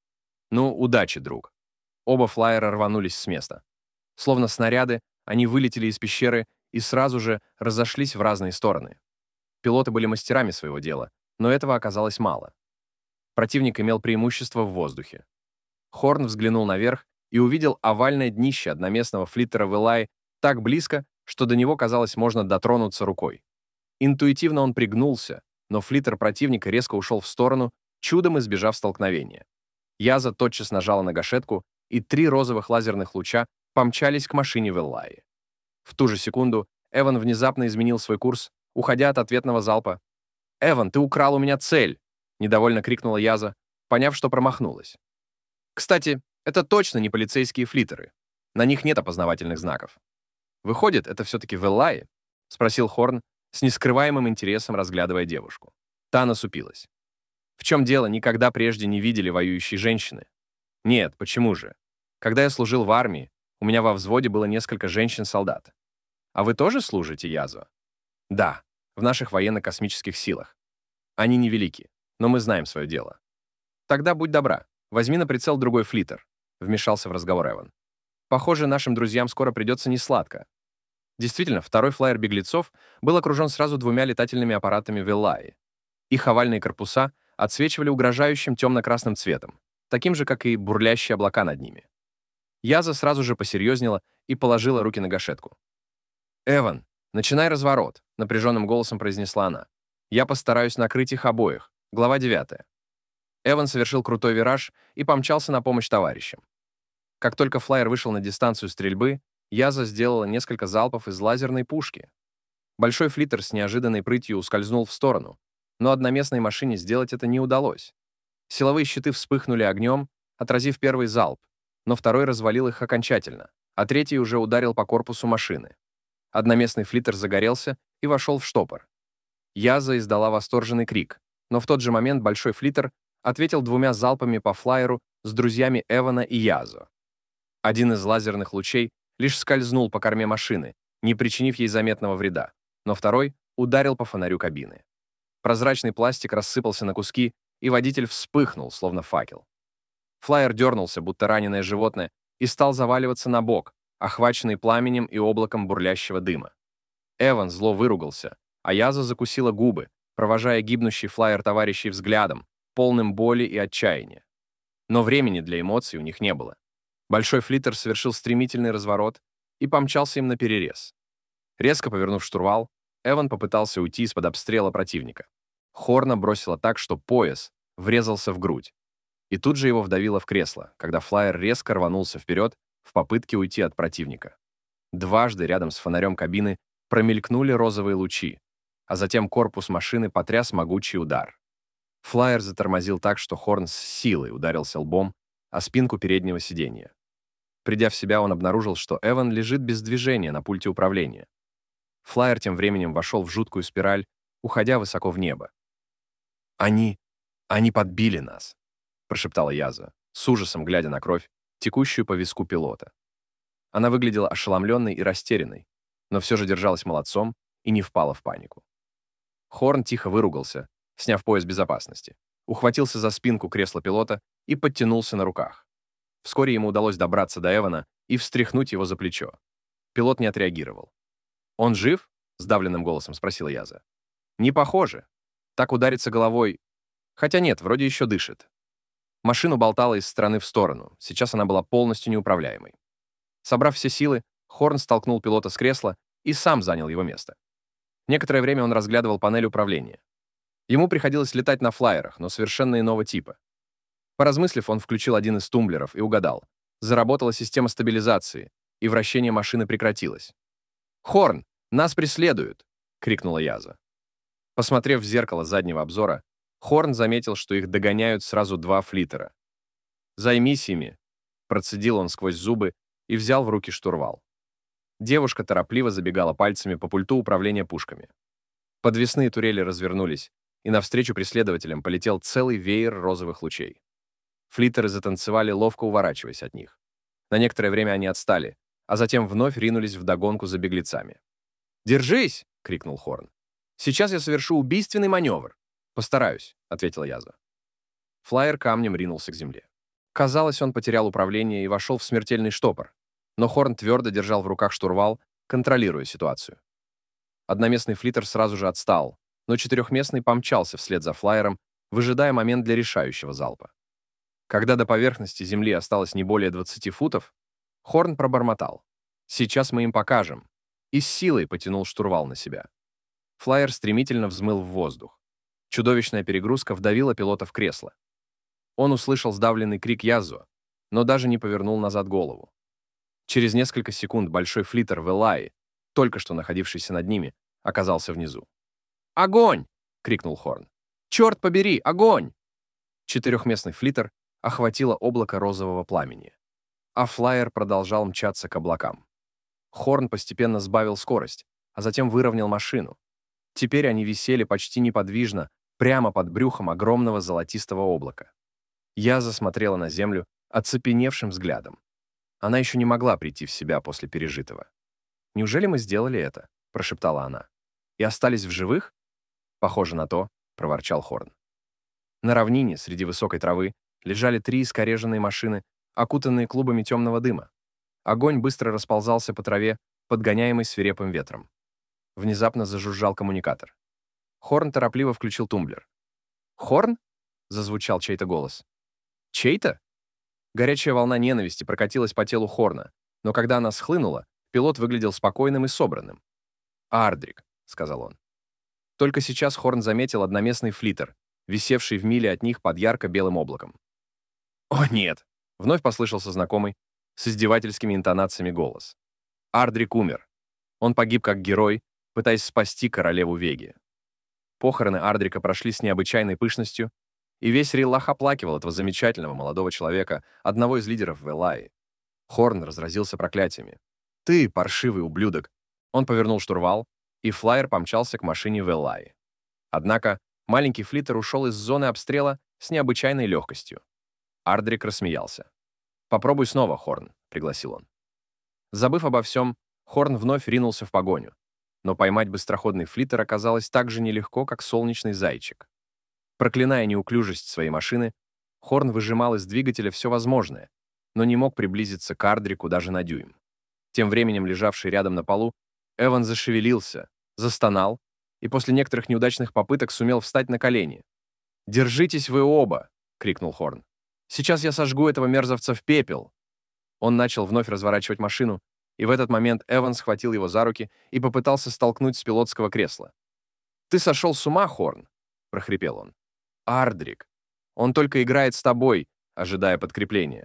S1: Ну, удачи, друг». Оба флайера рванулись с места. Словно снаряды, они вылетели из пещеры и сразу же разошлись в разные стороны. Пилоты были мастерами своего дела, но этого оказалось мало. Противник имел преимущество в воздухе. Хорн взглянул наверх и увидел овальное днище одноместного флиттера Веллай так близко, что до него, казалось, можно дотронуться рукой. Интуитивно он пригнулся, но флиттер противника резко ушел в сторону, чудом избежав столкновения. Яза тотчас нажала на гашетку, и 3 розовых лазерных луча помчались к машине Веллаи. В ту же секунду Эван внезапно изменил свой курс, уходя от ответного залпа. «Эван, ты украл у меня цель!» — недовольно крикнула Яза, поняв, что промахнулась. «Кстати, это точно не полицейские флиттеры. На них нет опознавательных знаков. Выходит, это все-таки Веллаи?» — спросил Хорн, с нескрываемым интересом разглядывая девушку. Та насупилась. «В чем дело, никогда прежде не видели воюющей женщины?» «Нет, почему же? Когда я служил в армии, у меня во взводе было несколько женщин-солдат. А вы тоже служите, Язо?» «Да, в наших военно-космических силах. Они невелики, но мы знаем свое дело». «Тогда будь добра, возьми на прицел другой флиттер», — вмешался в разговор Эван. «Похоже, нашим друзьям скоро придется несладко». Действительно, второй флайер беглецов был окружен сразу 2 летательными аппаратами Веллаи. Их овальные корпуса отсвечивали угрожающим темно-красным цветом, таким же, как и бурлящие облака над ними. Яза сразу же посерьезнела и положила руки на гашетку. «Эван, начинай разворот», — напряженным голосом произнесла она. «Я постараюсь накрыть их обоих». Глава 9. Эван совершил крутой вираж и помчался на помощь товарищам. Как только флайер вышел на дистанцию стрельбы, Яза сделала несколько залпов из лазерной пушки. Большой флиттер с неожиданной прытью ускользнул в сторону, но одноместной машине сделать это не удалось. Силовые щиты вспыхнули огнем, отразив первый залп, но второй развалил их окончательно, а третий уже ударил по корпусу машины. Одноместный флиттер загорелся и вошел в штопор. Яза издала восторженный крик, но в тот же момент большой флиттер ответил двумя залпами по флайеру с друзьями Эвана и Язо. Один из лазерных лучей лишь скользнул по корме машины, не причинив ей заметного вреда, но второй ударил по фонарю кабины. Прозрачный пластик рассыпался на куски, и водитель вспыхнул, словно факел. Флайер дернулся, будто раненое животное, и стал заваливаться на бок, охваченный пламенем и облаком бурлящего дыма. Эван зло выругался, а Язо закусила губы, провожая гибнущий флайер товарищей взглядом, полным боли и отчаяния. Но времени для эмоций у них не было. Большой флиттер совершил стремительный разворот и помчался им наперерез. Резко повернув штурвал, Эван попытался уйти из-под обстрела противника. Хорна бросила так, что пояс врезался в грудь. И тут же его вдавило в кресло, когда флайер резко рванулся вперед в попытке уйти от противника. Дважды рядом с фонарем кабины промелькнули розовые лучи, а затем корпус машины потряс могучий удар. Флайер затормозил так, что Хорн с силой ударился лбом о спинку переднего сиденья. Придя в себя, он обнаружил, что Эван лежит без движения на пульте управления. Флайер тем временем вошел в жуткую спираль, уходя высоко в небо. «Они подбили нас», — прошептала Яза, с ужасом глядя на кровь, текущую по виску пилота. Она выглядела ошеломленной и растерянной, но все же держалась молодцом и не впала в панику. Хорн тихо выругался, сняв пояс безопасности, ухватился за спинку кресла пилота и подтянулся на руках. Вскоре ему удалось добраться до Эвана и встряхнуть его за плечо. Пилот не отреагировал. «Он жив?» — сдавленным голосом спросила Яза. «Не похоже. Так удариться головой... Хотя нет, вроде еще дышит». Машину болтало из стороны в сторону. Сейчас она была полностью неуправляемой. Собрав все силы, Хорн столкнул пилота с кресла и сам занял его место. Некоторое время он разглядывал панель управления. Ему приходилось летать на флайерах, но совершенно иного типа. Поразмыслив, он включил один из тумблеров и угадал. Заработала система стабилизации, и вращение машины прекратилось. «Хорн, нас преследуют!» — крикнула Яза. Посмотрев в зеркало заднего обзора, Хорн заметил, что их догоняют сразу два флиттера. «Займись ими!» — процедил он сквозь зубы и взял в руки штурвал. Девушка торопливо забегала пальцами по пульту управления пушками. Подвесные турели развернулись, и навстречу преследователям полетел целый веер розовых лучей. Флиттеры затанцевали, ловко уворачиваясь от них. На некоторое время они отстали, а затем вновь ринулись вдогонку за беглецами. «Держись!» — крикнул Хорн. «Сейчас я совершу убийственный маневр». «Постараюсь», — ответила Яза. Флайер камнем ринулся к земле. Казалось, он потерял управление и вошел в смертельный штопор, но Хорн твердо держал в руках штурвал, контролируя ситуацию. Одноместный флиттер сразу же отстал, но четырехместный помчался вслед за флайером, выжидая момент для решающего залпа. Когда до поверхности земли осталось не более 20 футов, Хорн пробормотал: «Сейчас мы им покажем», и с силой потянул штурвал на себя. Флайер стремительно взмыл в воздух. Чудовищная перегрузка вдавила пилота в кресло. Он услышал сдавленный крик Язо, но даже не повернул назад голову. Через несколько секунд большой флиттер Велаи, только что находившийся над ними, оказался внизу. «Огонь!» — крикнул Хорн. «Черт побери, огонь!» Четырехместный флиттер охватило облако розового пламени, а флайер продолжал мчаться к облакам. Хорн постепенно сбавил скорость, а затем выровнял машину. Теперь они висели почти неподвижно, прямо под брюхом огромного золотистого облака. Я засмотрела на землю оцепеневшим взглядом. Она еще не могла прийти в себя после пережитого. «Неужели мы сделали это?» — прошептала она. «И остались в живых?» «Похоже на то», — проворчал Хорн. На равнине, среди высокой травы, лежали 3 искореженные машины, окутанные клубами темного дыма. Огонь быстро расползался по траве, подгоняемый свирепым ветром. Внезапно зажужжал коммуникатор. Хорн торопливо включил тумблер. «Хорн?» — зазвучал чей-то голос. «Чей-то?» Горячая волна ненависти прокатилась по телу Хорна, но когда она схлынула, пилот выглядел спокойным и собранным. «Ардрик», — сказал он. Только сейчас Хорн заметил одноместный флиттер, висевший в миле от них под ярко-белым облаком. «О, нет!» — вновь послышался знакомый, с издевательскими интонациями голос. Ардрик умер. Он погиб как герой, пытаясь спасти королеву Веги. Похороны Ардрика прошли с необычайной пышностью, и весь Риллах оплакивал этого замечательного молодого человека, одного из лидеров Велаи. Хорн разразился проклятиями. «Ты, паршивый ублюдок!» Он повернул штурвал, и флайер помчался к машине Велаи. Однако маленький флиттер ушел из зоны обстрела с необычайной легкостью. Ардрик рассмеялся. «Попробуй снова, Хорн», — пригласил он. Забыв обо всем, Хорн вновь ринулся в погоню. Но поймать быстроходный флиттер оказалось так же нелегко, как солнечный зайчик. Проклиная неуклюжесть своей машины, Хорн выжимал из двигателя все возможное, но не мог приблизиться к Ардрику даже на дюйм. Тем временем лежавший рядом на полу, Эван зашевелился, застонал и после некоторых неудачных попыток сумел встать на колени. «Держитесь вы оба!» — крикнул Хорн. «Сейчас я сожгу этого мерзавца в пепел!» Он начал вновь разворачивать машину, и в этот момент Эван схватил его за руки и попытался столкнуть с пилотского кресла. «Ты сошел с ума, Хорн?» — прохрипел он. «Ардрик, он только играет с тобой, ожидая подкрепления.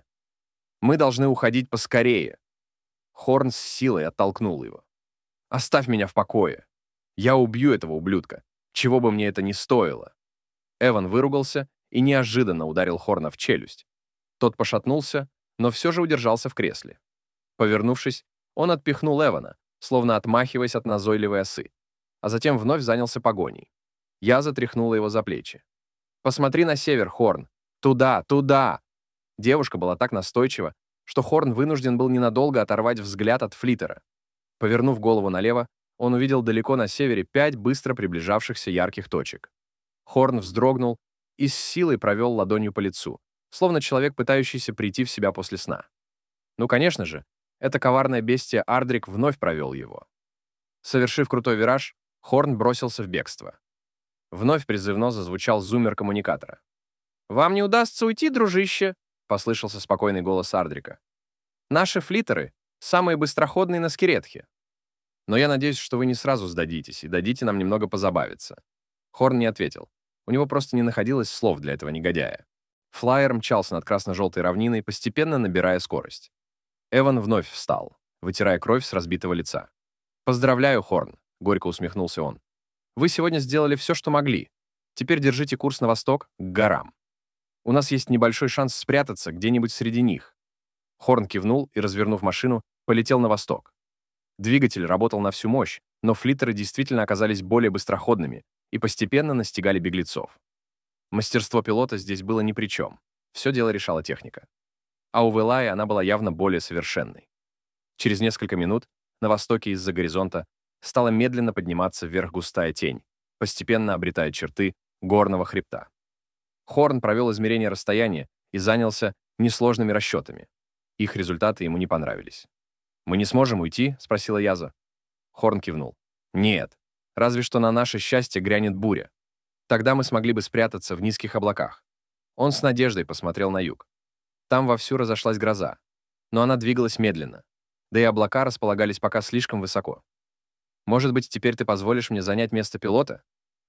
S1: Мы должны уходить поскорее». Хорн с силой оттолкнул его. «Оставь меня в покое. Я убью этого ублюдка, чего бы мне это ни стоило». Эван выругался и неожиданно ударил Хорна в челюсть. Тот пошатнулся, но все же удержался в кресле. Повернувшись, он отпихнул Эвана, словно отмахиваясь от назойливой осы, а затем вновь занялся погоней. Я затряхнула его за плечи. «Посмотри на север, Хорн! Туда, туда!» Девушка была так настойчива, что Хорн вынужден был ненадолго оторвать взгляд от флиттера. Повернув голову налево, он увидел далеко на севере 5 быстро приближавшихся ярких точек. Хорн вздрогнул и с силой провел ладонью по лицу, словно человек, пытающийся прийти в себя после сна. Ну, конечно же, это коварное бестие Ардрик вновь провел его. Совершив крутой вираж, Хорн бросился в бегство. Вновь призывно зазвучал зуммер коммуникатора. «Вам не удастся уйти, дружище», — послышался спокойный голос Ардрика. «Наши флиттеры — самые быстроходные на Скиретхе. Но я надеюсь, что вы не сразу сдадитесь и дадите нам немного позабавиться». Хорн не ответил. У него просто не находилось слов для этого негодяя. Флайер мчался над красно-желтой равниной, постепенно набирая скорость. Эван вновь встал, вытирая кровь с разбитого лица. «Поздравляю, Хорн», — горько усмехнулся он. «Вы сегодня сделали все, что могли. Теперь держите курс на восток, к горам. У нас есть небольшой шанс спрятаться где-нибудь среди них». Хорн кивнул и, развернув машину, полетел на восток. Двигатель работал на всю мощь, но флиттеры действительно оказались более быстроходными и постепенно настигали беглецов. Мастерство пилота здесь было ни при чем. Все дело решала техника. А у Велаи она была явно более совершенной. Через несколько минут на востоке из-за горизонта стала медленно подниматься вверх густая тень, постепенно обретая черты горного хребта. Хорн провел измерение расстояния и занялся несложными расчетами. Их результаты ему не понравились. «Мы не сможем уйти?» — спросила Яза. Хорн кивнул. «Нет. Разве что на наше счастье грянет буря. Тогда мы смогли бы спрятаться в низких облаках». Он с надеждой посмотрел на юг. Там вовсю разошлась гроза, но она двигалась медленно, да и облака располагались пока слишком высоко. «Может быть, теперь ты позволишь мне занять место пилота?»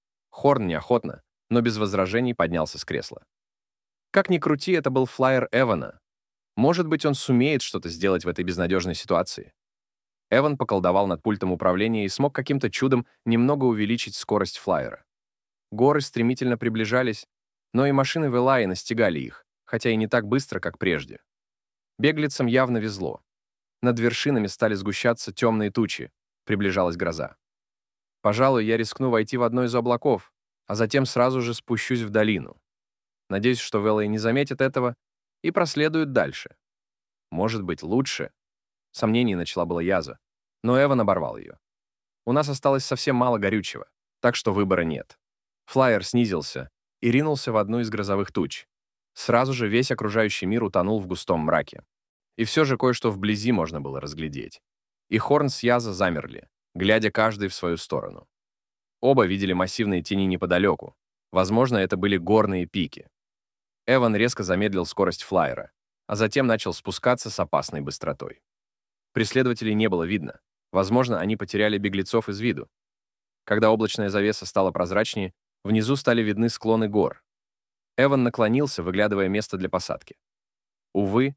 S1: Хорн неохотно, но без возражений поднялся с кресла. Как ни крути, это был флайер Эвана. Может быть, он сумеет что-то сделать в этой безнадежной ситуации. Эван поколдовал над пультом управления и смог каким-то чудом немного увеличить скорость флайера. Горы стремительно приближались, но и машины Велаи настигали их, хотя и не так быстро, как прежде. Беглецам явно везло. Над вершинами стали сгущаться темные тучи, приближалась гроза. «Пожалуй, я рискну войти в одно из облаков, а затем сразу же спущусь в долину. Надеюсь, что Велаи не заметит этого и проследует дальше. Может быть, лучше?» Сомнений начала была Яза, но Эван оборвал ее. «У нас осталось совсем мало горючего, так что выбора нет». Флайер снизился и ринулся в одну из грозовых туч. Сразу же весь окружающий мир утонул в густом мраке. И все же кое-что вблизи можно было разглядеть. И Хорн с Яза замерли, глядя каждый в свою сторону. Оба видели массивные тени неподалеку. Возможно, это были горные пики. Эван резко замедлил скорость флайера, а затем начал спускаться с опасной быстротой. Преследователей не было видно. Возможно, они потеряли беглецов из виду. Когда облачная завеса стала прозрачнее, внизу стали видны склоны гор. Эван наклонился, выглядывая место для посадки. Увы,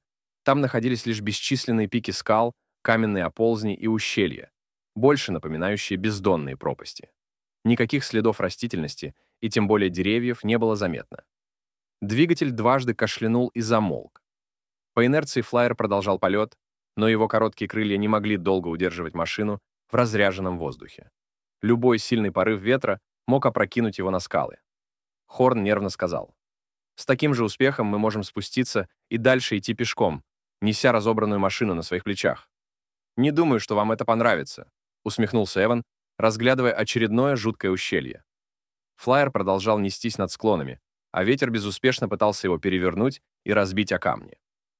S1: Там находились лишь бесчисленные пики скал, каменные оползни и ущелья, больше напоминающие бездонные пропасти. Никаких следов растительности и тем более деревьев не было заметно. Двигатель дважды кашлянул и замолк. По инерции флайер продолжал полет, но его короткие крылья не могли долго удерживать машину в разряженном воздухе. Любой сильный порыв ветра мог опрокинуть его на скалы. Хорн нервно сказал: «С таким же успехом мы можем спуститься и дальше идти пешком, неся разобранную машину на своих плечах». «Не думаю, что вам это понравится», — усмехнулся Эван, разглядывая очередное жуткое ущелье. Флайер продолжал нестись над склонами, а ветер безуспешно пытался его перевернуть и разбить о камни.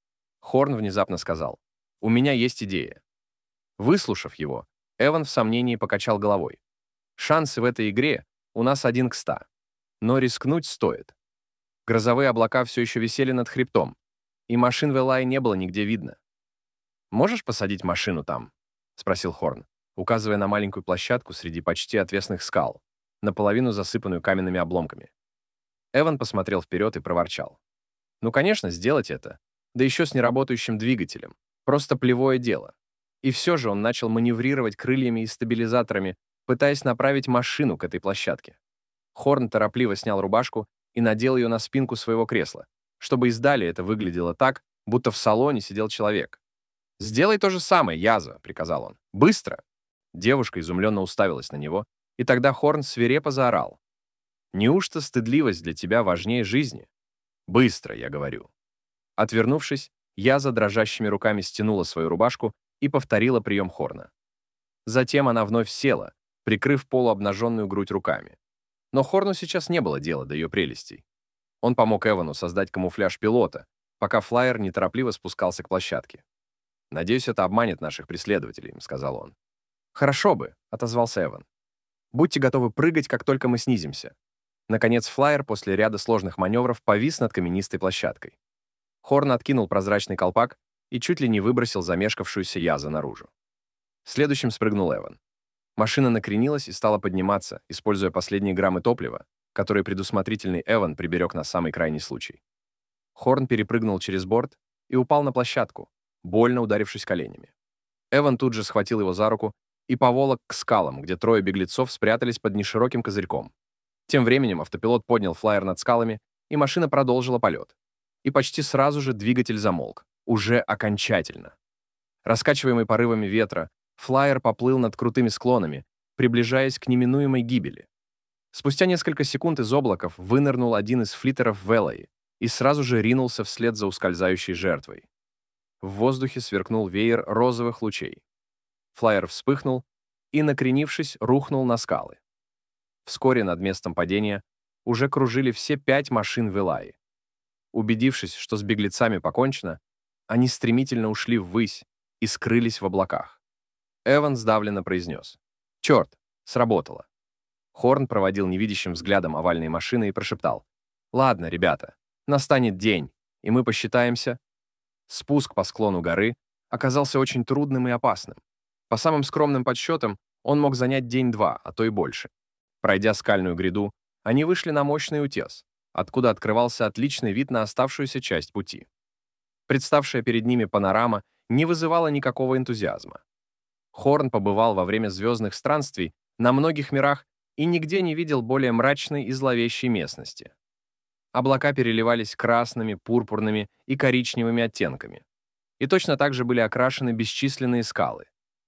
S1: Хорн внезапно сказал: «У меня есть идея». Выслушав его, Эван в сомнении покачал головой. «Шансы в этой игре у нас 1 к 100. Но рискнуть стоит». Грозовые облака все еще висели над хребтом, и машин в Элай не было нигде видно. «Можешь посадить машину там?» — спросил Хорн, указывая на маленькую площадку среди почти отвесных скал, наполовину засыпанную каменными обломками. Эван посмотрел вперед и проворчал: «Ну, конечно, сделать это, да еще с неработающим двигателем. Просто плевое дело». И все же он начал маневрировать крыльями и стабилизаторами, пытаясь направить машину к этой площадке. Хорн торопливо снял рубашку и надел ее на спинку своего кресла, чтобы издали это выглядело так, будто в салоне сидел человек. «Сделай то же самое, Яза», — приказал он. «Быстро!» Девушка изумленно уставилась на него, и тогда Хорн свирепо заорал: «Неужто стыдливость для тебя важнее жизни? Быстро, я говорю». Отвернувшись, Яза дрожащими руками стянула свою рубашку и повторила прием Хорна. Затем она вновь села, прикрыв полуобнаженную грудь руками. Но Хорну сейчас не было дела до ее прелестей. Он помог Эвану создать камуфляж пилота, пока флайер неторопливо спускался к площадке. «Надеюсь, это обманет наших преследователей», — сказал он. «Хорошо бы», — отозвался Эван. «Будьте готовы прыгать, как только мы снизимся». Наконец флайер после ряда сложных маневров повис над каменистой площадкой. Хорн откинул прозрачный колпак и чуть ли не выбросил замешкавшуюся Яза наружу. Следующим спрыгнул Эван. Машина накренилась и стала подниматься, используя последние граммы топлива, которые предусмотрительный Эван приберег на самый крайний случай. Хорн перепрыгнул через борт и упал на площадку, больно ударившись коленями. Эван тут же схватил его за руку и поволок к скалам, где трое беглецов спрятались под нешироким козырьком. Тем временем автопилот поднял флайер над скалами, и машина продолжила полет. И почти сразу же двигатель замолк, уже окончательно. Раскачиваемый порывами ветра, флайер поплыл над крутыми склонами, приближаясь к неминуемой гибели. Спустя несколько секунд из облаков вынырнул один из флиттеров в Элай и сразу же ринулся вслед за ускользающей жертвой. В воздухе сверкнул веер розовых лучей. Флайер вспыхнул и, накренившись, рухнул на скалы. Вскоре над местом падения уже кружили все 5 машин в Элай. Убедившись, что с беглецами покончено, они стремительно ушли ввысь и скрылись в облаках. Эван сдавленно произнес: «Черт, сработало». Хорн проводил невидящим взглядом овальные машины и прошептал: «Ладно, ребята, настанет день, и мы посчитаемся». Спуск по склону горы оказался очень трудным и опасным. По самым скромным подсчетам, он мог занять день-два, а то и больше. Пройдя скальную гряду, они вышли на мощный утес, откуда открывался отличный вид на оставшуюся часть пути. Представшая перед ними панорама не вызывала никакого энтузиазма. Хорн побывал во время звездных странствий на многих мирах и нигде не видел более мрачной и зловещей местности. Облака переливались красными, пурпурными и коричневыми оттенками. И точно так же были окрашены бесчисленные скалы.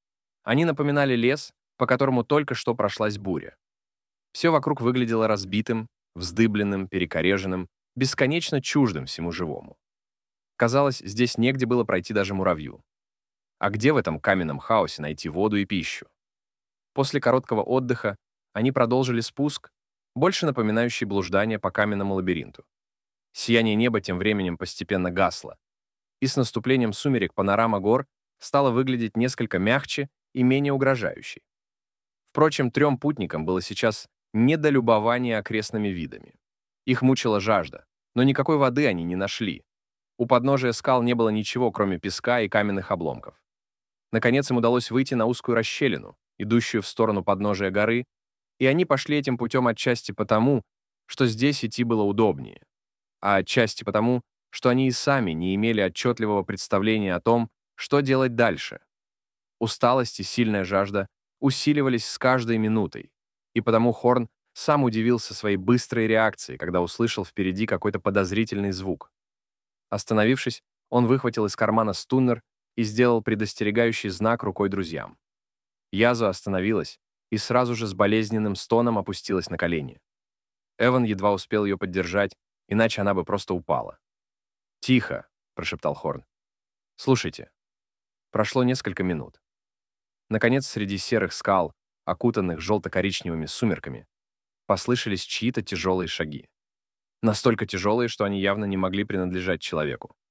S1: Они напоминали лес, по которому только что прошлась буря. Все вокруг выглядело разбитым, вздыбленным, перекореженным, бесконечно чуждым всему живому. Казалось, здесь негде было пройти даже муравью. А где в этом каменном хаосе найти воду и пищу? После короткого отдыха они продолжили спуск, больше напоминающий блуждание по каменному лабиринту. Сияние неба тем временем постепенно гасло, и с наступлением сумерек панорама гор стала выглядеть несколько мягче и менее угрожающей. Впрочем, 3 путникам было сейчас не до любования окрестными видами. Их мучила жажда, но никакой воды они не нашли. У подножия скал не было ничего, кроме песка и каменных обломков. Наконец им удалось выйти на узкую расщелину, идущую в сторону подножия горы, и они пошли этим путем отчасти потому, что здесь идти было удобнее, а отчасти потому, что они и сами не имели отчетливого представления о том, что делать дальше. Усталость и сильная жажда усиливались с каждой минутой, и потому Хорн сам удивился своей быстрой реакции, когда услышал впереди какой-то подозрительный звук. Остановившись, он выхватил из кармана стуннер и сделал предостерегающий знак рукой друзьям. Язо остановилась и сразу же с болезненным стоном опустилась на колени. Эван едва успел ее поддержать, иначе она бы просто упала. «Тихо», — прошептал Хорн. «Слушайте». Прошло несколько минут. Наконец, среди серых скал, окутанных желто-коричневыми сумерками, послышались чьи-то тяжелые шаги. Настолько тяжелые, что они явно не могли принадлежать человеку.